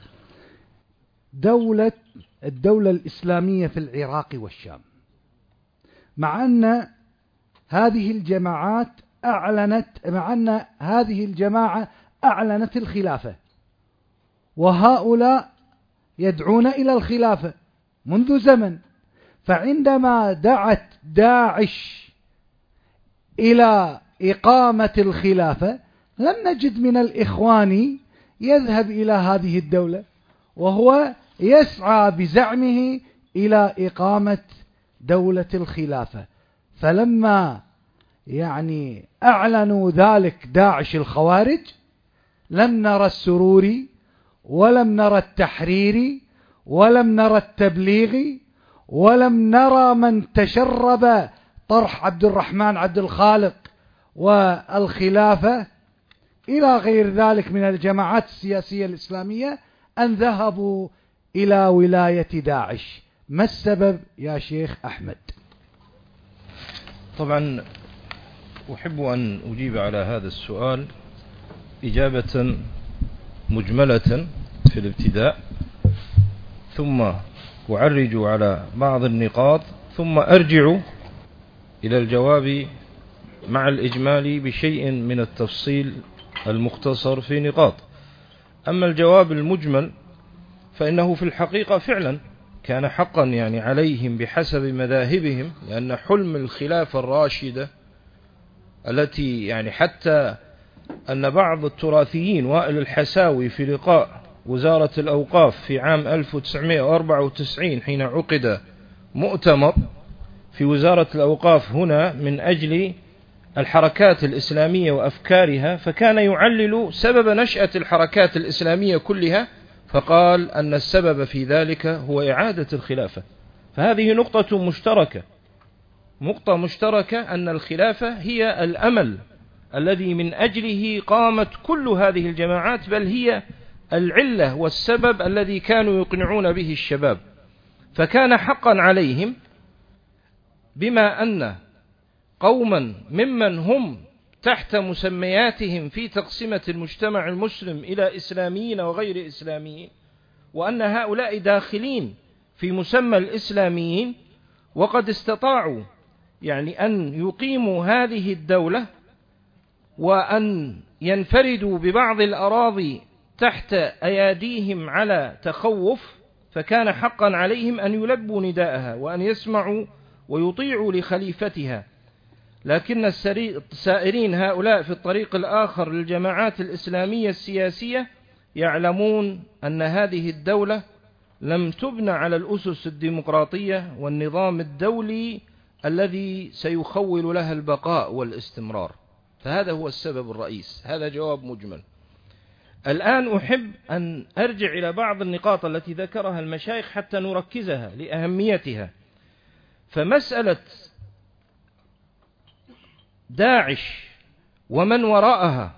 دولة الدولة الإسلامية في العراق والشام، مع أن هذه الجماعات أعلنت مع أن هذه الجماعة أعلنت الخلافة، وهؤلاء يدعون إلى الخلافة منذ زمن. فعندما دعت داعش إلى إقامة الخلافة لم نجد من الإخوان يذهب إلى هذه الدولة، وهو يسعى بزعمه إلى إقامة دولة الخلافة. فلما يعني أعلنوا ذلك داعش الخوارج لم نرى السروري ولم نرى التحريري ولم نرى التبليغي ولم نرى من تشرب طرح عبد الرحمن عبد الخالق والخلافة إلى غير ذلك من الجماعات السياسية الإسلامية أن ذهبوا إلى ولاية داعش. ما السبب يا شيخ أحمد؟ طبعا أحب أن أجيب على هذا السؤال إجابة مجملة في الابتداء، ثم أعرج على بعض النقاط، ثم أرجع إلى الجواب مع الإجمال بشيء من التفصيل المختصر في نقاط. أما الجواب المجمل فإنه في الحقيقة فعلا كان حقا يعني عليهم بحسب مذاهبهم، لأن حلم الخلافة الراشدة التي يعني حتى أن بعض التراثيين وائل الحساوي في لقاء وزارة الأوقاف في عام ألف وتسعمائة وأربعة وتسعين حين عقد مؤتمر في وزارة الأوقاف هنا من أجل الحركات الإسلامية وأفكارها، فكان يعلل سبب نشأة الحركات الإسلامية كلها، فقال أن السبب في ذلك هو إعادة الخلافة. فهذه نقطة مشتركة، نقطة مشتركة أن الخلافة هي الأمل الذي من أجله قامت كل هذه الجماعات، بل هي العلة والسبب الذي كانوا يقنعون به الشباب. فكان حقا عليهم بما أن قوما ممن هم تحت مسمياتهم في تقسيمة المجتمع المسلم إلى إسلاميين وغير إسلاميين، وأن هؤلاء داخلين في مسمى الإسلاميين وقد استطاعوا يعني أن يقيموا هذه الدولة وأن ينفردوا ببعض الأراضي تحت أياديهم على تخوف، فكان حقا عليهم أن يلبوا نداءها وأن يسمعوا ويطيعوا لخليفتها. لكن السائرين هؤلاء في الطريق الآخر للجماعات الإسلامية السياسية يعلمون أن هذه الدولة لم تبنى على الأسس الديمقراطية والنظام الدولي الذي سيخول لها البقاء والاستمرار. فهذا هو السبب الرئيس. هذا جواب مجمل. الآن أحب أن أرجع إلى بعض النقاط التي ذكرها المشايخ حتى نركزها لأهميتها. فمسألة داعش ومن وراءها،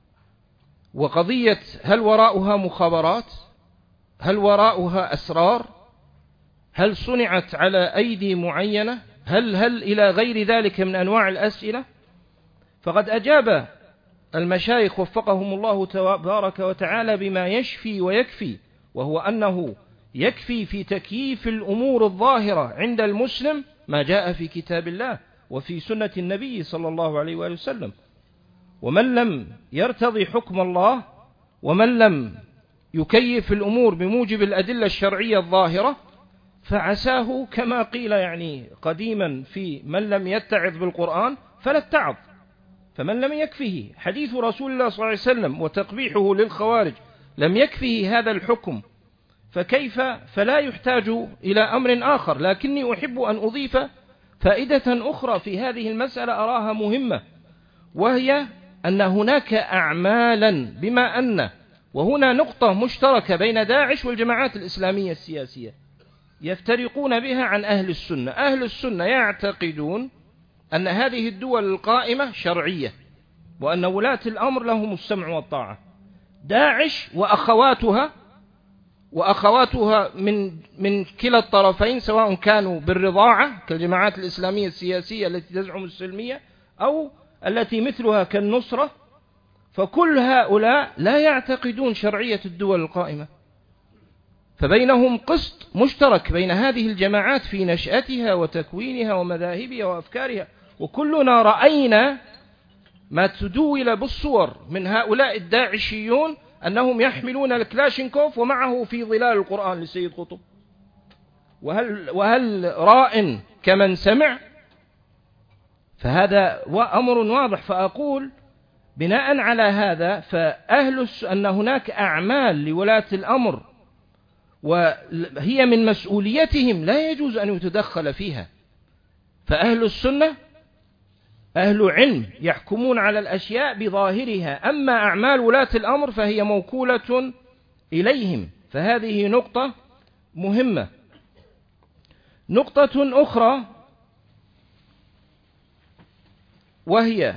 وقضية هل وراءها مخابرات، هل وراءها أسرار، هل صنعت على أيدي معينة، هل هل إلى غير ذلك من أنواع الأسئلة، فقد أجاب المشايخ وفقهم الله تبارك وتعالى بما يشفي ويكفي، وهو أنه يكفي في تكييف الأمور الظاهرة عند المسلم ما جاء في كتاب الله وفي سنة النبي صلى الله عليه وآله وسلم. ومن لم يرتضي حكم الله ومن لم يكيف الأمور بموجب الأدلة الشرعية الظاهرة فعساه كما قيل يعني قديما في من لم يتعظ بالقرآن فلا اتعظ. فمن لم يكفه حديث رسول الله صلى الله عليه وسلم وتقبيحه للخوارج لم يكفه هذا الحكم، فكيف فلا يحتاج إلى أمر آخر. لكني أحب أن أضيف فائدة أخرى في هذه المسألة أراها مهمة، وهي أن هناك أعمالا، بما أن وهنا نقطة مشتركة بين داعش والجماعات الإسلامية السياسية يفترقون بها عن أهل السنة. أهل السنة يعتقدون أن هذه الدول القائمة شرعية وأن ولاة الأمر لهم السمع والطاعة. داعش وأخواتها وأخواتها من من كلا الطرفين، سواء كانوا بالرضاعة كالجماعات الإسلامية السياسية التي تزعم السلمية أو التي مثلها كالنصرة، فكل هؤلاء لا يعتقدون شرعية الدول القائمة. فبينهم قسط مشترك بين هذه الجماعات في نشأتها وتكوينها ومذاهبها وأفكارها، وكلنا رأينا ما تدول بالصور من هؤلاء الداعشيون أنهم يحملون الكلاشينكوف ومعه في ظلال القرآن لسيد قطب. وهل, وهل راء كمن سمع؟ فهذا أمر واضح. فأقول بناء على هذا فأهل أن هناك أعمال لولاة الأمر وهي من مسؤوليتهم لا يجوز أن يتدخل فيها. فأهل السنة أهل علم يحكمون على الأشياء بظاهرها، أما أعمال ولاة الأمر فهي موكولة إليهم. فهذه نقطة مهمة. نقطة أخرى وهي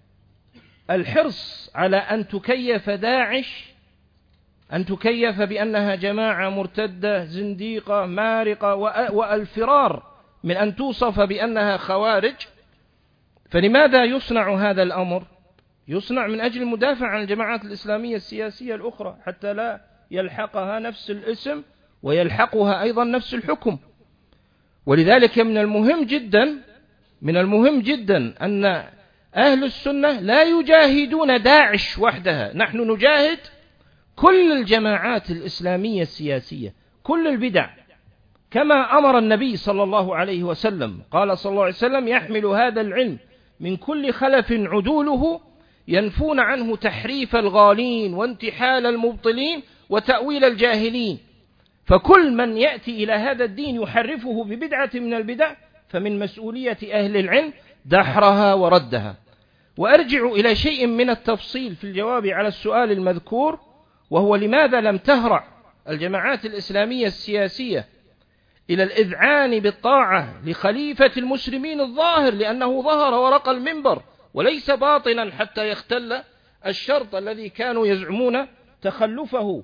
الحرص على أن تكيف داعش، أن تكيف بأنها جماعة مرتدة زنديقة مارقة، والفرار من أن توصف بأنها خوارج. فلماذا يصنع هذا الأمر؟ يصنع من أجل المدافع عن الجماعات الإسلامية السياسية الأخرى حتى لا يلحقها نفس الاسم ويلحقها أيضا نفس الحكم. ولذلك من المهم جدا من المهم جدا أن أهل السنة لا يجاهدون داعش وحدها، نحن نجاهد كل الجماعات الإسلامية السياسية، كل البدع، كما أمر النبي صلى الله عليه وسلم. قال صلى الله عليه وسلم: يحمل هذا العلم من كل خلف عدوله ينفون عنه تحريف الغالين وانتحال المبطلين وتأويل الجاهلين. فكل من يأتي إلى هذا الدين يحرفه ببدعة من البدع فمن مسؤولية أهل العلم دحرها وردها. وأرجع إلى شيء من التفصيل في الجواب على السؤال المذكور، وهو لماذا لم تهرع الجماعات الإسلامية السياسية إلى الإذعان بالطاعة لخليفة المسلمين الظاهر، لأنه ظهر ورقى المنبر وليس باطنا حتى يختل الشرط الذي كانوا يزعمون تخلفه.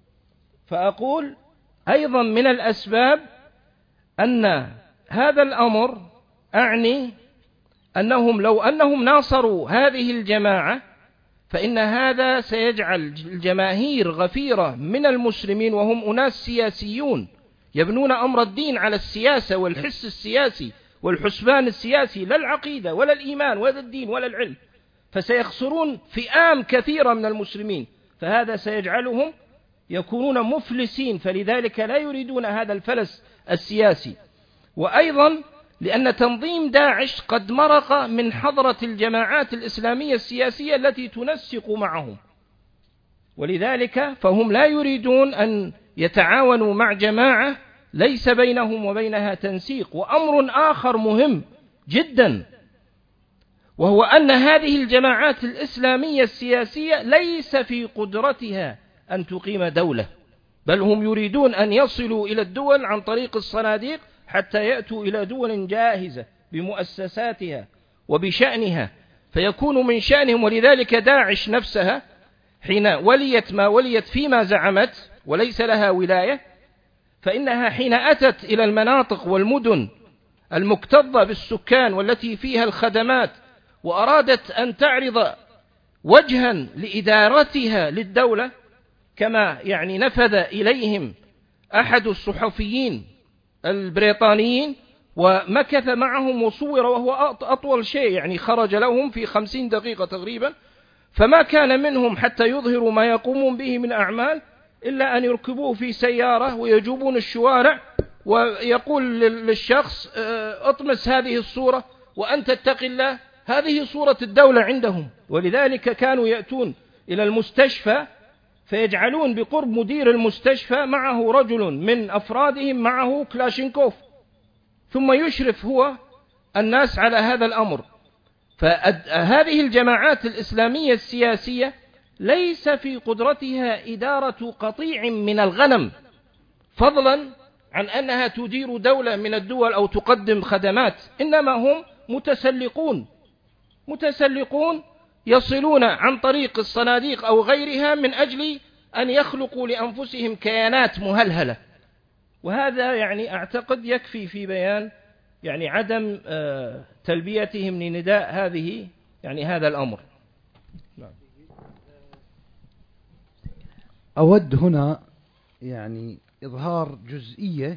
فأقول أيضا من الأسباب أن هذا الأمر أعني أنهم لو أنهم ناصروا هذه الجماعة فإن هذا سيجعل الجماهير غفيرة من المسلمين، وهم أناس سياسيون يبنون أمر الدين على السياسة والحس السياسي والحسبان السياسي، لا العقيدة ولا الإيمان ولا الدين ولا العلم، فسيخسرون فئام كثيرة من المسلمين، فهذا سيجعلهم يكونون مفلسين، فلذلك لا يريدون هذا الفلس السياسي. وأيضا لأن تنظيم داعش قد مرق من حضرة الجماعات الإسلامية السياسية التي تنسق معهم، ولذلك فهم لا يريدون أن يتعاونوا مع جماعة ليس بينهم وبينها تنسيق. وأمر آخر مهم جدا، وهو أن هذه الجماعات الإسلامية السياسية ليس في قدرتها أن تقيم دولة، بل هم يريدون أن يصلوا إلى الدول عن طريق الصناديق حتى يأتوا إلى دول جاهزة بمؤسساتها وبشأنها، فيكون من شأنهم. ولذلك داعش نفسها حين وليت ما وليت فيما زعمت وليس لها ولاية، فإنها حين أتت إلى المناطق والمدن المكتظة بالسكان والتي فيها الخدمات وأرادت أن تعرض وجها لإدارتها للدولة، كما يعني نفذ إليهم أحد الصحفيين البريطانيين ومكث معهم وصور، وهو أطول شيء يعني خرج لهم في خمسين دقيقة تقريبا، فما كان منهم حتى يظهروا ما يقومون به من أعمال إلا أن يركبوه في سيارة ويجوبون الشوارع ويقول للشخص اطمس هذه الصورة وأنت اتق الله، هذه صورة الدولة عندهم. ولذلك كانوا يأتون إلى المستشفى فيجعلون بقرب مدير المستشفى معه رجل من أفرادهم معه كلاشينكوف، ثم يشرف هو الناس على هذا الأمر. فهذه الجماعات الإسلامية السياسية ليس في قدرتها إدارة قطيع من الغنم، فضلا عن أنها تدير دولة من الدول أو تقدم خدمات، إنما هم متسلقون متسلقون يصلون عن طريق الصناديق أو غيرها من أجل أن يخلقوا لأنفسهم كيانات مهلهلة. وهذا يعني أعتقد يكفي في بيان يعني عدم تلبيتهم لنداء هذه يعني هذا الأمر. أود هنا يعني إظهار جزئية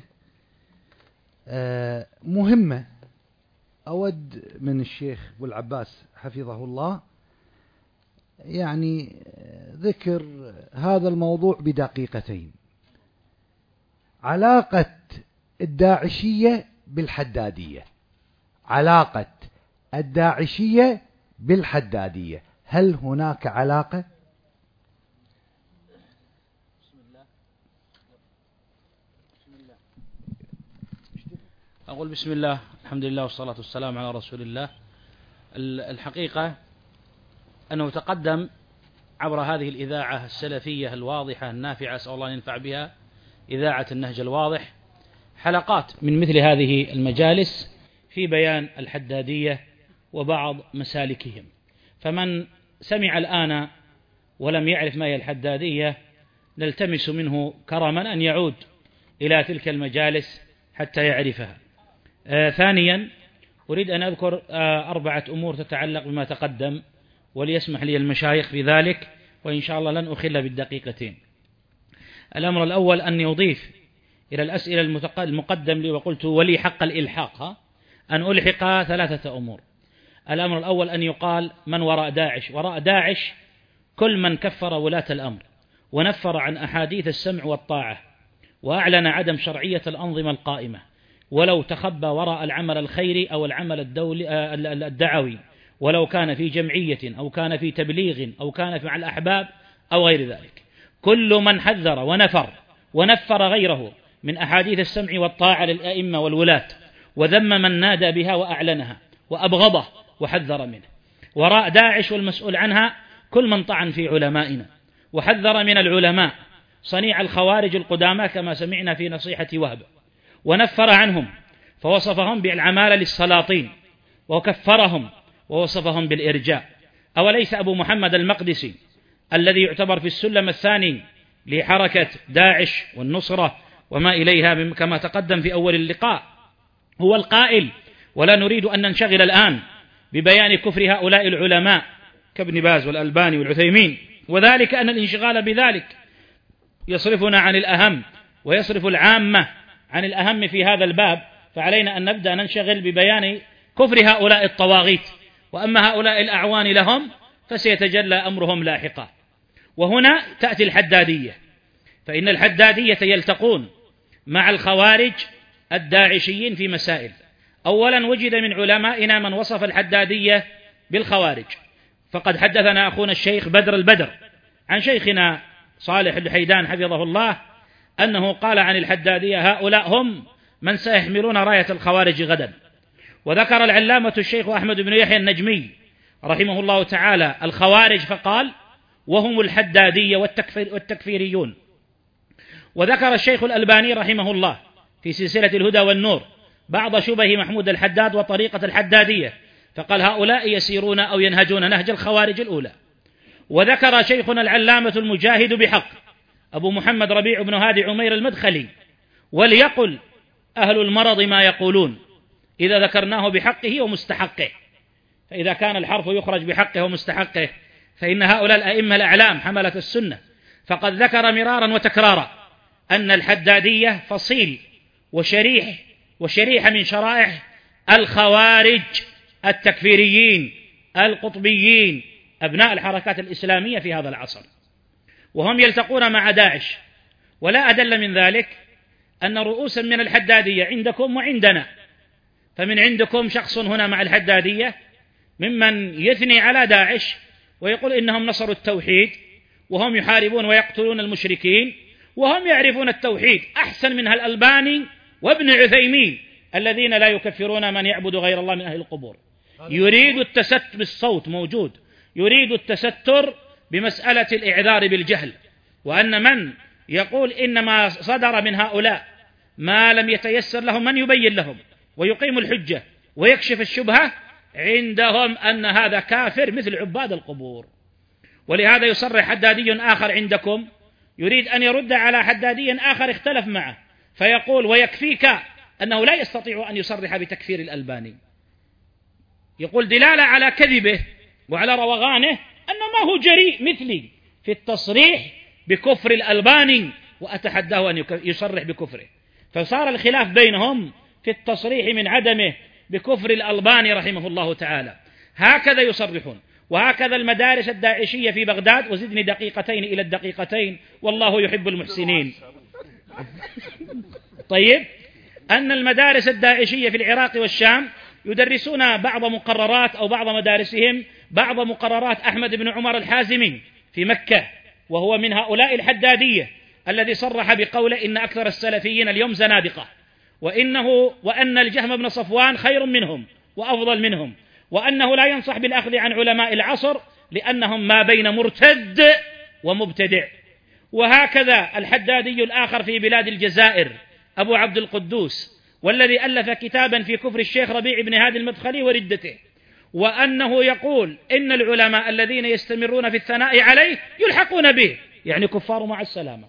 مهمة، أود من الشيخ أبو العباس حفظه الله يعني ذكر هذا الموضوع بدقيقتين. علاقة الداعشية بالحدادية، علاقة الداعشية بالحدادية هل هناك علاقة؟ أقول بسم الله، الحمد لله والصلاة والسلام على رسول الله. الحقيقة أنه تقدم عبر هذه الإذاعة السلفية الواضحة النافعة، أسأل الله أن ينفع بها، إذاعة النهج الواضح، حلقات من مثل هذه المجالس في بيان الحدادية وبعض مسالكهم. فمن سمع الآن ولم يعرف ما هي الحدادية نلتمس منه كرما أن يعود إلى تلك المجالس حتى يعرفها. آه ثانيا أريد أن أذكر آه أربعة أمور تتعلق بما تقدم، وليسمح لي المشايخ بذلك، وإن شاء الله لن أخل بالدقيقتين. الأمر الأول أن يضيف إلى الأسئلة المقدم لي، وقلت ولي حق الإلحاق، ها؟ أن ألحق ثلاثة أمور. الأمر الأول أن يقال من وراء داعش. وراء داعش كل من كفر ولاة الأمر ونفر عن أحاديث السمع والطاعة وأعلن عدم شرعية الأنظمة القائمة، ولو تخبى وراء العمل الخيري أو العمل الدولي الدعوي، ولو كان في جمعية أو كان في تبليغ أو كان مع الأحباب أو غير ذلك. كل من حذر ونفر ونفر غيره من أحاديث السمع والطاعة للأئمة والولاة، وذم من نادى بها وأعلنها وأبغضه وحذر منه. وراء داعش والمسؤول عنها كل من طعن في علمائنا وحذر من العلماء صنيع الخوارج القدامى كما سمعنا في نصيحة وهب، ونفر عنهم فوصفهم بالعمالة للسلاطين وكفرهم ووصفهم بالإرجاء. أوليس أبو محمد المقدسي الذي يعتبر في السلم الثاني لحركة داعش والنصرة وما إليها كما تقدم في أول اللقاء هو القائل: ولا نريد أن ننشغل الآن ببيان كفر هؤلاء العلماء كابن باز والألباني والعثيمين، وذلك أن الانشغال بذلك يصرفنا عن الأهم ويصرف العامة عن الأهم في هذا الباب، فعلينا أن نبدأ ننشغل ببيان كفر هؤلاء الطواغيت، وأما هؤلاء الأعوان لهم فسيتجلى أمرهم لاحقا. وهنا تأتي الحدادية، فإن الحدادية يلتقون مع الخوارج الداعشيين في مسائل. أولا وجد من علمائنا من وصف الحدادية بالخوارج، فقد حدثنا أخونا الشيخ بدر البدر عن شيخنا صالح الحيدان حفظه الله أنه قال عن الحدادية: هؤلاء هم من سيحملون راية الخوارج غدا. وذكر العلامة الشيخ أحمد بن يحيى النجمي رحمه الله تعالى الخوارج فقال: وهم الحدادية والتكفير والتكفيريون. وذكر الشيخ الألباني رحمه الله في سلسلة الهدى والنور بعض شبه محمود الحداد وطريقة الحدادية، فقال: هؤلاء يسيرون أو ينهجون نهج الخوارج الأولى. وذكر شيخنا العلامة المجاهد بحق أبو محمد ربيع بن هادي عمير المدخلي: وليقل أهل المرض ما يقولون إذا ذكرناه بحقه ومستحقه. فإذا كان الحرف يخرج بحقه ومستحقه فإن هؤلاء الأئمة الأعلام حملة السنة فقد ذكر مرارا وتكرارا أن الحدادية فصيل وشريح وشريحة من شرائح الخوارج التكفيريين القطبيين أبناء الحركات الإسلامية في هذا العصر، وهم يلتقون مع داعش. ولا أدل من ذلك أن رؤوسا من الحدادية عندكم وعندنا، فمن عندكم شخص هنا مع الحدادية ممن يثني على داعش ويقول إنهم نصروا التوحيد وهم يحاربون ويقتلون المشركين وهم يعرفون التوحيد أحسن منها الألباني وابن عثيمين الذين لا يكفرون من يعبد غير الله من أهل القبور. يريد التستر بالصوت موجود، يريد التستر بمسألة الإعذار بالجهل، وأن من يقول إنما صدر من هؤلاء ما لم يتيسر لهم من يبين لهم ويقيم الحجة ويكشف الشبهة عندهم أن هذا كافر مثل عباد القبور. ولهذا يصرح حدادي آخر عندكم يريد أن يرد على حدادي آخر اختلف معه فيقول: ويكفيك أنه لا يستطيع أن يصرح بتكفير الألباني. يقول دلالة على كذبه وعلى روغانه أنه ما هو جريء مثلي في التصريح بكفر الألباني وأتحداه أن يصرح بكفره. فصار الخلاف بينهم في التصريح من عدمه بكفر الألباني رحمه الله تعالى. هكذا يصرحون، وهكذا المدارس الداعشية في بغداد. وزدني دقيقتين إلى الدقيقتين والله يحب المحسنين. طيب، أن المدارس الداعشية في العراق والشام يدرسون بعض مقررات أو بعض مدارسهم بعض مقررات أحمد بن عمر الحازمي في مكة، وهو من هؤلاء الحدادية الذي صرح بقوله إن أكثر السلفيين اليوم زنادقة، وإنه وأن الجهم بن صفوان خير منهم وأفضل منهم، وأنه لا ينصح بالأخذ عن علماء العصر لأنهم ما بين مرتد ومبتدع. وهكذا الحدادي الآخر في بلاد الجزائر أبو عبد القدوس، والذي ألف كتابا في كفر الشيخ ربيع بن هادي المدخلي وردته، وأنه يقول إن العلماء الذين يستمرون في الثناء عليه يلحقون به، يعني كفار مع السلامة.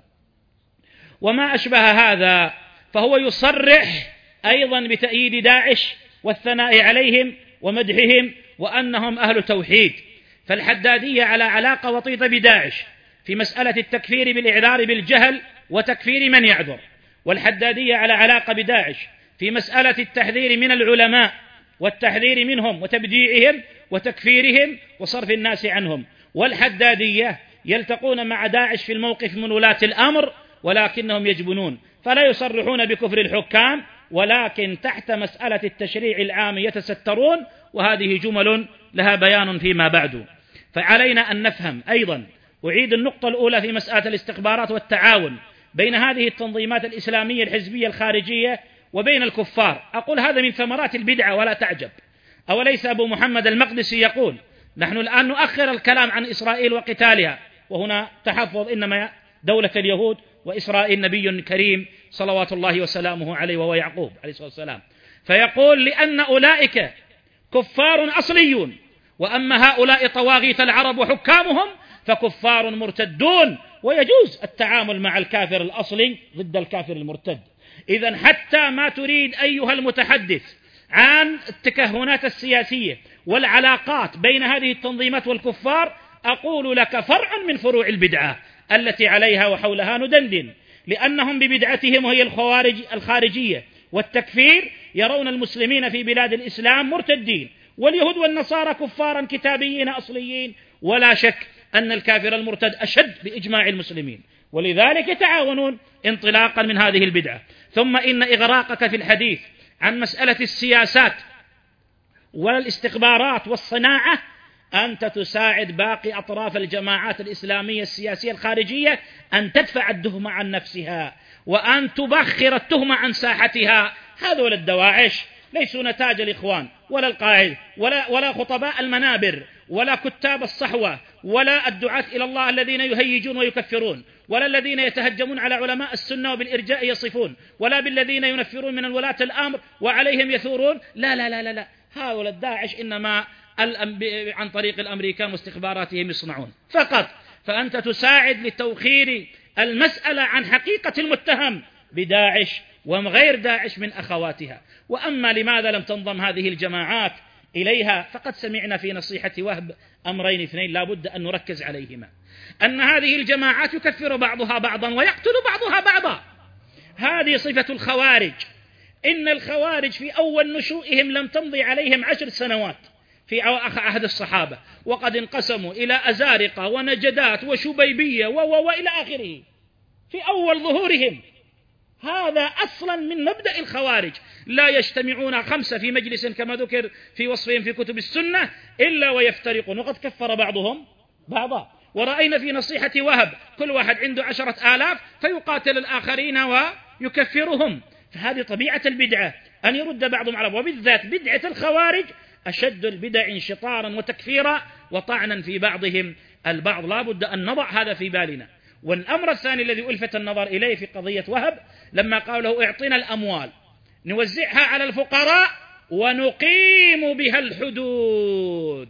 وما أشبه هذا، فهو يصرح أيضا بتأييد داعش والثناء عليهم ومدحهم وأنهم أهل توحيد. فالحدادية على علاقة وطيدة بداعش في مسألة التكفير بالإعذار بالجهل وتكفير من يعذر، والحدادية على علاقة بداعش في مسألة التحذير من العلماء والتحذير منهم وتبديعهم وتكفيرهم وصرف الناس عنهم. والحدادية يلتقون مع داعش في الموقف من ولاة الأمر، ولكنهم يجبنون فلا يصرحون بكفر الحكام، ولكن تحت مسألة التشريع العام يتسترون، وهذه جمل لها بيان فيما بعد. فعلينا أن نفهم أيضا، أعيد النقطة الأولى في مسألة الاستخبارات والتعاون بين هذه التنظيمات الإسلامية الحزبية الخارجية وبين الكفار. أقول هذا من ثمرات البدعة ولا تعجب. أوليس أبو محمد المقدسي يقول نحن الآن نؤخر الكلام عن إسرائيل وقتالها، وهنا تحفظ، إنما دولة اليهود وإسرائيل نبي كريم صلوات الله وسلامه عليه وهو يعقوب عليه الصلاة والسلام. فيقول لأن أولئك كفار أصليون، وأما هؤلاء طواغيت العرب وحكامهم فكفار مرتدون، ويجوز التعامل مع الكافر الأصلي ضد الكافر المرتد. إذن حتى ما تريد أيها المتحدث عن التكهنات السياسية والعلاقات بين هذه التنظيمات والكفار، أقول لك فرع من فروع البدعة التي عليها وحولها ندندن، لأنهم ببدعتهم وهي الخوارج الخارجية والتكفير يرون المسلمين في بلاد الإسلام مرتدين، واليهود والنصارى كفارا كتابيين أصليين، ولا شك أن الكافر المرتد أشد بإجماع المسلمين، ولذلك يتعاونون انطلاقا من هذه البدعة. ثم إن إغراقك في الحديث عن مسألة السياسات والاستخبارات والصناعة أنت تساعد باقي أطراف الجماعات الإسلامية السياسية الخارجية أن تدفع التهمة عن نفسها وأن تبخر التهمة عن ساحتها. هذول الدواعش ليسوا نتاج الإخوان ولا القاعدة ولا, ولا خطباء المنابر ولا كتاب الصحوة ولا الدعاة إلى الله الذين يهيجون ويكفرون، ولا الذين يتهجمون على علماء السنة وبالإرجاء يصفون، ولا بالذين ينفرون من ولاة الأمر وعليهم يثورون. لا لا لا لا, لا. هؤلاء الداعش إنما عن طريق الأمريكان واستخباراتهم يصنعون فقط. فأنت تساعد لتوخير المسألة عن حقيقة المتهم بداعش وغير داعش من أخواتها. وأما لماذا لم تنضم هذه الجماعات إليها، فقد سمعنا في نصيحة وهب أمرين اثنين لا بد أن نركز عليهما: أن هذه الجماعات يكفر بعضها بعضا ويقتل بعضها بعضا، هذه صفة الخوارج. إن الخوارج في أول نشوئهم لم تمضي عليهم عشر سنوات في عهد الصحابة، وقد انقسموا إلى أزارقة ونجدات وشبيبية وإلى آخره في أول ظهورهم. هذا أصلا من مبدأ الخوارج، لا يجتمعون خمسة في مجلس كما ذكر في وصفهم في كتب السنة إلا ويفترقون، وقد كفر بعضهم بعضا. ورأينا في نصيحة وهب كل واحد عنده عشرة آلاف فيقاتل الآخرين ويكفرهم. فهذه طبيعة البدعة أن يرد بعضهم على بعض، وبالذات بدعة الخوارج أشد البدع انشطارا وتكفيرا وطعنا في بعضهم البعض. لا بد أن نضع هذا في بالنا. والأمر الثاني الذي ألفت النظر إليه في قضية وهب لما قال له اعطنا الأموال نوزعها على الفقراء ونقيم بها الحدود،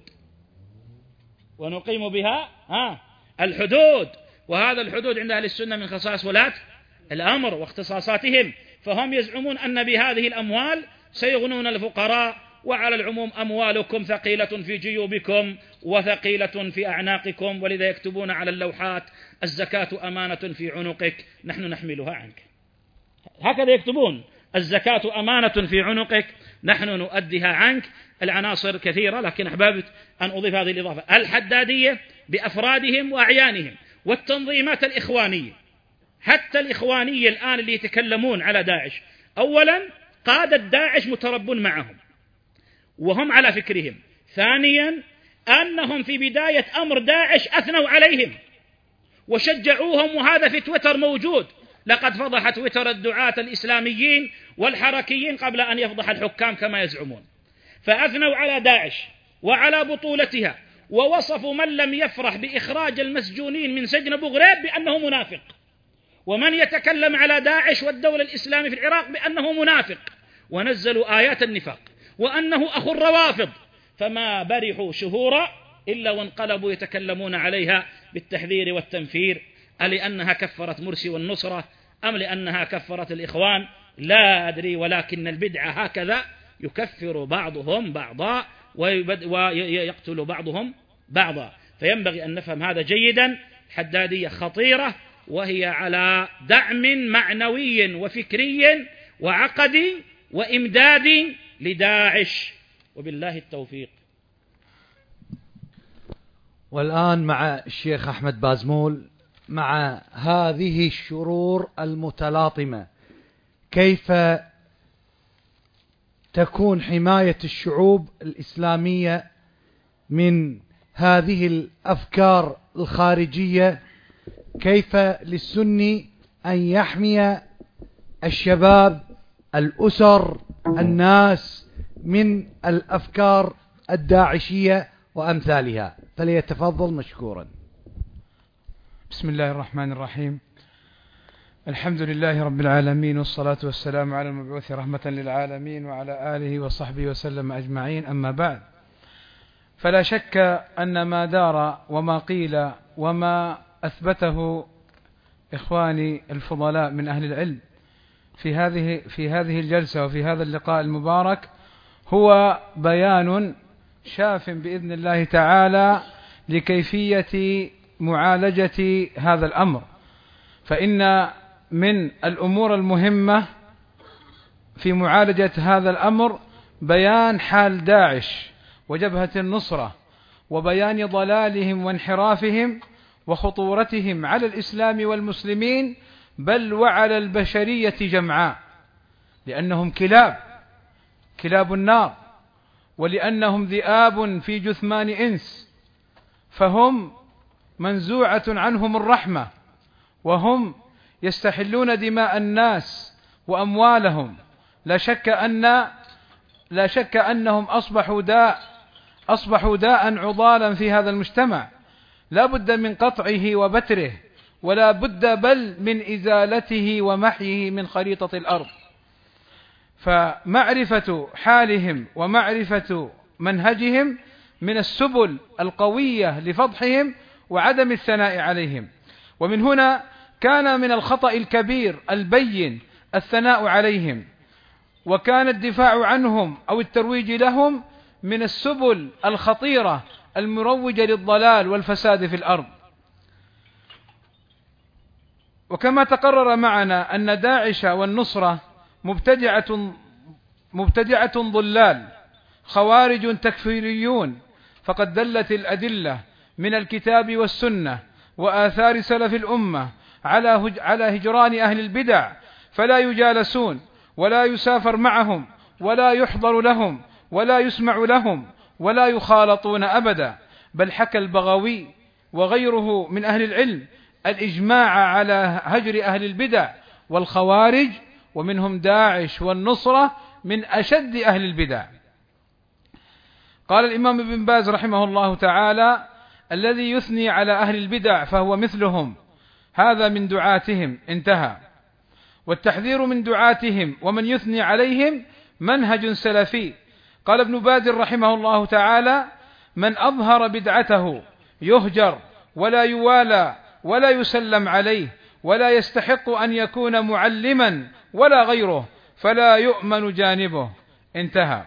ونقيم بها ها الحدود. وهذا الحدود عند أهل السنة من خصائص ولاة الأمر واختصاصاتهم، فهم يزعمون أن بهذه الأموال سيغنون الفقراء. وعلى العموم أموالكم ثقيلة في جيوبكم وثقيلة في أعناقكم، ولذا يكتبون على اللوحات الزكاة أمانة في عنقك نحن نحملها عنك. هكذا يكتبون الزكاة أمانة في عنقك نحن نؤديها عنك. العناصر كثيرة، لكن أحببت أن أضيف هذه الإضافة: الحدادية بأفرادهم وأعيانهم، والتنظيمات الإخوانية، حتى الإخوانية الآن اللي يتكلمون على داعش، أولا قادة داعش متربون معهم وهم على فكرهم. ثانيا أنهم في بداية أمر داعش أثنوا عليهم وشجعوهم، وهذا في تويتر موجود. لقد فضح تويتر الدعاة الإسلاميين والحركيين قبل أن يفضح الحكام كما يزعمون، فأثنوا على داعش وعلى بطولتها، ووصفوا من لم يفرح بإخراج المسجونين من سجن أبو غريب بأنه منافق، ومن يتكلم على داعش والدولة الإسلامية في العراق بأنه منافق، ونزلوا آيات النفاق وأنه أخو الروافض، فما برحوا شهورا إلا وانقلبوا يتكلمون عليها بالتحذير والتنفير، ألأنها كفرت مرسي والنصرة أم لأنها كفرت الإخوان لا أدري، ولكن البدعة هكذا يكفر بعضهم بعضا ويقتل بعضهم بعضا. فينبغي أن نفهم هذا جيدا. الحدادية خطيرة، وهي على دعم معنوي وفكري وعقدي وإمدادي لداعش، وبالله التوفيق. والآن مع الشيخ أحمد بازمول، مع هذه الشرور المتلاطمة كيف تكون حماية الشعوب الإسلامية من هذه الأفكار الخارجية؟ كيف للسني أن يحمي الشباب، الأسر، الناس من الأفكار الداعشية وأمثالها؟ فليتفضل مشكورا. بسم الله الرحمن الرحيم. الحمد لله رب العالمين، والصلاة والسلام على المبعوث رحمة للعالمين وعلى آله وصحبه وسلم أجمعين، أما بعد، فلا شك أن ما دار وما قيل وما أثبته إخواني الفضلاء من أهل العلم في هذه في هذه الجلسة وفي هذا اللقاء المبارك هو بيان شاف بإذن الله تعالى لكيفية معالجة هذا الأمر. فإن من الأمور المهمة في معالجة هذا الأمر بيان حال داعش وجبهة النصرة، وبيان ضلالهم وانحرافهم وخطورتهم على الإسلام والمسلمين، بل وعلى البشرية جمعاء، لأنهم كلاب كلاب النار، ولأنهم ذئاب في جثمان إنس، فهم منزوعة عنهم الرحمة، وهم يستحلون دماء الناس وأموالهم. لا شك أن لا شك أنهم أصبحوا داء أصبحوا داء عضالا في هذا المجتمع، لا بد من قطعه وبتره، ولا بد بل من إزالته ومحيه من خريطة الأرض. فمعرفة حالهم ومعرفة منهجهم من السبل القوية لفضحهم وعدم الثناء عليهم. ومن هنا كان من الخطأ الكبير البين الثناء عليهم، وكان الدفاع عنهم أو الترويج لهم من السبل الخطيرة المروجة للضلال والفساد في الأرض. وكما تقرر معنا أن داعش والنصرة مبتدعة مبتدعة ضلال خوارج تكفيريون، فقد دلت الأدلة من الكتاب والسنة وآثار سلف الأمة على على هجران أهل البدع، فلا يجالسون ولا يسافر معهم ولا يحضر لهم ولا يسمع لهم ولا يخالطون أبدا. بل حكى البغوي وغيره من أهل العلم الإجماع على هجر أهل البدع والخوارج، ومنهم داعش والنصرة من أشد أهل البدع. قال الإمام ابن باز رحمه الله تعالى: الذي يثني على أهل البدع فهو مثلهم، هذا من دعاتهم، انتهى. والتحذير من دعاتهم ومن يثني عليهم منهج سلفي. قال ابن باز رحمه الله تعالى: من أظهر بدعته يهجر ولا يوالى ولا يسلم عليه ولا يستحق أن يكون معلما ولا غيره، فلا يؤمن جانبه، انتهى.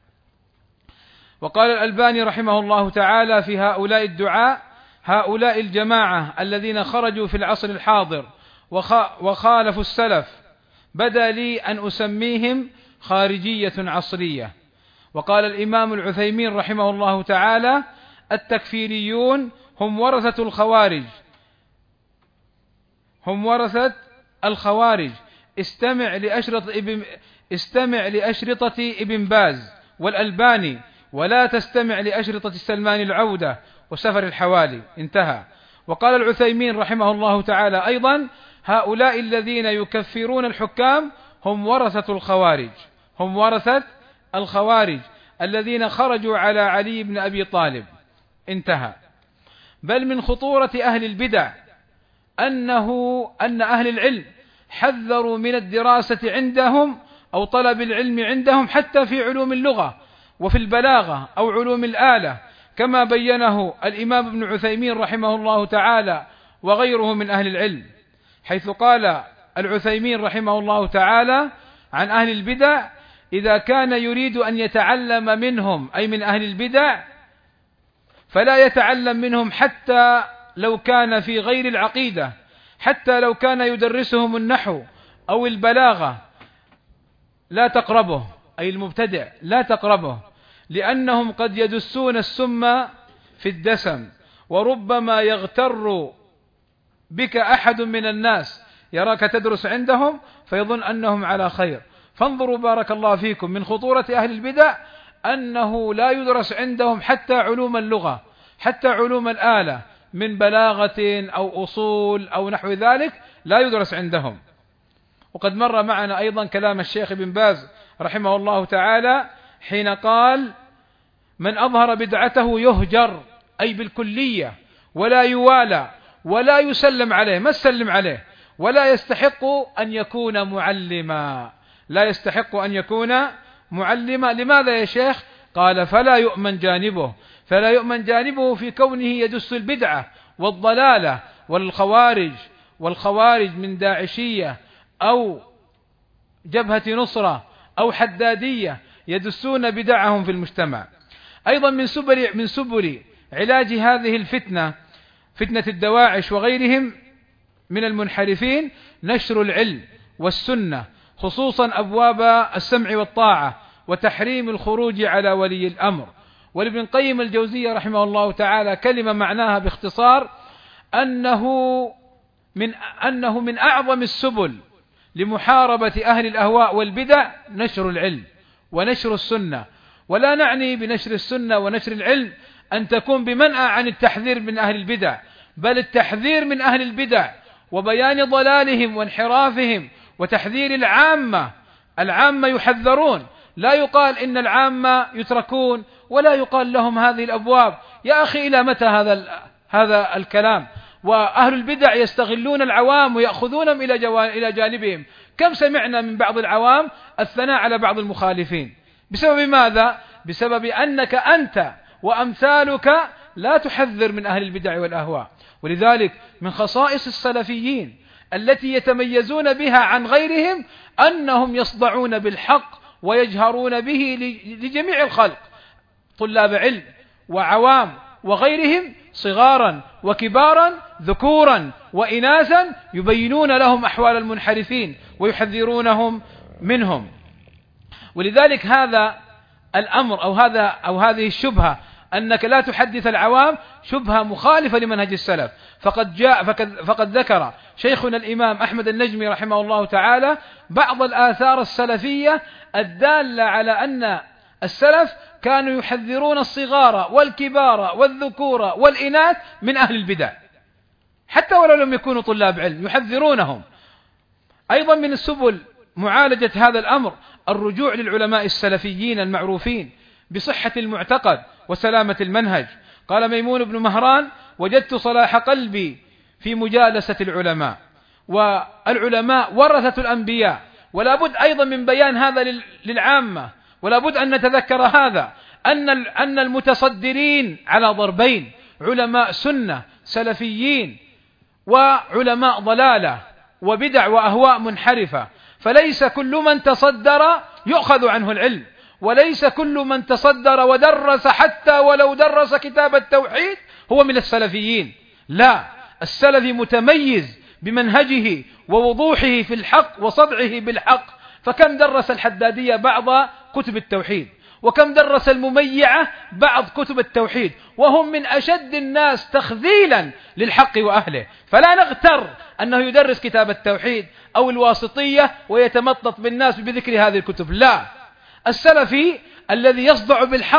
وقال الألباني رحمه الله تعالى في هؤلاء الدعاء: هؤلاء الجماعة الذين خرجوا في العصر الحاضر وخالفوا السلف بدا لي أن أسميهم خارجية عصرية. وقال الإمام العثيمين رحمه الله تعالى: التكفيريون هم ورثة الخوارج هم ورثة الخوارج استمع لأشرطة ابن استمع لأشرطة ابن باز والألباني ولا تستمع لأشرطة سلمان العودة وسفر الحوالي. انتهى. وقال العثيمين رحمه الله تعالى أيضا: هؤلاء الذين يكفرون الحكام هم ورثة الخوارج، هم ورثة الخوارج الذين خرجوا على علي بن أبي طالب. انتهى. بل من خطورة أهل البدع أنه أن أهل العلم حذروا من الدراسة عندهم أو طلب العلم عندهم حتى في علوم اللغة وفي البلاغة أو علوم الآلة، كما بينه الإمام ابن عثيمين رحمه الله تعالى وغيره من أهل العلم، حيث قال العثيمين رحمه الله تعالى عن أهل البدع: إذا كان يريد أن يتعلم منهم، أي من أهل البدع، فلا يتعلم منهم حتى لو كان في غير العقيدة، حتى لو كان يدرسهم النحو أو البلاغة لا تقربه، أي المبتدع لا تقربه، لأنهم قد يدسون السم في الدسم، وربما يغتر بك أحد من الناس يراك تدرس عندهم فيظن أنهم على خير. فانظروا بارك الله فيكم من خطورة أهل البدع أنه لا يدرس عندهم حتى علوم اللغة، حتى علوم الآلة من بلاغة أو أصول أو نحو ذلك لا يدرس عندهم. وقد مر معنا أيضا كلام الشيخ بن باز رحمه الله تعالى حين قال: من أظهر بدعته يهجر، أي بالكلية، ولا يوالى ولا يسلم عليه، ما تسلم عليه، ولا يستحق أن يكون معلما، لا يستحق أن يكون معلما. لماذا يا شيخ؟ قال: فلا يؤمن جانبه، فلا يؤمن جانبه في كونه يدس البدعة والضلالة والخوارج، والخوارج من داعشية أو جبهة نصرة أو حدادية يدسون بدعهم في المجتمع. أيضا من سبل من سبل علاج هذه الفتنة، فتنة الدواعش وغيرهم من المنحرفين، نشر العلم والسنة، خصوصا أبواب السمع والطاعة وتحريم الخروج على ولي الأمر. ولابن القيم الجوزية رحمه الله تعالى كلمة معناها باختصار أنه من أنه من أعظم السبل لمحاربة أهل الأهواء والبدع نشر العلم ونشر السنة. ولا نعني بنشر السنة ونشر العلم أن تكون بمنأى عن التحذير من أهل البدع، بل التحذير من أهل البدع وبيان ضلالهم وانحرافهم وتحذير العامة. العامة يحذرون، لا يقال إن العامة يتركون ولا يقال لهم هذه الأبواب. يا أخي إلى متى هذا هذا الكلام؟ وأهل البدع يستغلون العوام ويأخذونهم إلى إلى جانبهم. كم سمعنا من بعض العوام الثناء على بعض المخالفين، بسبب ماذا؟ بسبب أنك أنت وأمثالك لا تحذر من أهل البدع والأهواء. ولذلك من خصائص السلفيين التي يتميزون بها عن غيرهم أنهم يصدعون بالحق ويجهرون به لجميع الخلق، طلاب علم وعوام وغيرهم، صغارا وكبارا، ذكورا وإناثا، يبينون لهم أحوال المنحرفين ويحذرونهم منهم. ولذلك هذا الأمر أو هذا أو هذه الشبهة أنك لا تحدث العوام شبهة مخالفة لمنهج السلف. فقد جاء فقد, فقد ذكر شيخنا الإمام أحمد النجمي رحمه الله تعالى بعض الآثار السلفية الدالة على أن السلف كانوا يحذرون الصغار والكبار والذكور والإناث من أهل البدع، حتى ولو لم يكونوا طلاب علم يحذرونهم. أيضا من السبل معالجة هذا الأمر الرجوع للعلماء السلفيين المعروفين بصحة المعتقد وسلامة المنهج. قال ميمون بن مهران: وجدت صلاح قلبي في مجالسة العلماء، والعلماء ورثة الأنبياء. ولا بد أيضا من بيان هذا للعامة، ولا بد أن نتذكر هذا أن أن المتصدرين على ضربين: علماء سنة سلفيين وعلماء ضلالة وبدع وأهواء منحرفة. فليس كل من تصدر يؤخذ عنه العلم، وليس كل من تصدر ودرس حتى ولو درس كتاب التوحيد هو من السلفيين. لا، السلفي متميز بمنهجه ووضوحه في الحق وصدعه بالحق. فكم درس الحدادية بعض كتب التوحيد، وكم درس المميعة بعض كتب التوحيد، وهم من أشد الناس تخذيلا للحق وأهله. فلا نغتر أنه يدرس كتاب التوحيد أو الواسطية ويتمطط بالناس بذكر هذه الكتب. لا، السلفي الذي يصدع بالحق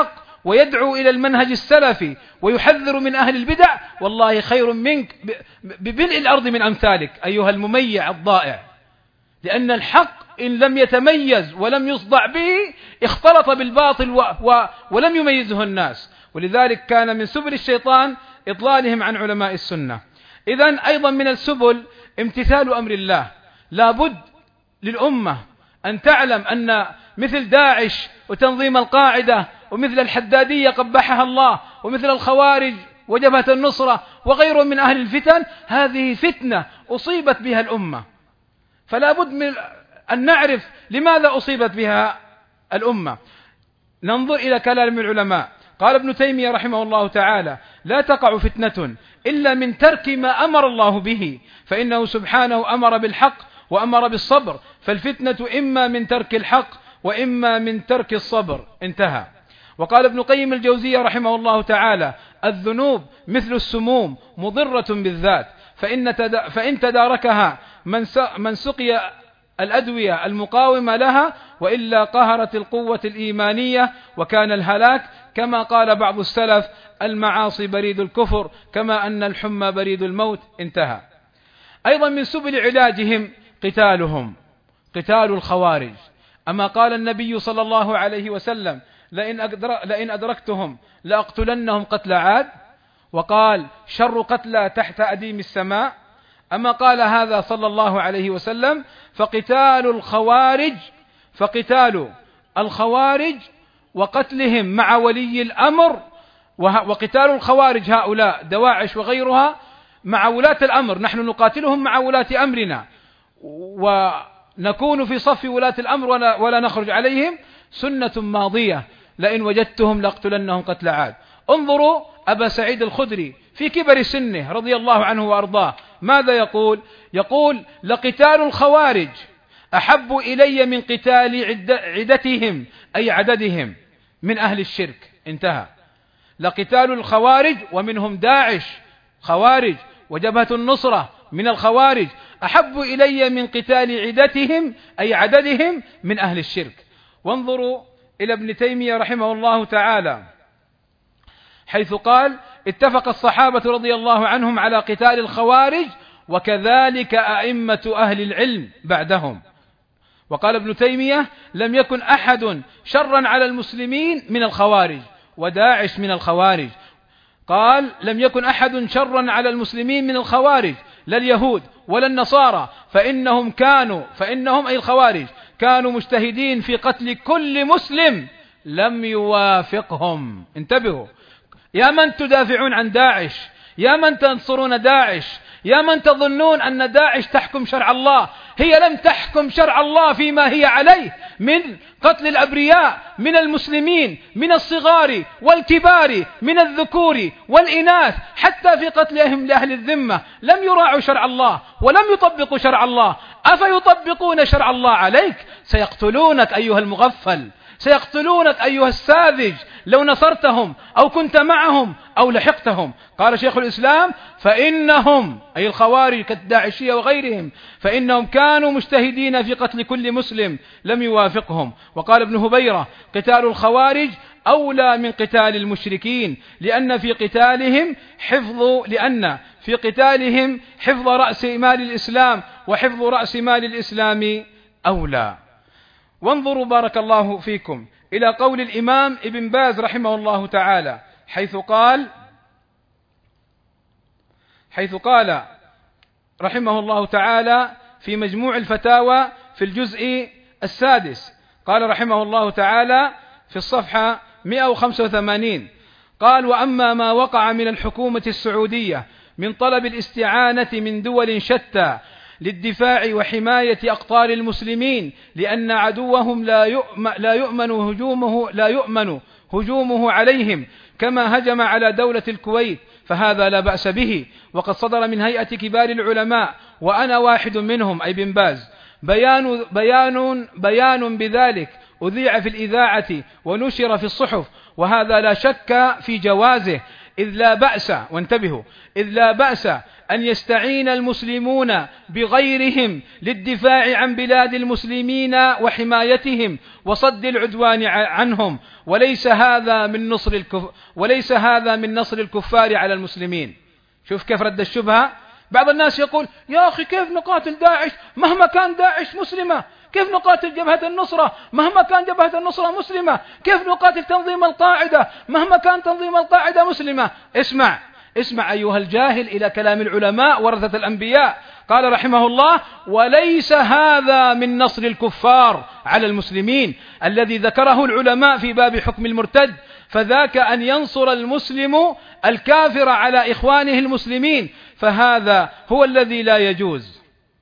ويدعو إلى المنهج السلفي ويحذر من أهل البدع، والله خير منك ببلء الأرض من أمثالك أيها المميع الضائع. لأن الحق إن لم يتميز ولم يصدع به اختلط بالباطل و و ولم يميزه الناس، ولذلك كان من سبل الشيطان إضلالهم عن علماء السنة. إذن أيضا من السبل امتثال أمر الله. لا بد للأمة أن تعلم أن مثل داعش وتنظيم القاعدة ومثل الحدادية قبحها الله ومثل الخوارج وجبهة النصرة وغيرهم من أهل الفتن، هذه فتنة أصيبت بها الأمة، فلا بد من أن نعرف لماذا أصيبت بها الأمة. ننظر إلى كلام العلماء. قال ابن تيمية رحمه الله تعالى: لا تقع فتنة إلا من ترك ما أمر الله به، فإنه سبحانه أمر بالحق وأمر بالصبر، فالفتنة إما من ترك الحق وإما من ترك الصبر. انتهى. وقال ابن قيم الجوزية رحمه الله تعالى: الذنوب مثل السموم مضرة بالذات، فإن فإن تداركها من سقي الأدوية المقاومة لها، وإلا قهرت القوة الإيمانية وكان الهلاك. كما قال بعض السلف: المعاصي بريد الكفر كما أن الحمى بريد الموت. انتهى. أيضا من سبل علاجهم قتالهم، قتال الخوارج. أما قال النبي صلى الله عليه وسلم: لئن أدركتهم لأقتلنهم قتل عاد، وقال: شر قتلى تحت أديم السماء. أما قال هذا صلى الله عليه وسلم: فقتال الخوارج فقتال الخوارج وقتلهم مع ولي الأمر، وقتال الخوارج هؤلاء دواعش وغيرها مع ولاة الأمر، نحن نقاتلهم مع ولاة أمرنا ونكون في صف ولاة الأمر ولا, ولا نخرج عليهم، سنة ماضية، لئن وجدتهم لأقتلنهم قتل عاد. انظروا أبا سعيد الخدري في كبر سنه رضي الله عنه وأرضاه ماذا يقول؟ يقول: لقتال الخوارج أحب إلي من قتال عدتهم أي عددهم من أهل الشرك. انتهى. لقتال الخوارج ومنهم داعش خوارج وجبهة النصرة من الخوارج أحب إلي من قتال عدتهم أي عددهم من أهل الشرك. وانظروا إلى ابن تيمية رحمه الله تعالى حيث قال: اتفق الصحابة رضي الله عنهم على قتال الخوارج وكذلك أئمة أهل العلم بعدهم. وقال ابن تيمية: لم يكن أحد شرا على المسلمين من الخوارج وداعش من الخوارج. قال: لم يكن أحد شرا على المسلمين من الخوارج لا اليهود ولا النصارى، فإنهم كانوا فإنهم أي الخوارج كانوا مجتهدين في قتل كل مسلم لم يوافقهم. انتبهوا يا من تدافعون عن داعش، يا من تنصرون داعش، يا من تظنون أن داعش تحكم شرع الله، هي لم تحكم شرع الله فيما هي عليه من قتل الأبرياء من المسلمين، من الصغار والكبار، من الذكور والإناث، حتى في قتلهم لأهل الذمة لم يراعوا شرع الله ولم يطبقوا شرع الله. أفيطبقون شرع الله عليك؟ سيقتلونك أيها المغفل، سيقتلونك أيها الساذج لو نصرتهم أو كنت معهم أو لحقتهم. قال شيخ الإسلام: فإنهم أي الخوارج كالداعشية وغيرهم فإنهم كانوا مجتهدين في قتل كل مسلم لم يوافقهم. وقال ابن هبيرة: قتال الخوارج أولى من قتال المشركين لأن في قتالهم حفظ لأن في قتالهم حفظ رأس مال الإسلام وحفظ رأس مال الإسلام أولى. وانظروا بارك الله فيكم إلى قول الإمام ابن باز رحمه الله تعالى حيث قال حيث قال رحمه الله تعالى في مجموع الفتاوى في الجزء السادس، قال رحمه الله تعالى في الصفحة مئة وخمسة وثمانين قال: وأما ما وقع من الحكومة السعودية من طلب الاستعانة من دول شتى للدفاع وحماية أقطار المسلمين لأن عدوهم لا يؤمن لا يؤمن هجومه لا يؤمن هجومه عليهم كما هجم على دولة الكويت، فهذا لا بأس به. وقد صدر من هيئة كبار العلماء وأنا واحد منهم أي بن باز بيان بيان بيان بذلك أذيع في الإذاعة ونشر في الصحف، وهذا لا شك في جوازه، إذ لا بأس، وانتبهوا، إذ لا بأس أن يستعين المسلمون بغيرهم للدفاع عن بلاد المسلمين وحمايتهم وصد العدوان عنهم، وليس هذا من نصر الكف وليس هذا من نصر الكفار على المسلمين. شوف كيف رد الشبهة. بعض الناس يقول يا أخي كيف نقاتل داعش مهما كان داعش مسلمة؟ كيف نقاتل جبهة النصرة مهما كان جبهة النصرة مسلمة؟ كيف نقاتل تنظيم القاعدة مهما كان تنظيم القاعدة مسلمة؟ اسمع اسمع أيها الجاهل إلى كلام العلماء ورثة الأنبياء. قال رحمه الله: وليس هذا من نصر الكفار على المسلمين الذي ذكره العلماء في باب حكم المرتد، فذاك أن ينصر المسلم الكافر على إخوانه المسلمين، فهذا هو الذي لا يجوز.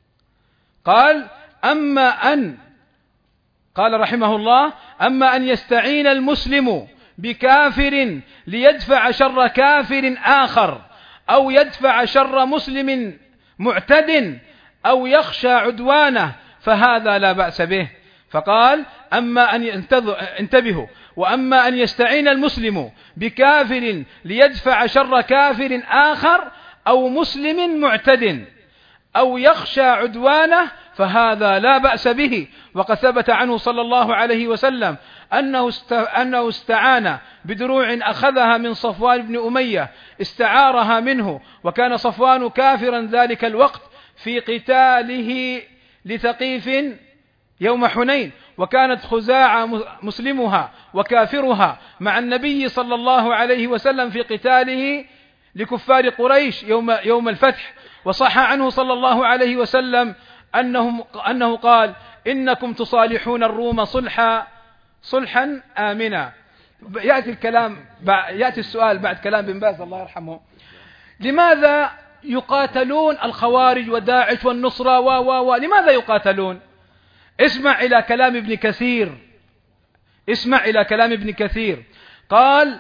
قال: أما أن قال رحمه الله: أما أن يستعين المسلم بكافر ليدفع شر كافر آخر، أو يدفع شر مسلم معتد، أو يخشى عدوانه، فهذا لا بأس به. فقال: أما أن انتبهوا وأما أن يستعين المسلم بكافر ليدفع شر كافر آخر أو مسلم معتد، أو يخشى عدوانه، فهذا لا بأس به. وقد ثبت عنه صلى الله عليه وسلم أنه أنه استعان بدروع أخذها من صفوان بن أمية، استعارها منه، وكان صفوان كافرا ذلك الوقت في قتاله لثقيف يوم حنين، وكانت خزاعة مسلمها وكافرها مع النبي صلى الله عليه وسلم في قتاله لكفار قريش يوم يوم الفتح. وصح عنه صلى الله عليه وسلم أنه أنه قال: إنكم تصالحون الروم صلحا صلحا آمنا. يأتي الكلام يأتي السؤال بعد كلام بن باز الله يرحمه: لماذا يقاتلون الخوارج وداعش والنصرة و و و لماذا يقاتلون؟ اسمع إلى كلام ابن كثير اسمع إلى كلام ابن كثير قال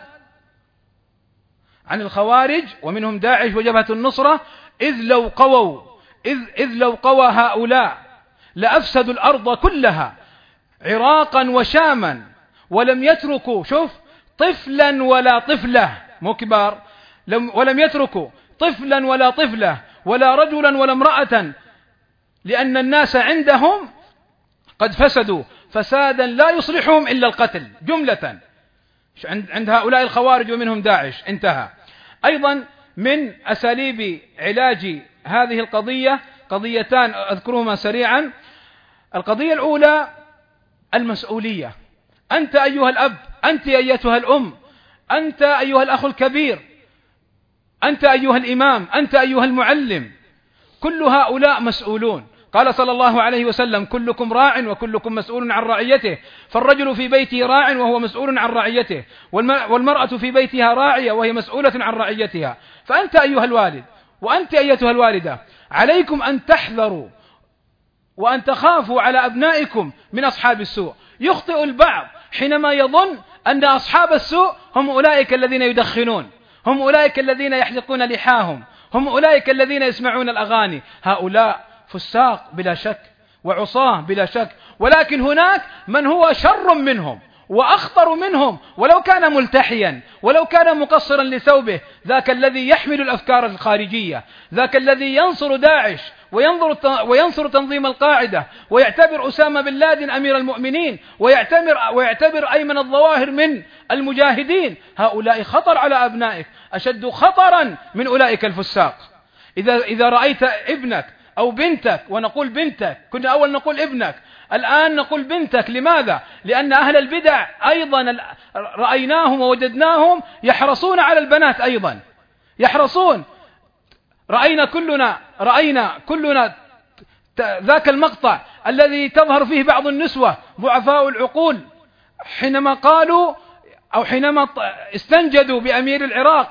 عن الخوارج ومنهم داعش وجبهة النصرة: إذ لو قووا إذ, إذ لو قوى هؤلاء لأفسدوا الأرض كلها عراقا وشاما، ولم يتركوا شوف طفلا ولا طفلة مكبر ولم يتركوا طفلا ولا طفلة ولا رجلا ولا امرأة، لأن الناس عندهم قد فسدوا فسادا لا يصلحهم إلا القتل جملة عند هؤلاء الخوارج ومنهم داعش. انتهى. أيضا من أساليب علاج هذه القضية قضيتان أذكرهما سريعا. القضية الأولى المسؤولية. أنت أيها الأب، أنت أيتها الأم، أنت أيها الأخ الكبير، أنت أيها الإمام، أنت أيها المعلم، كل هؤلاء مسؤولون. قال صلى الله عليه وسلم: كلكم راع وكلكم مسؤول عن رعيته، فالرجل في بيته راع وهو مسؤول عن رعيته، والمرأة في بيتها راعية وهي مسؤولة عن رعيتها. فأنت أيها الوالد وأنت أيتها الوالدة عليكم أن تحذروا وأن تخافوا على أبنائكم من أصحاب السوء. يخطئ البعض حينما يظن أن أصحاب السوء هم أولئك الذين يدخنون، هم أولئك الذين يحلقون لحاهم، هم أولئك الذين يسمعون الأغاني. هؤلاء فساق بلا شك وعصاه بلا شك، ولكن هناك من هو شر منهم وأخطر منهم ولو كان ملتحيا ولو كان مقصرا لثوبه، ذاك الذي يحمل الأفكار الخارجية، ذاك الذي ينصر داعش وينظر وينصر تنظيم القاعدة ويعتبر أسامة بن لادن أمير المؤمنين ويعتبر, ويعتبر أيمن الظواهر من المجاهدين. هؤلاء خطر على أبنائك، أشد خطرا من أولئك الفساق. إذا, إذا رأيت ابنك أو بنتك، ونقول بنتك، كنا أول نقول ابنك، الآن نقول بنتك. لماذا؟ لأن أهل البدع أيضا رأيناهم ووجدناهم يحرصون على البنات، أيضا يحرصون. رأينا كلنا رأينا كلنا ذاك المقطع الذي تظهر فيه بعض النسوة ضعفاء العقول حينما قالوا أو حينما استنجدوا بأمير العراق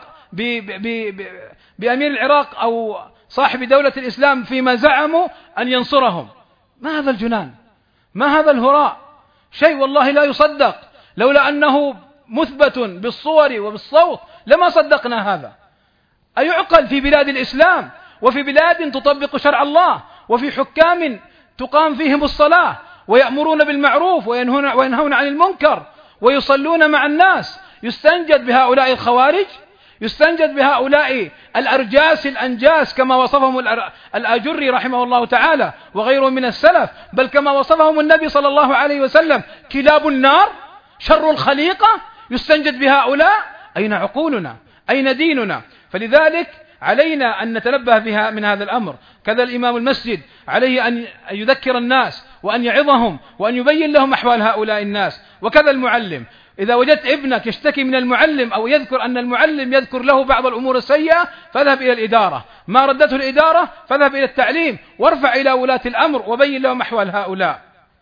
بأمير العراق أو صاحب دولة الإسلام فيما زعموا أن ينصرهم. ما هذا الجنان؟ ما هذا الهراء؟ شيء والله لا يصدق. لولا أنه مثبت بالصور وبالصوت لما صدقنا هذا. أيعقل في بلاد الإسلام وفي بلاد تطبق شرع الله وفي حكام تقام فيهم الصلاة ويأمرون بالمعروف وينهون, وينهون عن المنكر ويصلون مع الناس يستنجد بهؤلاء الخوارج؟ يستنجد بهؤلاء الأرجاس الأنجاس كما وصفهم الآجري رحمه الله تعالى وغيره من السلف، بل كما وصفهم النبي صلى الله عليه وسلم كلاب النار شر الخليقة، يستنجد بهؤلاء؟ أين عقولنا؟ أين ديننا؟ فلذلك علينا أن نتنبه بها من هذا الأمر. كذا الإمام المسجد عليه أن يذكر الناس وأن يعظهم وأن يبين لهم أحوال هؤلاء الناس. وكذا المعلم، إذا وجدت ابنك يشتكي من المعلم أو يذكر أن المعلم يذكر له بعض الأمور السيئة فاذهب إلى الإدارة، ما ردته الإدارة فاذهب إلى التعليم وارفع إلى ولاة الأمر وبين لهم أحوال هؤلاء.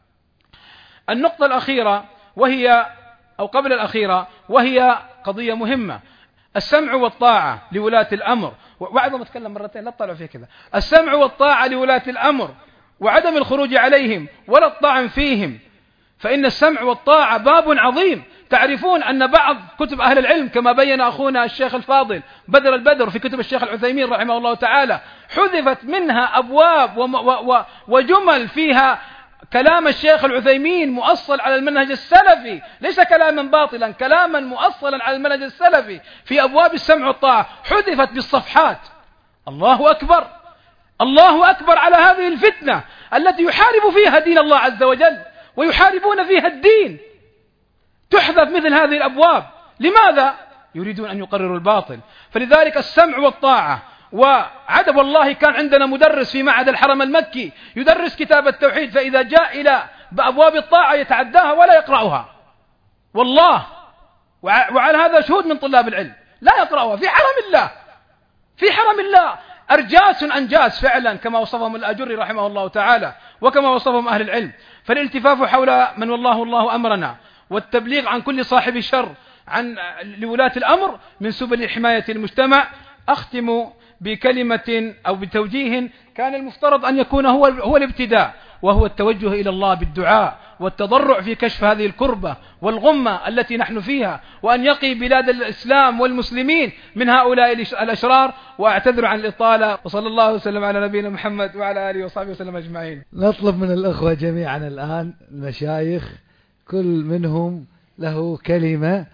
النقطة الأخيرة وهي أو قبل الأخيرة وهي قضية مهمة، السمع والطاعة لولاة الأمر. وبعد ما أتكلم مرتين لا تطلعوا فيه كذا. السمع والطاعة لولاة الأمر وعدم الخروج عليهم ولا الطعن فيهم، فإن السمع والطاعة باب عظيم. تعرفون أن بعض كتب أهل العلم كما بين أخونا الشيخ الفاضل بدر البدر في كتب الشيخ العثيمين رحمه الله تعالى حذفت منها أبواب وجمل فيها كلام الشيخ العثيمين مؤصل على المنهج السلفي، ليس كلاما باطلا، كلاما مؤصلا على المنهج السلفي في أبواب السمع والطاعة حذفت بالصفحات. الله أكبر، الله أكبر على هذه الفتنة التي يحارب فيها دين الله عز وجل ويحاربون فيها الدين. تحذف مثل هذه الأبواب، لماذا؟ يريدون أن يقرروا الباطل. فلذلك السمع والطاعة. وعدم والله كان عندنا مدرس في معهد الحرم المكي يدرس كتاب التوحيد، فإذا جاء إلى أبواب الطاعة يتعداها ولا يقرأها، والله وعلى هذا شهود من طلاب العلم لا يقرأها في حرم الله، في حرم الله أرجاس أنجاس فعلا كما وصفهم الآجري رحمه الله تعالى وكما وصفهم أهل العلم. فالالتفاف حول من والله الله أمرنا والتبليغ عن كل صاحب شر عن لولاة الأمر من سبل حماية المجتمع. أختم بكلمة أو بتوجيه كان المفترض أن يكون هو هو الابتداء، وهو التوجه إلى الله بالدعاء والتضرع في كشف هذه الكربة والغمة التي نحن فيها، وأن يقي بلاد الإسلام والمسلمين من هؤلاء الأشرار. وأعتذر عن الإطالة، وصلى الله وسلم على نبينا محمد وعلى آله وصحبه وسلم أجمعين. نطلب من الأخوة جميعا الآن المشايخ كل منهم له كلمة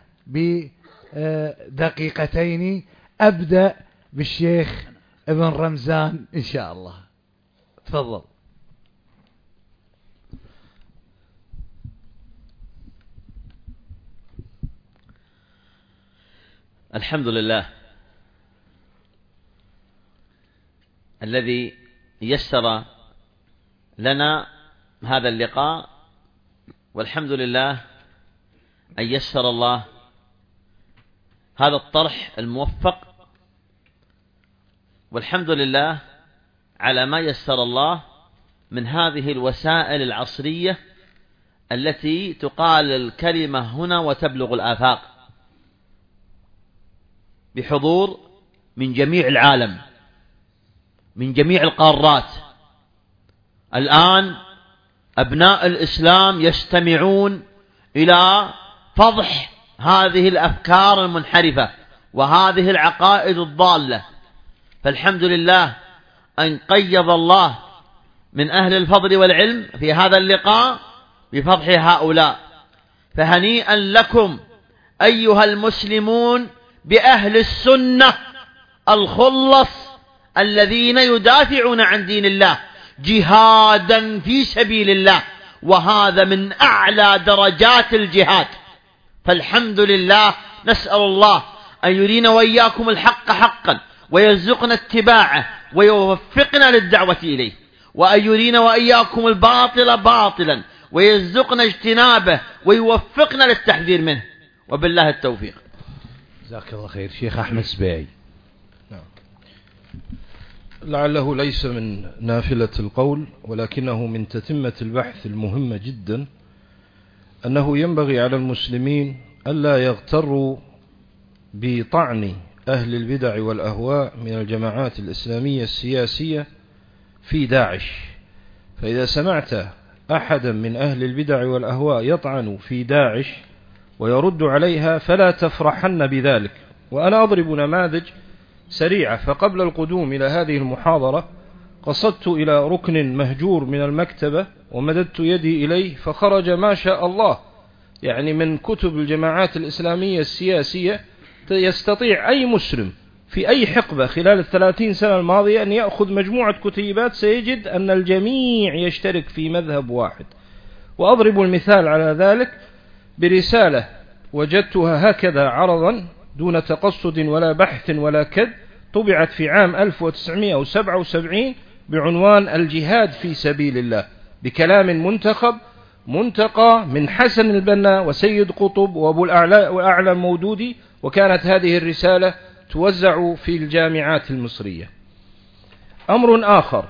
بدقيقتين. أبدأ بالشيخ ابن رمزان إن شاء الله، تفضل. الحمد لله الذي يسر لنا هذا اللقاء، والحمد لله أن يسر الله هذا الطرح الموفق، والحمد لله على ما يسر الله من هذه الوسائل العصرية التي تقال الكلمة هنا وتبلغ الآفاق بحضور من جميع العالم، من جميع القارات. الآن أبناء الإسلام يستمعون إلى فضح هذه الأفكار المنحرفة وهذه العقائد الضالة، فالحمد لله أن قيض الله من أهل الفضل والعلم في هذا اللقاء بفضح هؤلاء. فهنيئا لكم أيها المسلمون بأهل السنة الخلص الذين يدافعون عن دين الله جهادا في سبيل الله، وهذا من أعلى درجات الجهاد. فالحمد لله، نسأل الله أن يرينا وإياكم الحق حقا ويرزقنا اتباعه ويوفقنا للدعوة إليه، وأن يرينا وإياكم الباطل باطلا ويرزقنا اجتنابه ويوفقنا للتحذير منه، وبالله التوفيق. جزاك الله خير. شيخ أحمد سبيعي. نعم. لعله ليس من نافلة القول ولكنه من تتمة البحث المهمة جدا، أنه ينبغي على المسلمين ألا يغتروا بطعن أهل البدع والأهواء من الجماعات الإسلامية السياسية في داعش. فإذا سمعت أحدا من أهل البدع والأهواء يطعن في داعش ويرد عليها فلا تفرحن بذلك. وأنا أضرب نماذج سريعة. فقبل القدوم إلى هذه المحاضرة قصدت إلى ركن مهجور من المكتبة ومددت يدي إليه فخرج ما شاء الله يعني من كتب الجماعات الإسلامية السياسية يستطيع أي مسلم في أي حقبة خلال الثلاثين سنة الماضية أن يأخذ مجموعة كتيبات سيجد أن الجميع يشترك في مذهب واحد. وأضرب المثال على ذلك برسالة وجدتها هكذا عرضا دون تقصد ولا بحث ولا كد، طبعت في عام ألف وتسعمائة وسبعة وسبعين بعنوان الجهاد في سبيل الله، بكلام منتخب منتقى من حسن البنا وسيد قطب وأبو الأعلى المودودي، وكانت هذه الرسالة توزع في الجامعات المصرية. أمر آخر،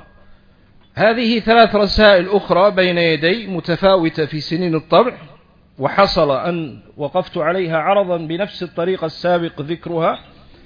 هذه ثلاث رسائل أخرى بين يدي متفاوتة في سنين الطبع، وحصل أن وقفت عليها عرضا بنفس الطريقة السابق ذكرها.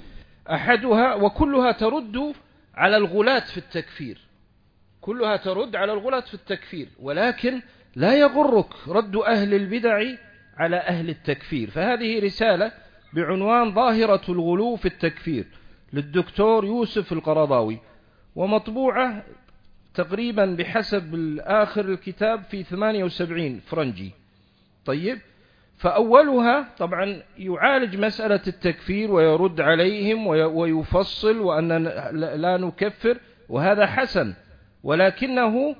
أحدها وكلها ترد على الغلاة في التكفير، كلها ترد على الغلاة في التكفير، ولكن لا يغرك رد أهل البدع على أهل التكفير. فهذه رسالة بعنوان ظاهرة الغلو في التكفير للدكتور يوسف القرضاوي، ومطبوعة تقريبا بحسب آخر الكتاب في ثمانية وسبعين فرنجي. طيب، فأولها طبعا يعالج مسألة التكفير ويرد عليهم ويفصل وأن لا نكفر، وهذا حسن، ولكنه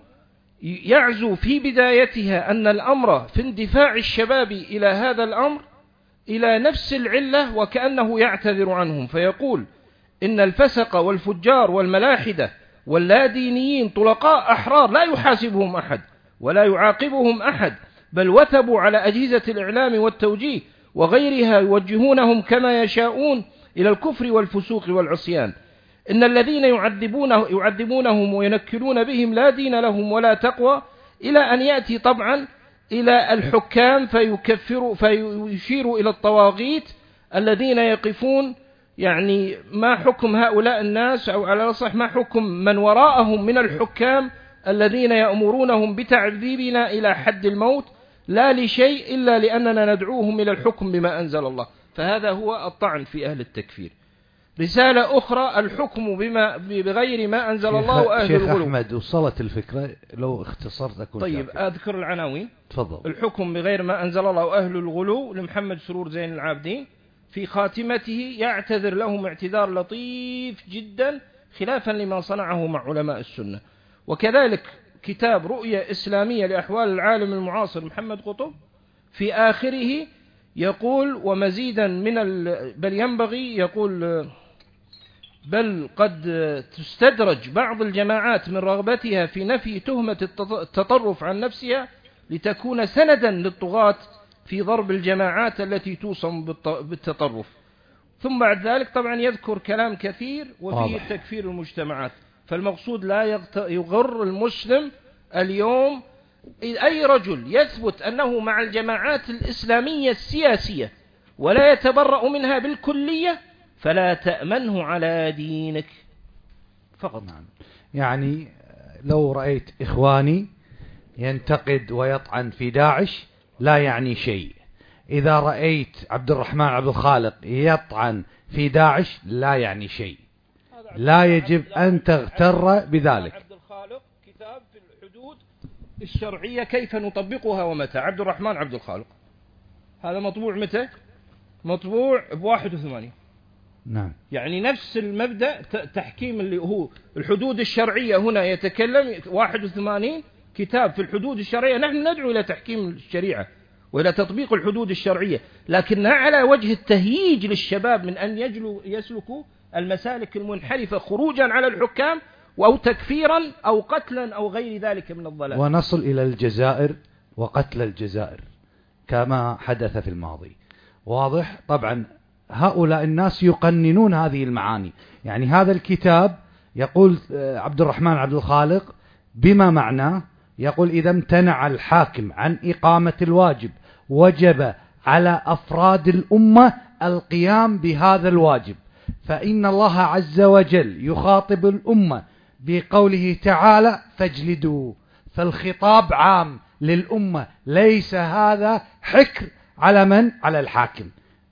يعزو في بدايتها أن الأمر في اندفاع الشباب إلى هذا الأمر إلى نفس العلة، وكأنه يعتذر عنهم، فيقول إن الفسق والفجار والملاحدة واللادينيين طلقاء أحرار لا يحاسبهم أحد ولا يعاقبهم أحد، بل وثبوا على أجهزة الإعلام والتوجيه وغيرها يوجهونهم كما يشاءون إلى الكفر والفسوق والعصيان. إن الذين يعذبونه يعذبونهم وينكلون بهم لا دين لهم ولا تقوى، إلى أن يأتي طبعا إلى الحكام فيكفروا فيشيروا إلى الطواغيت الذين يقفون، يعني ما حكم هؤلاء الناس، أو على الأصح ما حكم من وراءهم من الحكام الذين يأمرونهم بتعذيبنا إلى حد الموت، لا لشيء إلا لأننا ندعوهم إلى الحكم بما أنزل الله. فهذا هو الطعن في أهل التكفير. رسالة أخرى، الحكم بما بغير ما أنزل الله وأهل شيخ الغلو. أحمد، وصلت الفكرة لو اختصرت أكون طيب شاكر. أذكر العناوين. تفضل. الحكم بغير ما أنزل الله وأهل الغلو لمحمد سرور زين العابدين، في خاتمته يعتذر لهم اعتذار لطيف جدا خلافا لما صنعه مع علماء السنة. وكذلك كتاب رؤية إسلامية لأحوال العالم المعاصر محمد قطب، في آخره يقول ومزيدا من ال... بل ينبغي يقول بل قد تستدرج بعض الجماعات من رغبتها في نفي تهمة التطرف عن نفسها لتكون سندا للطغاة في ضرب الجماعات التي توصم بالتطرف. ثم بعد ذلك طبعا يذكر كلام كثير وفيه تكفير المجتمعات. فالمقصود لا يغر المسلم اليوم أي رجل يثبت أنه مع الجماعات الإسلامية السياسية ولا يتبرأ منها بالكلية، فلا تأمنه على دينك فقط. نعم. يعني لو رأيت إخواني ينتقد ويطعن في داعش لا يعني شيء، إذا رأيت عبد الرحمن عبد الخالق يطعن في داعش لا يعني شيء، لا يجب أن تغتر بذلك. عبد الخالق كتاب في الحدود الشرعية كيف نطبقها ومتى. عبد الرحمن عبد الخالق هذا مطبوع متى؟ مطبوع بواحد وثمانين. نعم. يعني نفس المبدأ تحكيم اللي هو الحدود الشرعية، هنا يتكلم واحد وثمانين كتاب في الحدود الشرعية. نحن ندعو إلى تحكيم الشريعة وإلى تطبيق الحدود الشرعية، لكنها على وجه التهييج للشباب من أن يجلوا يسلكوا المسالك المنحرفة خروجا على الحكام أو تكفيرا أو قتلا أو غير ذلك من الضلال. ونصل إلى الجزائر وقتل الجزائر كما حدث في الماضي. واضح؟ طبعا هؤلاء الناس يقننون هذه المعاني. يعني هذا الكتاب يقول عبد الرحمن عبد الخالق بما معناه، يقول إذا امتنع الحاكم عن إقامة الواجب وجب على أفراد الأمة القيام بهذا الواجب، فإن الله عز وجل يخاطب الأمة بقوله تعالى فاجلدوا، فالخطاب عام للأمة، ليس هذا حكر على من؟ على الحاكم.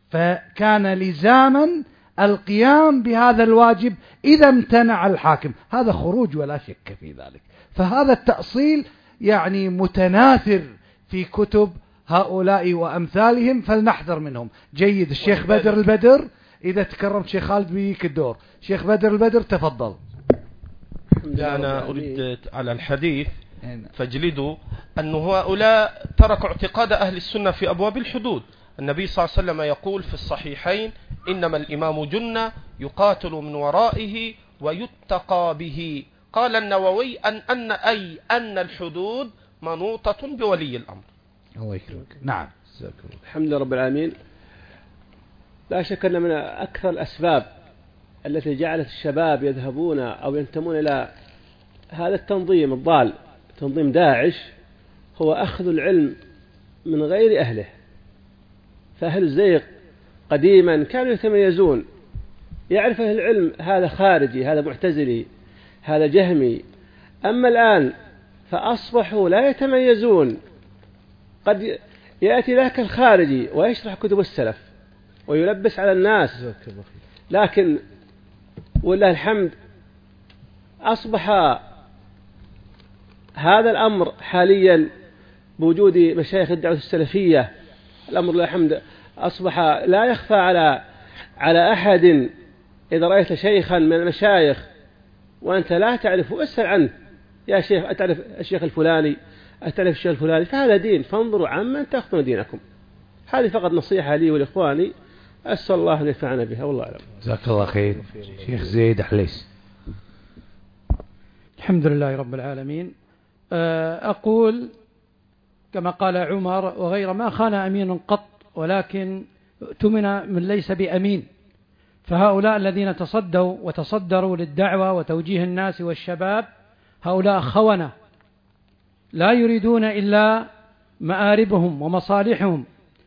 فكان لزاما القيام بهذا الواجب إذا امتنع الحاكم، هذا خروج ولا شك في ذلك. فهذا التأصيل يعني متناثر في كتب هؤلاء وأمثالهم، فلنحذر منهم. جيد. الشيخ بدر البدر إذا تكرمت شيخ خالد بيك الدور. شيخ بدر البدر تفضل. أنا أريد على الحديث فاجلدوا أن هؤلاء تركوا اعتقاد أهل السنة في أبواب الحدود. النبي صلى الله عليه وسلم يقول في الصحيحين: إنما الإمام جنة يقاتل من ورائه ويتقى به. قال النووي أن, أن أي أن الحدود منوطة بولي الأمر. الله يكرمك. نعم. الحمد لله رب العالمين. لا شك أن من أكثر الأسباب التي جعلت الشباب يذهبون أو ينتمون إلى هذا التنظيم الضال، تنظيم داعش، هو أخذ العلم من غير أهله. فأهل الزيغ قديما كانوا يتميزون، يعرف أهل العلم هذا خارجي، هذا معتزلي، هذا جهمي. أما الآن فأصبحوا لا يتميزون. قد يأتي ذاك الخارجي ويشرح كتب السلف ويلبس على الناس، لكن والله الحمد أصبح هذا الأمر حاليا بوجود مشايخ الدعوة السلفية، الأمر لله الحمد أصبح لا يخفى على على أحد. إذا رأيت شيخا من المشايخ وأنت لا تعرفه اسأل عنه: يا شيخ أتعرف الشيخ الفلاني؟ أتعرف الشيخ الفلاني؟ فهذا دين، فانظروا عمن تأخذون دينكم. هذه فقط نصيحة لي ولإخواني، أسأل الله أن ينفعنا بها، والله أعلم. جزاك الله خير. شيخ زيد حليس. الحمد لله رب العالمين. أقول كما قال عمر: وغير ما خان أمين قط ولكن اؤتمن من ليس بأمين. فهؤلاء الذين تصدوا وتصدروا للدعوة وتوجيه الناس والشباب هؤلاء خونة لا يريدون إلا مآربهم ومصالحهم،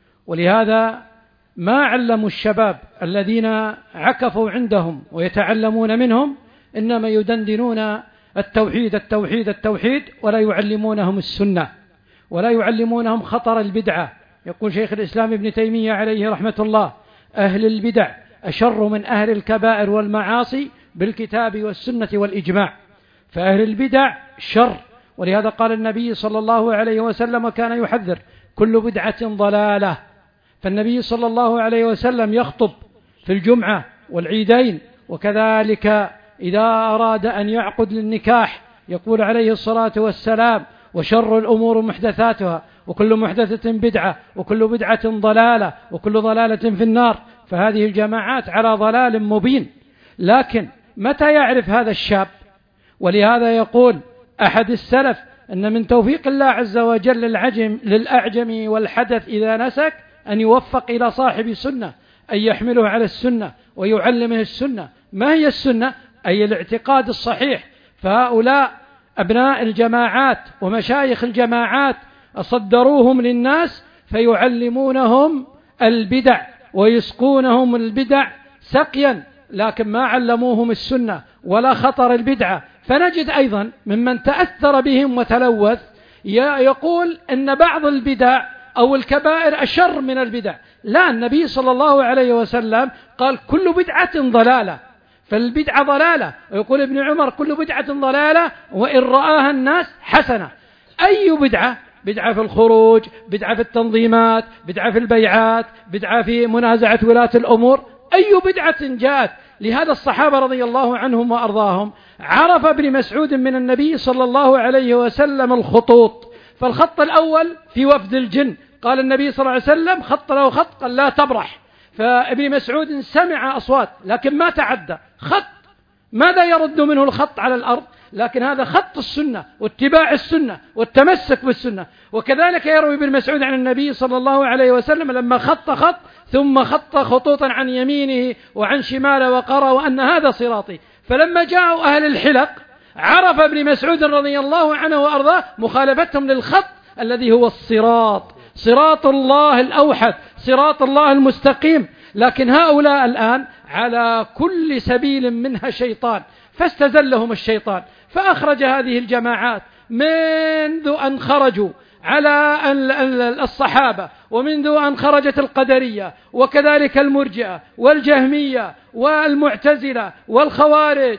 ولهذا ما علموا الشباب الذين عكفوا عندهم ويتعلمون منهم، إنما يدندنون التوحيد التوحيد التوحيد ولا يعلمونهم السنة ولا يعلمونهم خطر البدعة. يقول شيخ الإسلام ابن تيمية عليه رحمة الله: أهل البدع أشر من أهل الكبائر والمعاصي بالكتاب والسنة والإجماع. فأهل البدع شر، ولهذا قال النبي صلى الله عليه وسلم وكان يحذر: كل بدعة ضلالة. فالنبي صلى الله عليه وسلم يخطب في الجمعة والعيدين، وكذلك إذا أراد أن يعقد للنكاح يقول عليه الصلاة والسلام: وشر الأمور محدثاتها وكل محدثة بدعة وكل بدعة ضلالة وكل ضلالة في النار. فهذه الجماعات على ضلال مبين. لكن متى يعرف هذا الشاب؟ ولهذا يقول أحد السلف أن من توفيق الله عز وجل للعجم للأعجم والحدث إذا نسك أن يوفق إلى صاحب سنة، أن يحمله على السنة ويعلمه السنة. ما هي السنة؟ أي الاعتقاد الصحيح. فهؤلاء أبناء الجماعات ومشايخ الجماعات أصدروهم للناس فيعلمونهم البدع ويسقونهم البدع سقيا، لكن ما علموهم السنة ولا خطر البدعة. فنجد أيضا ممن تأثر بهم وتلوث يقول أن بعض البدع أو الكبائر أشر من البدع. لا، النبي صلى الله عليه وسلم قال: كل بدعة ضلالة. فالبدعة ضلالة. ويقول ابن عمر: كل بدعة ضلالة وإن رآها الناس حسنة. أي بدعة؟ بدعة في الخروج، بدعة في التنظيمات، بدعة في البيعات، بدعة في منازعة ولاة الأمور. أي بدعة جاءت؟ لهذا الصحابة رضي الله عنهم وأرضاهم عرف ابن مسعود من النبي صلى الله عليه وسلم الخطوط. فالخط الأول في وفد الجن، قال النبي صلى الله عليه وسلم: خط له خط، قال: لا تبرح. فابن مسعود سمع أصوات لكن ما تعدى. خط ماذا يرد منه الخط على الأرض؟ لكن هذا خط السنة واتباع السنة والتمسك بالسنة. وكذلك يروي ابن مسعود عن النبي صلى الله عليه وسلم لما خط خط ثم خط خطوطا عن يمينه وعن شماله وقرأ وأن هذا صراطي. فلما جاءوا أهل الحلق عرف ابن مسعود رضي الله عنه وأرضاه مخالفتهم للخط الذي هو الصراط، صراط الله الأوحد، صراط الله المستقيم. لكن هؤلاء الآن على كل سبيل منها شيطان، فاستزلهم الشيطان فأخرج هذه الجماعات منذ أن خرجوا على الصحابة، ومنذ أن خرجت القدرية وكذلك المرجئة والجهمية والمعتزلة والخوارج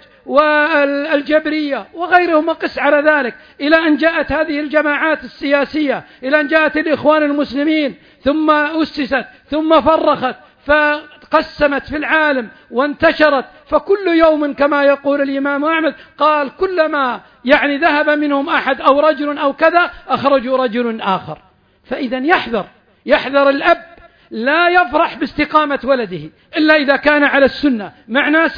والجبرية وغيرهم وقس على ذلك، إلى أن جاءت هذه الجماعات السياسية، إلى أن جاءت الإخوان المسلمين، ثم أسست ثم فرخت. فقسمت في العالم وانتشرت، فكل يوم كما يقول الإمام أحمد قال كلما يعني ذهب منهم أحد أو رجل أو كذا أخرجوا رجل آخر. فإذا يحذر يحذر الأب لا يفرح باستقامة ولده إلا إذا كان على السنة مع ناس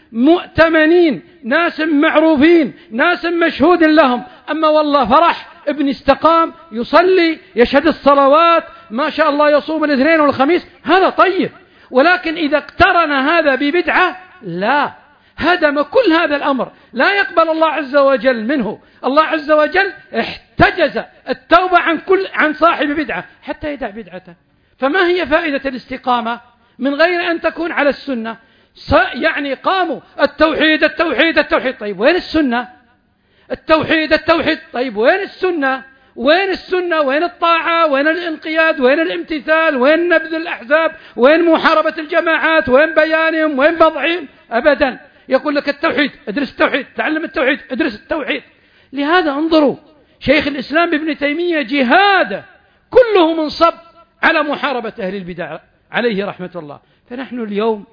مؤتمنين، ناس معروفين، ناس مشهود لهم. أما والله فرح ابن استقام يصلي يشهد الصلوات ما شاء الله يصوم الاثنين والخميس، هذا طيب. ولكن إذا اقترن هذا ببدعة لا، هدم كل هذا الأمر، لا يقبل الله عز وجل منه. الله عز وجل احتجز التوبة عن كل عن صاحب بدعة حتى يدع بدعته. فما هي فائدة الاستقامة من غير أن تكون على السنة؟ يعني قاموا التوحيد التوحيد التوحيد، طيب وين السنة؟ التوحيد التوحيد، طيب وين السنة؟ وين السنة؟ وين الطاعة؟ وين الانقياد؟ وين الامتثال؟ وين نبذ الأحزاب؟ وين محاربة الجماعات؟ وين بيانهم؟ وين وضعهم؟ أبدا. يقول لك التوحيد، ادرس التوحيد، تعلم التوحيد، ادرس التوحيد. لهذا انظروا شيخ الإسلام ابن تيمية جهاده كله منصب على محاربة أهل البدع عليه رحمة الله. فنحن اليوم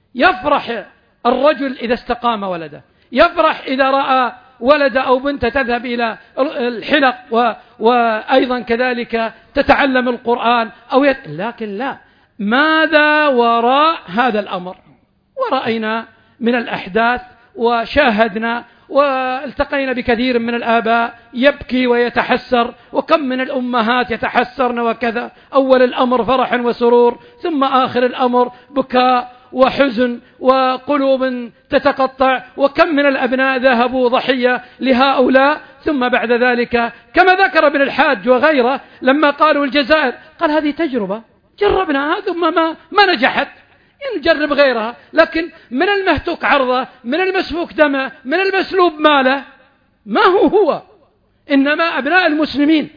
يفرح الرجل إذا استقام ولده، يفرح إذا رأى ولد أو بنت تذهب إلى الحلق و... وأيضا كذلك تتعلم القرآن أو يت... لكن لا، ماذا وراء هذا الأمر؟ ورأينا من الأحداث وشاهدنا والتقينا بكثير من الآباء يبكي ويتحسر، وكم من الأمهات يتحسرن وكذا، أول الأمر فرح وسرور، ثم آخر الأمر بكاء وحزن وقلوب تتقطع، وكم من الأبناء ذهبوا ضحية لهؤلاء. ثم بعد ذلك كما ذكر ابن الحاج وغيره لما قالوا الجزائر قال هذه تجربة جربناها ثم ما, ما نجحت، نجرب غيرها. لكن من المهتوك عرضه، من المسفوك دمه، من المسلوب ماله، ما هو هو، إنما أبناء المسلمين.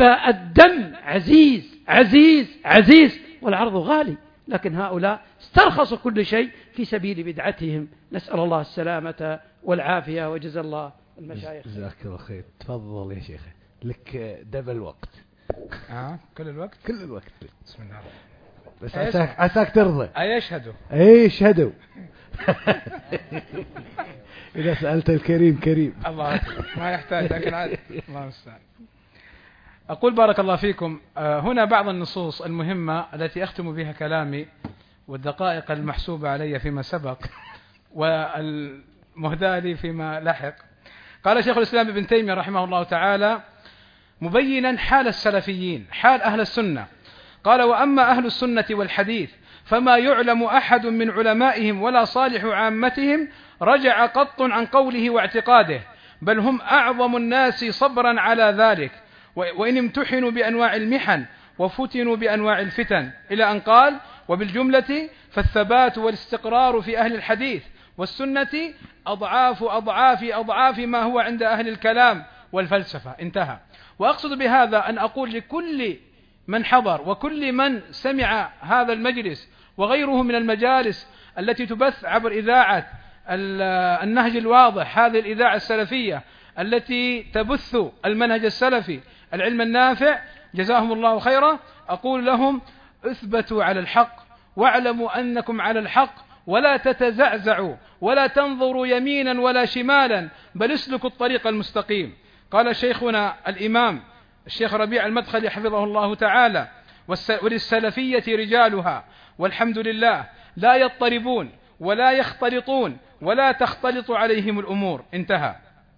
فالدم عزيز عزيز عزيز والعرض غالي، لكن هؤلاء استرخصوا كل شيء في سبيل بدعتهم. نسأل الله السلامة والعافية وجزا الله المشايخ. جزاك الله خير. تفضل يا شيخ، لك دبل وقت. آه كل الوقت كل الوقت. بسم الله. بس عساك عساك ترضى. أي يشهدوا أي يشهدوا. إذا سألت الكريم كريم. الله ما يحتاج، لكن عادي. الله المستعان. أقول بارك الله فيكم. هنا بعض النصوص المهمة التي أختم بها كلامي والدقائق المحسوبة علي فيما سبق والمهداة لي فيما لحق. قال شيخ الإسلام ابن تيمية رحمه الله تعالى مبينا حال السلفيين، حال أهل السنة، قال وأما أهل السنة والحديث فما يعلم أحد من علمائهم ولا صالح عامتهم رجع قط عن قوله واعتقاده، بل هم أعظم الناس صبرا على ذلك، وإن امتحنوا بأنواع المحن وفتنوا بأنواع الفتن، إلى أن قال وبالجملة فالثبات والاستقرار في أهل الحديث والسنة أضعاف أضعاف أضعاف ما هو عند أهل الكلام والفلسفة. انتهى. وأقصد بهذا أن أقول لكل من حضر وكل من سمع هذا المجلس وغيره من المجالس التي تبث عبر إذاعة النهج الواضح، هذه الإذاعة السلفية التي تبث المنهج السلفي العلم النافع، جزاهم الله خيرا. أقول لهم اثبتوا على الحق واعلموا أنكم على الحق، ولا تتزعزعوا ولا تنظروا يمينا ولا شمالا، بل اسلكوا الطريق المستقيم. قال شيخنا الإمام الشيخ ربيع المدخلي حفظه الله تعالى وللسلفية رجالها والحمد لله لا يضطربون ولا يختلطون ولا تختلط عليهم الأمور. انتهى.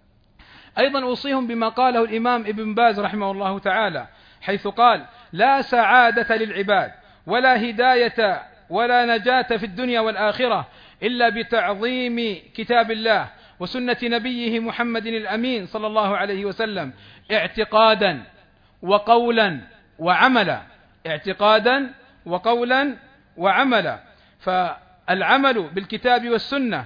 أيضا أوصيهم بما قاله الإمام ابن باز رحمه الله تعالى حيث قال لا سعادة للعباد ولا هداية ولا نجاة في الدنيا والآخرة إلا بتعظيم كتاب الله وسنة نبيه محمد الأمين صلى الله عليه وسلم اعتقادا وقولا وعملا، اعتقادا وقولا وعملا. فالعمل بالكتاب والسنة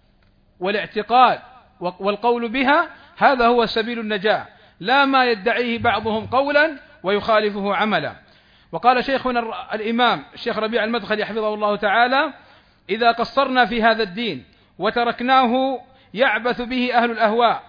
والاعتقاد والقول بها هذا هو سبيل النجاة، لا ما يدعيه بعضهم قولا ويخالفه عملا. وقال شيخنا الإمام الشيخ ربيع المدخلي حفظه الله تعالى إذا قصرنا في هذا الدين وتركناه يعبث به أهل الأهواء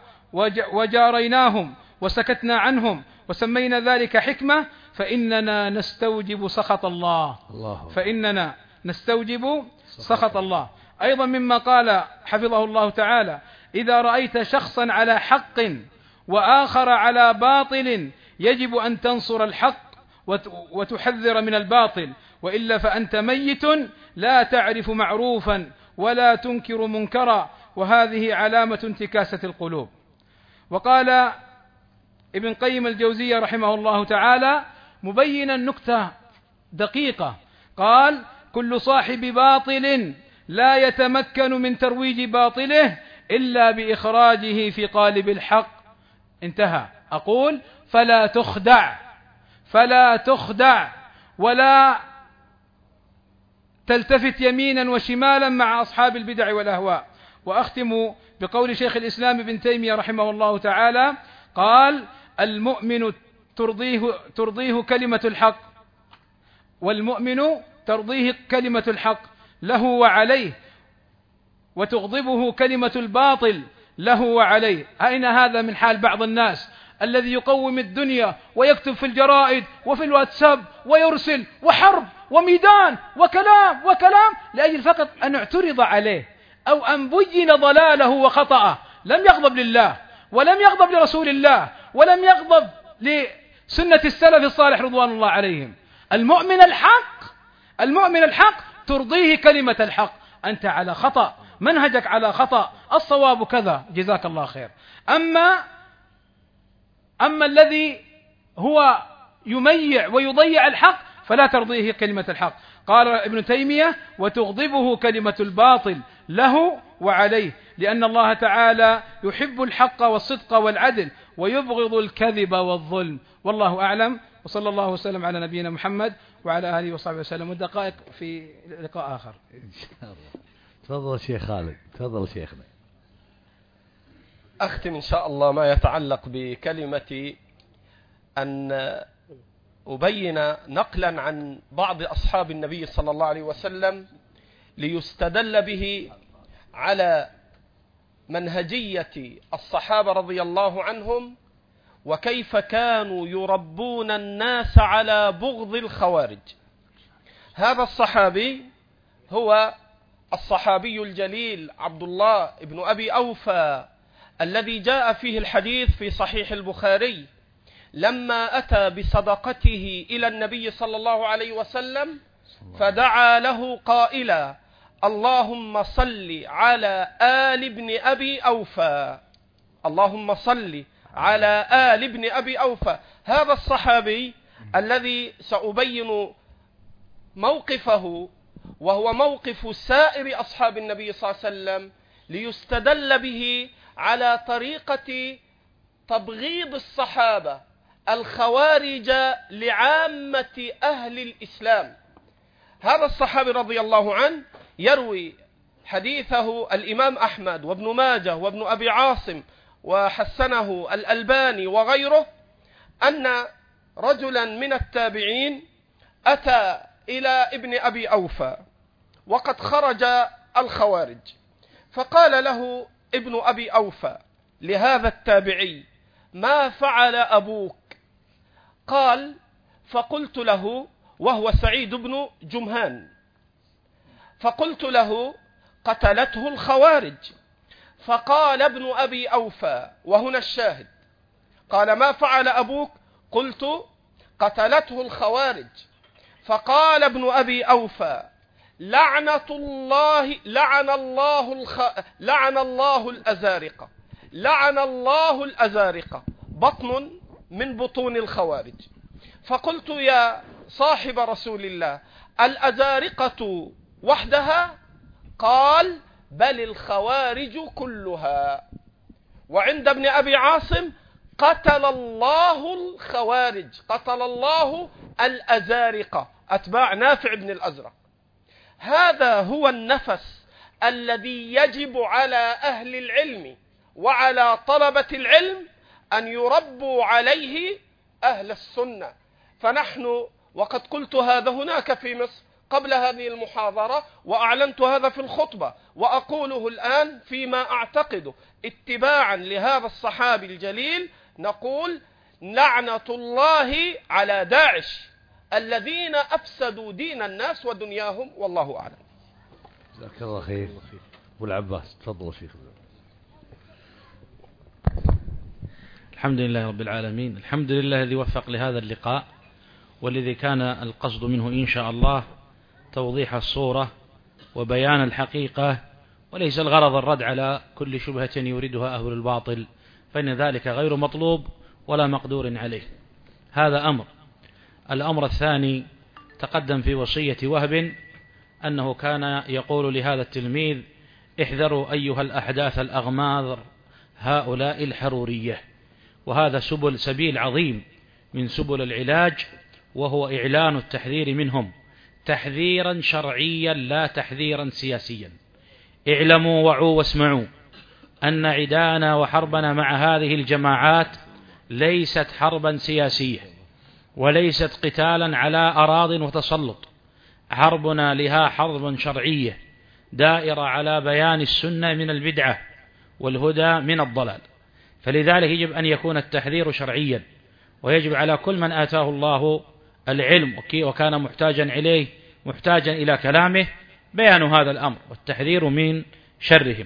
وجاريناهم وسكتنا عنهم وسمينا ذلك حكمة فإننا نستوجب سخط الله. الله فإننا نستوجب سخط الله. أيضا مما قال حفظه الله تعالى: إذا رأيت شخصا على حق وآخر على باطل يجب أن تنصر الحق وتحذر من الباطل، وإلا فأنت ميت لا تعرف معروفا ولا تنكر منكرا، وهذه علامة انتكاسة القلوب. وقال ابن قيم الجوزية رحمه الله تعالى مبينا نكتة دقيقة، قال: كل صاحب باطل لا يتمكن من ترويج باطله إلا بإخراجه في قالب الحق. انتهى. أقول: فلا تخدع فلا تخدع ولا تلتفت يمينا وشمالا مع أصحاب البدع والأهواء. وأختم بقول شيخ الإسلام ابن تيمية رحمه الله تعالى، قال: المؤمن ترضيه, ترضيه كلمة الحق، والمؤمن ترضيه كلمة الحق له وعليه، وتغضبه كلمة الباطل له وعليه. أين هذا من حال بعض الناس الذي يقوم الدنيا ويكتب في الجرائد وفي الواتساب ويرسل وحرب وميدان وكلام وكلام لأجل فقط أن اعترض عليه أو أن بين ضلاله وخطأه، لم يغضب لله ولم يغضب لرسول الله ولم يغضب لسنة السلف الصالح رضوان الله عليهم. المؤمن الحق المؤمن الحق ترضيه كلمة الحق. أنت على خطأ، منهجك على خطأ، الصواب كذا، جزاك الله خير. أما أما الذي هو يميع ويضيع الحق فلا ترضيه كلمة الحق. قال ابن تيمية: وتغضبه كلمة الباطل له وعليه، لأن الله تعالى يحب الحق والصدق والعدل ويبغض الكذب والظلم. والله أعلم، وصلى الله وسلم على نبينا محمد وعلى آله وصحبه وسلم. والدقائق في لقاء آخر إن شاء الله. تفضل شيخ خالد. تفضل شيخنا. أختم إن شاء الله ما يتعلق بكلمة أن أبين نقلا عن بعض أصحاب النبي صلى الله عليه وسلم ليستدل به على منهجية الصحابة رضي الله عنهم وكيف كانوا يربون الناس على بغض الخوارج. هذا الصحابي هو الصحابي الجليل عبد الله بن أبي أوفى الذي جاء فيه الحديث في صحيح البخاري لما أتى بصدقته إلى النبي صلى الله عليه وسلم فدعا له قائلا: اللهم صل على آل ابن أبي أوفى، اللهم صل على آل ابن أبي أوفى. هذا الصحابي الذي سأبين موقفه وهو موقف سائر أصحاب النبي صلى الله عليه وسلم ليستدل به على طريقة تبغيض الصحابة الخوارج لعامة أهل الإسلام. هذا الصحابي رضي الله عنه يروي حديثه الإمام أحمد وابن ماجه وابن أبي عاصم وحسنه الألباني وغيره، أن رجلا من التابعين أتى إلى ابن أبي أوفى وقد خرج الخوارج، فقال له ابن أبي أوفى لهذا التابعي: ما فعل أبوك؟ قال: فقلت له، وهو سعيد بن جمهان، فقلت له: قتلته الخوارج. فقال ابن أبي أوفى، وهنا الشاهد، قال: ما فعل أبوك؟ قلت: قتلته الخوارج. فقال ابن أبي أوفى: لعنة الله لعن الله الخ... لعن الله الأزارقة لعن الله الأزارقة بطن من بطون الخوارج. فقلت: يا صاحب رسول الله، الأزارقة وحدها؟ قال: بل الخوارج كلها. وعند ابن أبي عاصم: قتل الله الخوارج، قتل الله الأزارقة، أتباع نافع بن الأزرق. هذا هو النفس الذي يجب على أهل العلم وعلى طلبة العلم أن يربوا عليه أهل السنة. فنحن، وقد قلت هذا هناك في مصر قبل هذه المحاضرة، وأعلنت هذا في الخطبة، وأقوله الآن فيما أعتقده اتباعا لهذا الصحابي الجليل، نقول: لعنة الله على داعش، الذين أفسدوا دين الناس ودنياهم، والله أعلم. جزاك الله خير. أبو العباس تفضل شيخ. الحمد لله رب العالمين، الحمد لله الذي وفق لهذا اللقاء، والذي كان القصد منه إن شاء الله توضيح الصورة وبيان الحقيقة، وليس الغرض الرد على كل شبهة يريدها أهل الباطل، فإن ذلك غير مطلوب ولا مقدور عليه. هذا أمر. الأمر الثاني، تقدم في وصية وهب أنه كان يقول لهذا التلميذ: احذروا أيها الأحداث الأغماض هؤلاء الحرورية. وهذا سبل سبيل عظيم من سبل العلاج، وهو إعلان التحذير منهم تحذيرا شرعيا لا تحذيرا سياسيا. اعلموا وعوا واسمعوا أن عدانا وحربنا مع هذه الجماعات ليست حربا سياسية، وليست قتالا على أراض وتسلط. حربنا لها حرب شرعية دائرة على بيان السنة من البدعة والهدى من الضلال. فلذلك يجب أن يكون التحذير شرعيا، ويجب على كل من آتاه الله العلم وكان محتاجا إليه محتاجا إلى كلامه بيان هذا الأمر والتحذير من شرهم.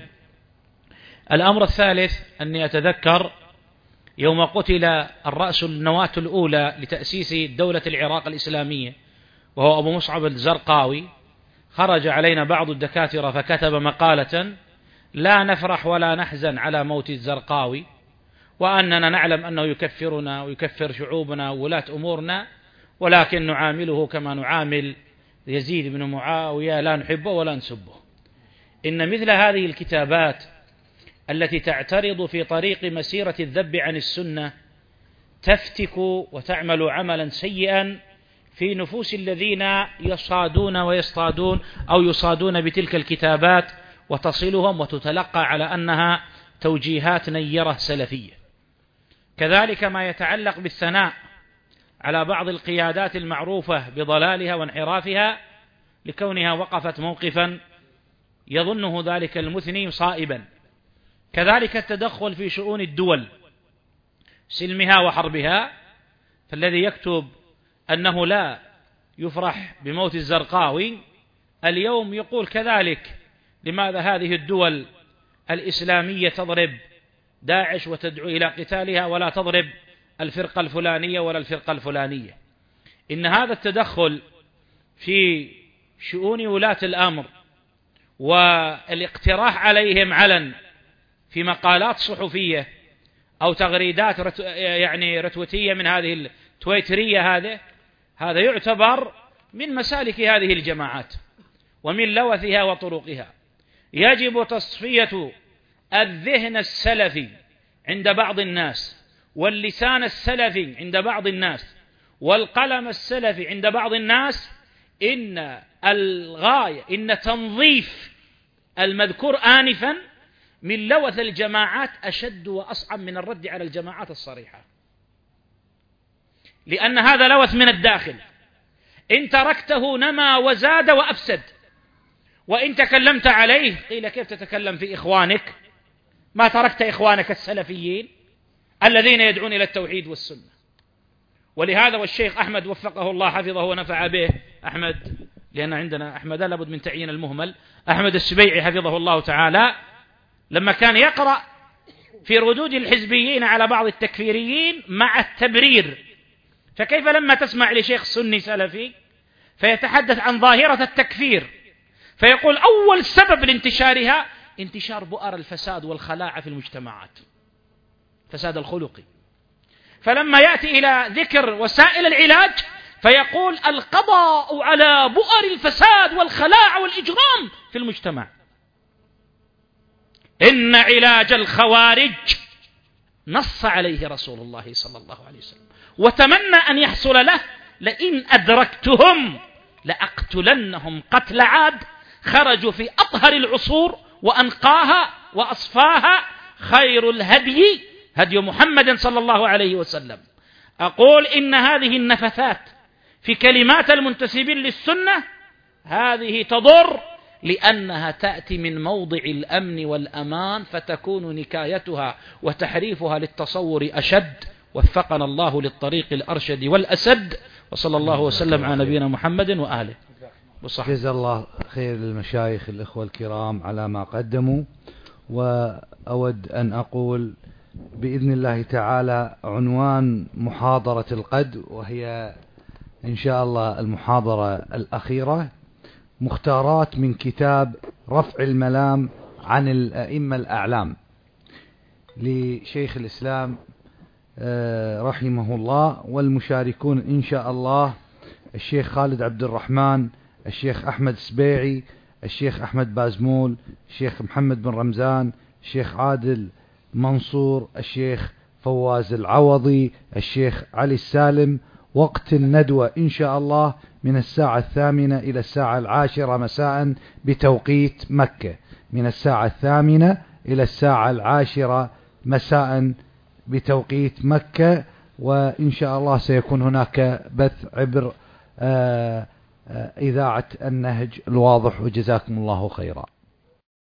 الأمر الثالث، أني أتذكر يوم قتل الرأس النواة الأولى لتأسيس دولة العراق الإسلامية وهو أبو مصعب الزرقاوي، خرج علينا بعض الدكاترة فكتب مقالة: لا نفرح ولا نحزن على موت الزرقاوي، وأننا نعلم أنه يكفرنا ويكفر شعوبنا وولاة أمورنا، ولكن نعامله كما نعامل يزيد بن معاوية، لا نحبه ولا نسبه. إن مثل هذه الكتابات التي تعترض في طريق مسيرة الذب عن السنة تفتك وتعمل عملا سيئا في نفوس الذين يصادون ويصطادون أو يصادون بتلك الكتابات وتصلهم وتتلقى على أنها توجيهات نيرة سلفية. كذلك ما يتعلق بالثناء على بعض القيادات المعروفة بضلالها وانحرافها لكونها وقفت موقفا يظنه ذلك المثني صائبا. كذلك التدخل في شؤون الدول سلمها وحربها، فالذي يكتب أنه لا يفرح بموت الزرقاوي اليوم يقول كذلك: لماذا هذه الدول الإسلامية تضرب داعش وتدعو إلى قتالها ولا تضرب الفرقة الفلانية ولا الفرقة الفلانية؟ إن هذا التدخل في شؤون ولاة الأمر والاقتراح عليهم علن في مقالات صحفية أو تغريدات رت... يعني رتوتية من هذه التويترية، هذا هذا يعتبر من مسالك هذه الجماعات ومن لوثها وطرقها. يجب تصفية الذهن السلفي عند بعض الناس، واللسان السلفي عند بعض الناس، والقلم السلفي عند بعض الناس. إن الغاية إن تنظيف المذكور آنفا من لوث الجماعات أشد وأصعب من الرد على الجماعات الصريحة، لأن هذا لوث من الداخل. إن تركته نما وزاد وأفسد، وإن تكلمت عليه قيل: كيف تتكلم في إخوانك؟ ما تركت إخوانك السلفيين الذين يدعون إلى التوحيد والسنة. ولهذا والشيخ أحمد وفقه الله حفظه ونفع به، أحمد لأن عندنا أحمد لابد من تعيين المهمل، أحمد السبيعي حفظه الله تعالى، لما كان يقرأ في ردود الحزبيين على بعض التكفيريين مع التبرير، فكيف لما تسمع لشيخ سني سلفي فيتحدث عن ظاهرة التكفير فيقول أول سبب لانتشارها انتشار بؤر الفساد والخلاعة في المجتمعات، فساد الخلقي، فلما يأتي إلى ذكر وسائل العلاج فيقول القضاء على بؤر الفساد والخلاعة والإجرام في المجتمع. إن علاج الخوارج نص عليه رسول الله صلى الله عليه وسلم وتمنى أن يحصل له: لئن أدركتهم لأقتلنهم قتل عاد، خرجوا في أطهر العصور وأنقاها وأصفاها، خير الهدي هدي محمد صلى الله عليه وسلم. أقول إن هذه النفثات في كلمات المنتسبين للسنة هذه تضر، لأنها تأتي من موضع الأمن والأمان، فتكون نكايتها وتحريفها للتصور أشد. وفقنا الله للطريق الأرشد والأسد، وصلى الله وسلم على نبينا محمد وآله وصحبه. جزا الله خير للمشايخ الإخوة الكرام على ما قدموا. وأود أن أقول بإذن الله تعالى عنوان محاضرة القد، وهي إن شاء الله المحاضرة الأخيرة، مختارات من كتاب رفع الملام عن الأئمة الأعلام لشيخ الإسلام رحمه الله. والمشاركون إن شاء الله الشيخ خالد عبد الرحمن، الشيخ أحمد سبيعي، الشيخ أحمد بازمول، الشيخ محمد بن رمزان، الشيخ عادل منصور، الشيخ فواز العوضي، الشيخ علي السالم. وقت الندوة إن شاء الله من الساعة الثامنة إلى الساعة العاشرة مساء بتوقيت مكة، من الساعة الثامنة إلى الساعة العاشرة مساء بتوقيت مكة. وإن شاء الله سيكون هناك بث عبر آآ آآ إذاعة النهج الواضح. وجزاكم الله خيرا.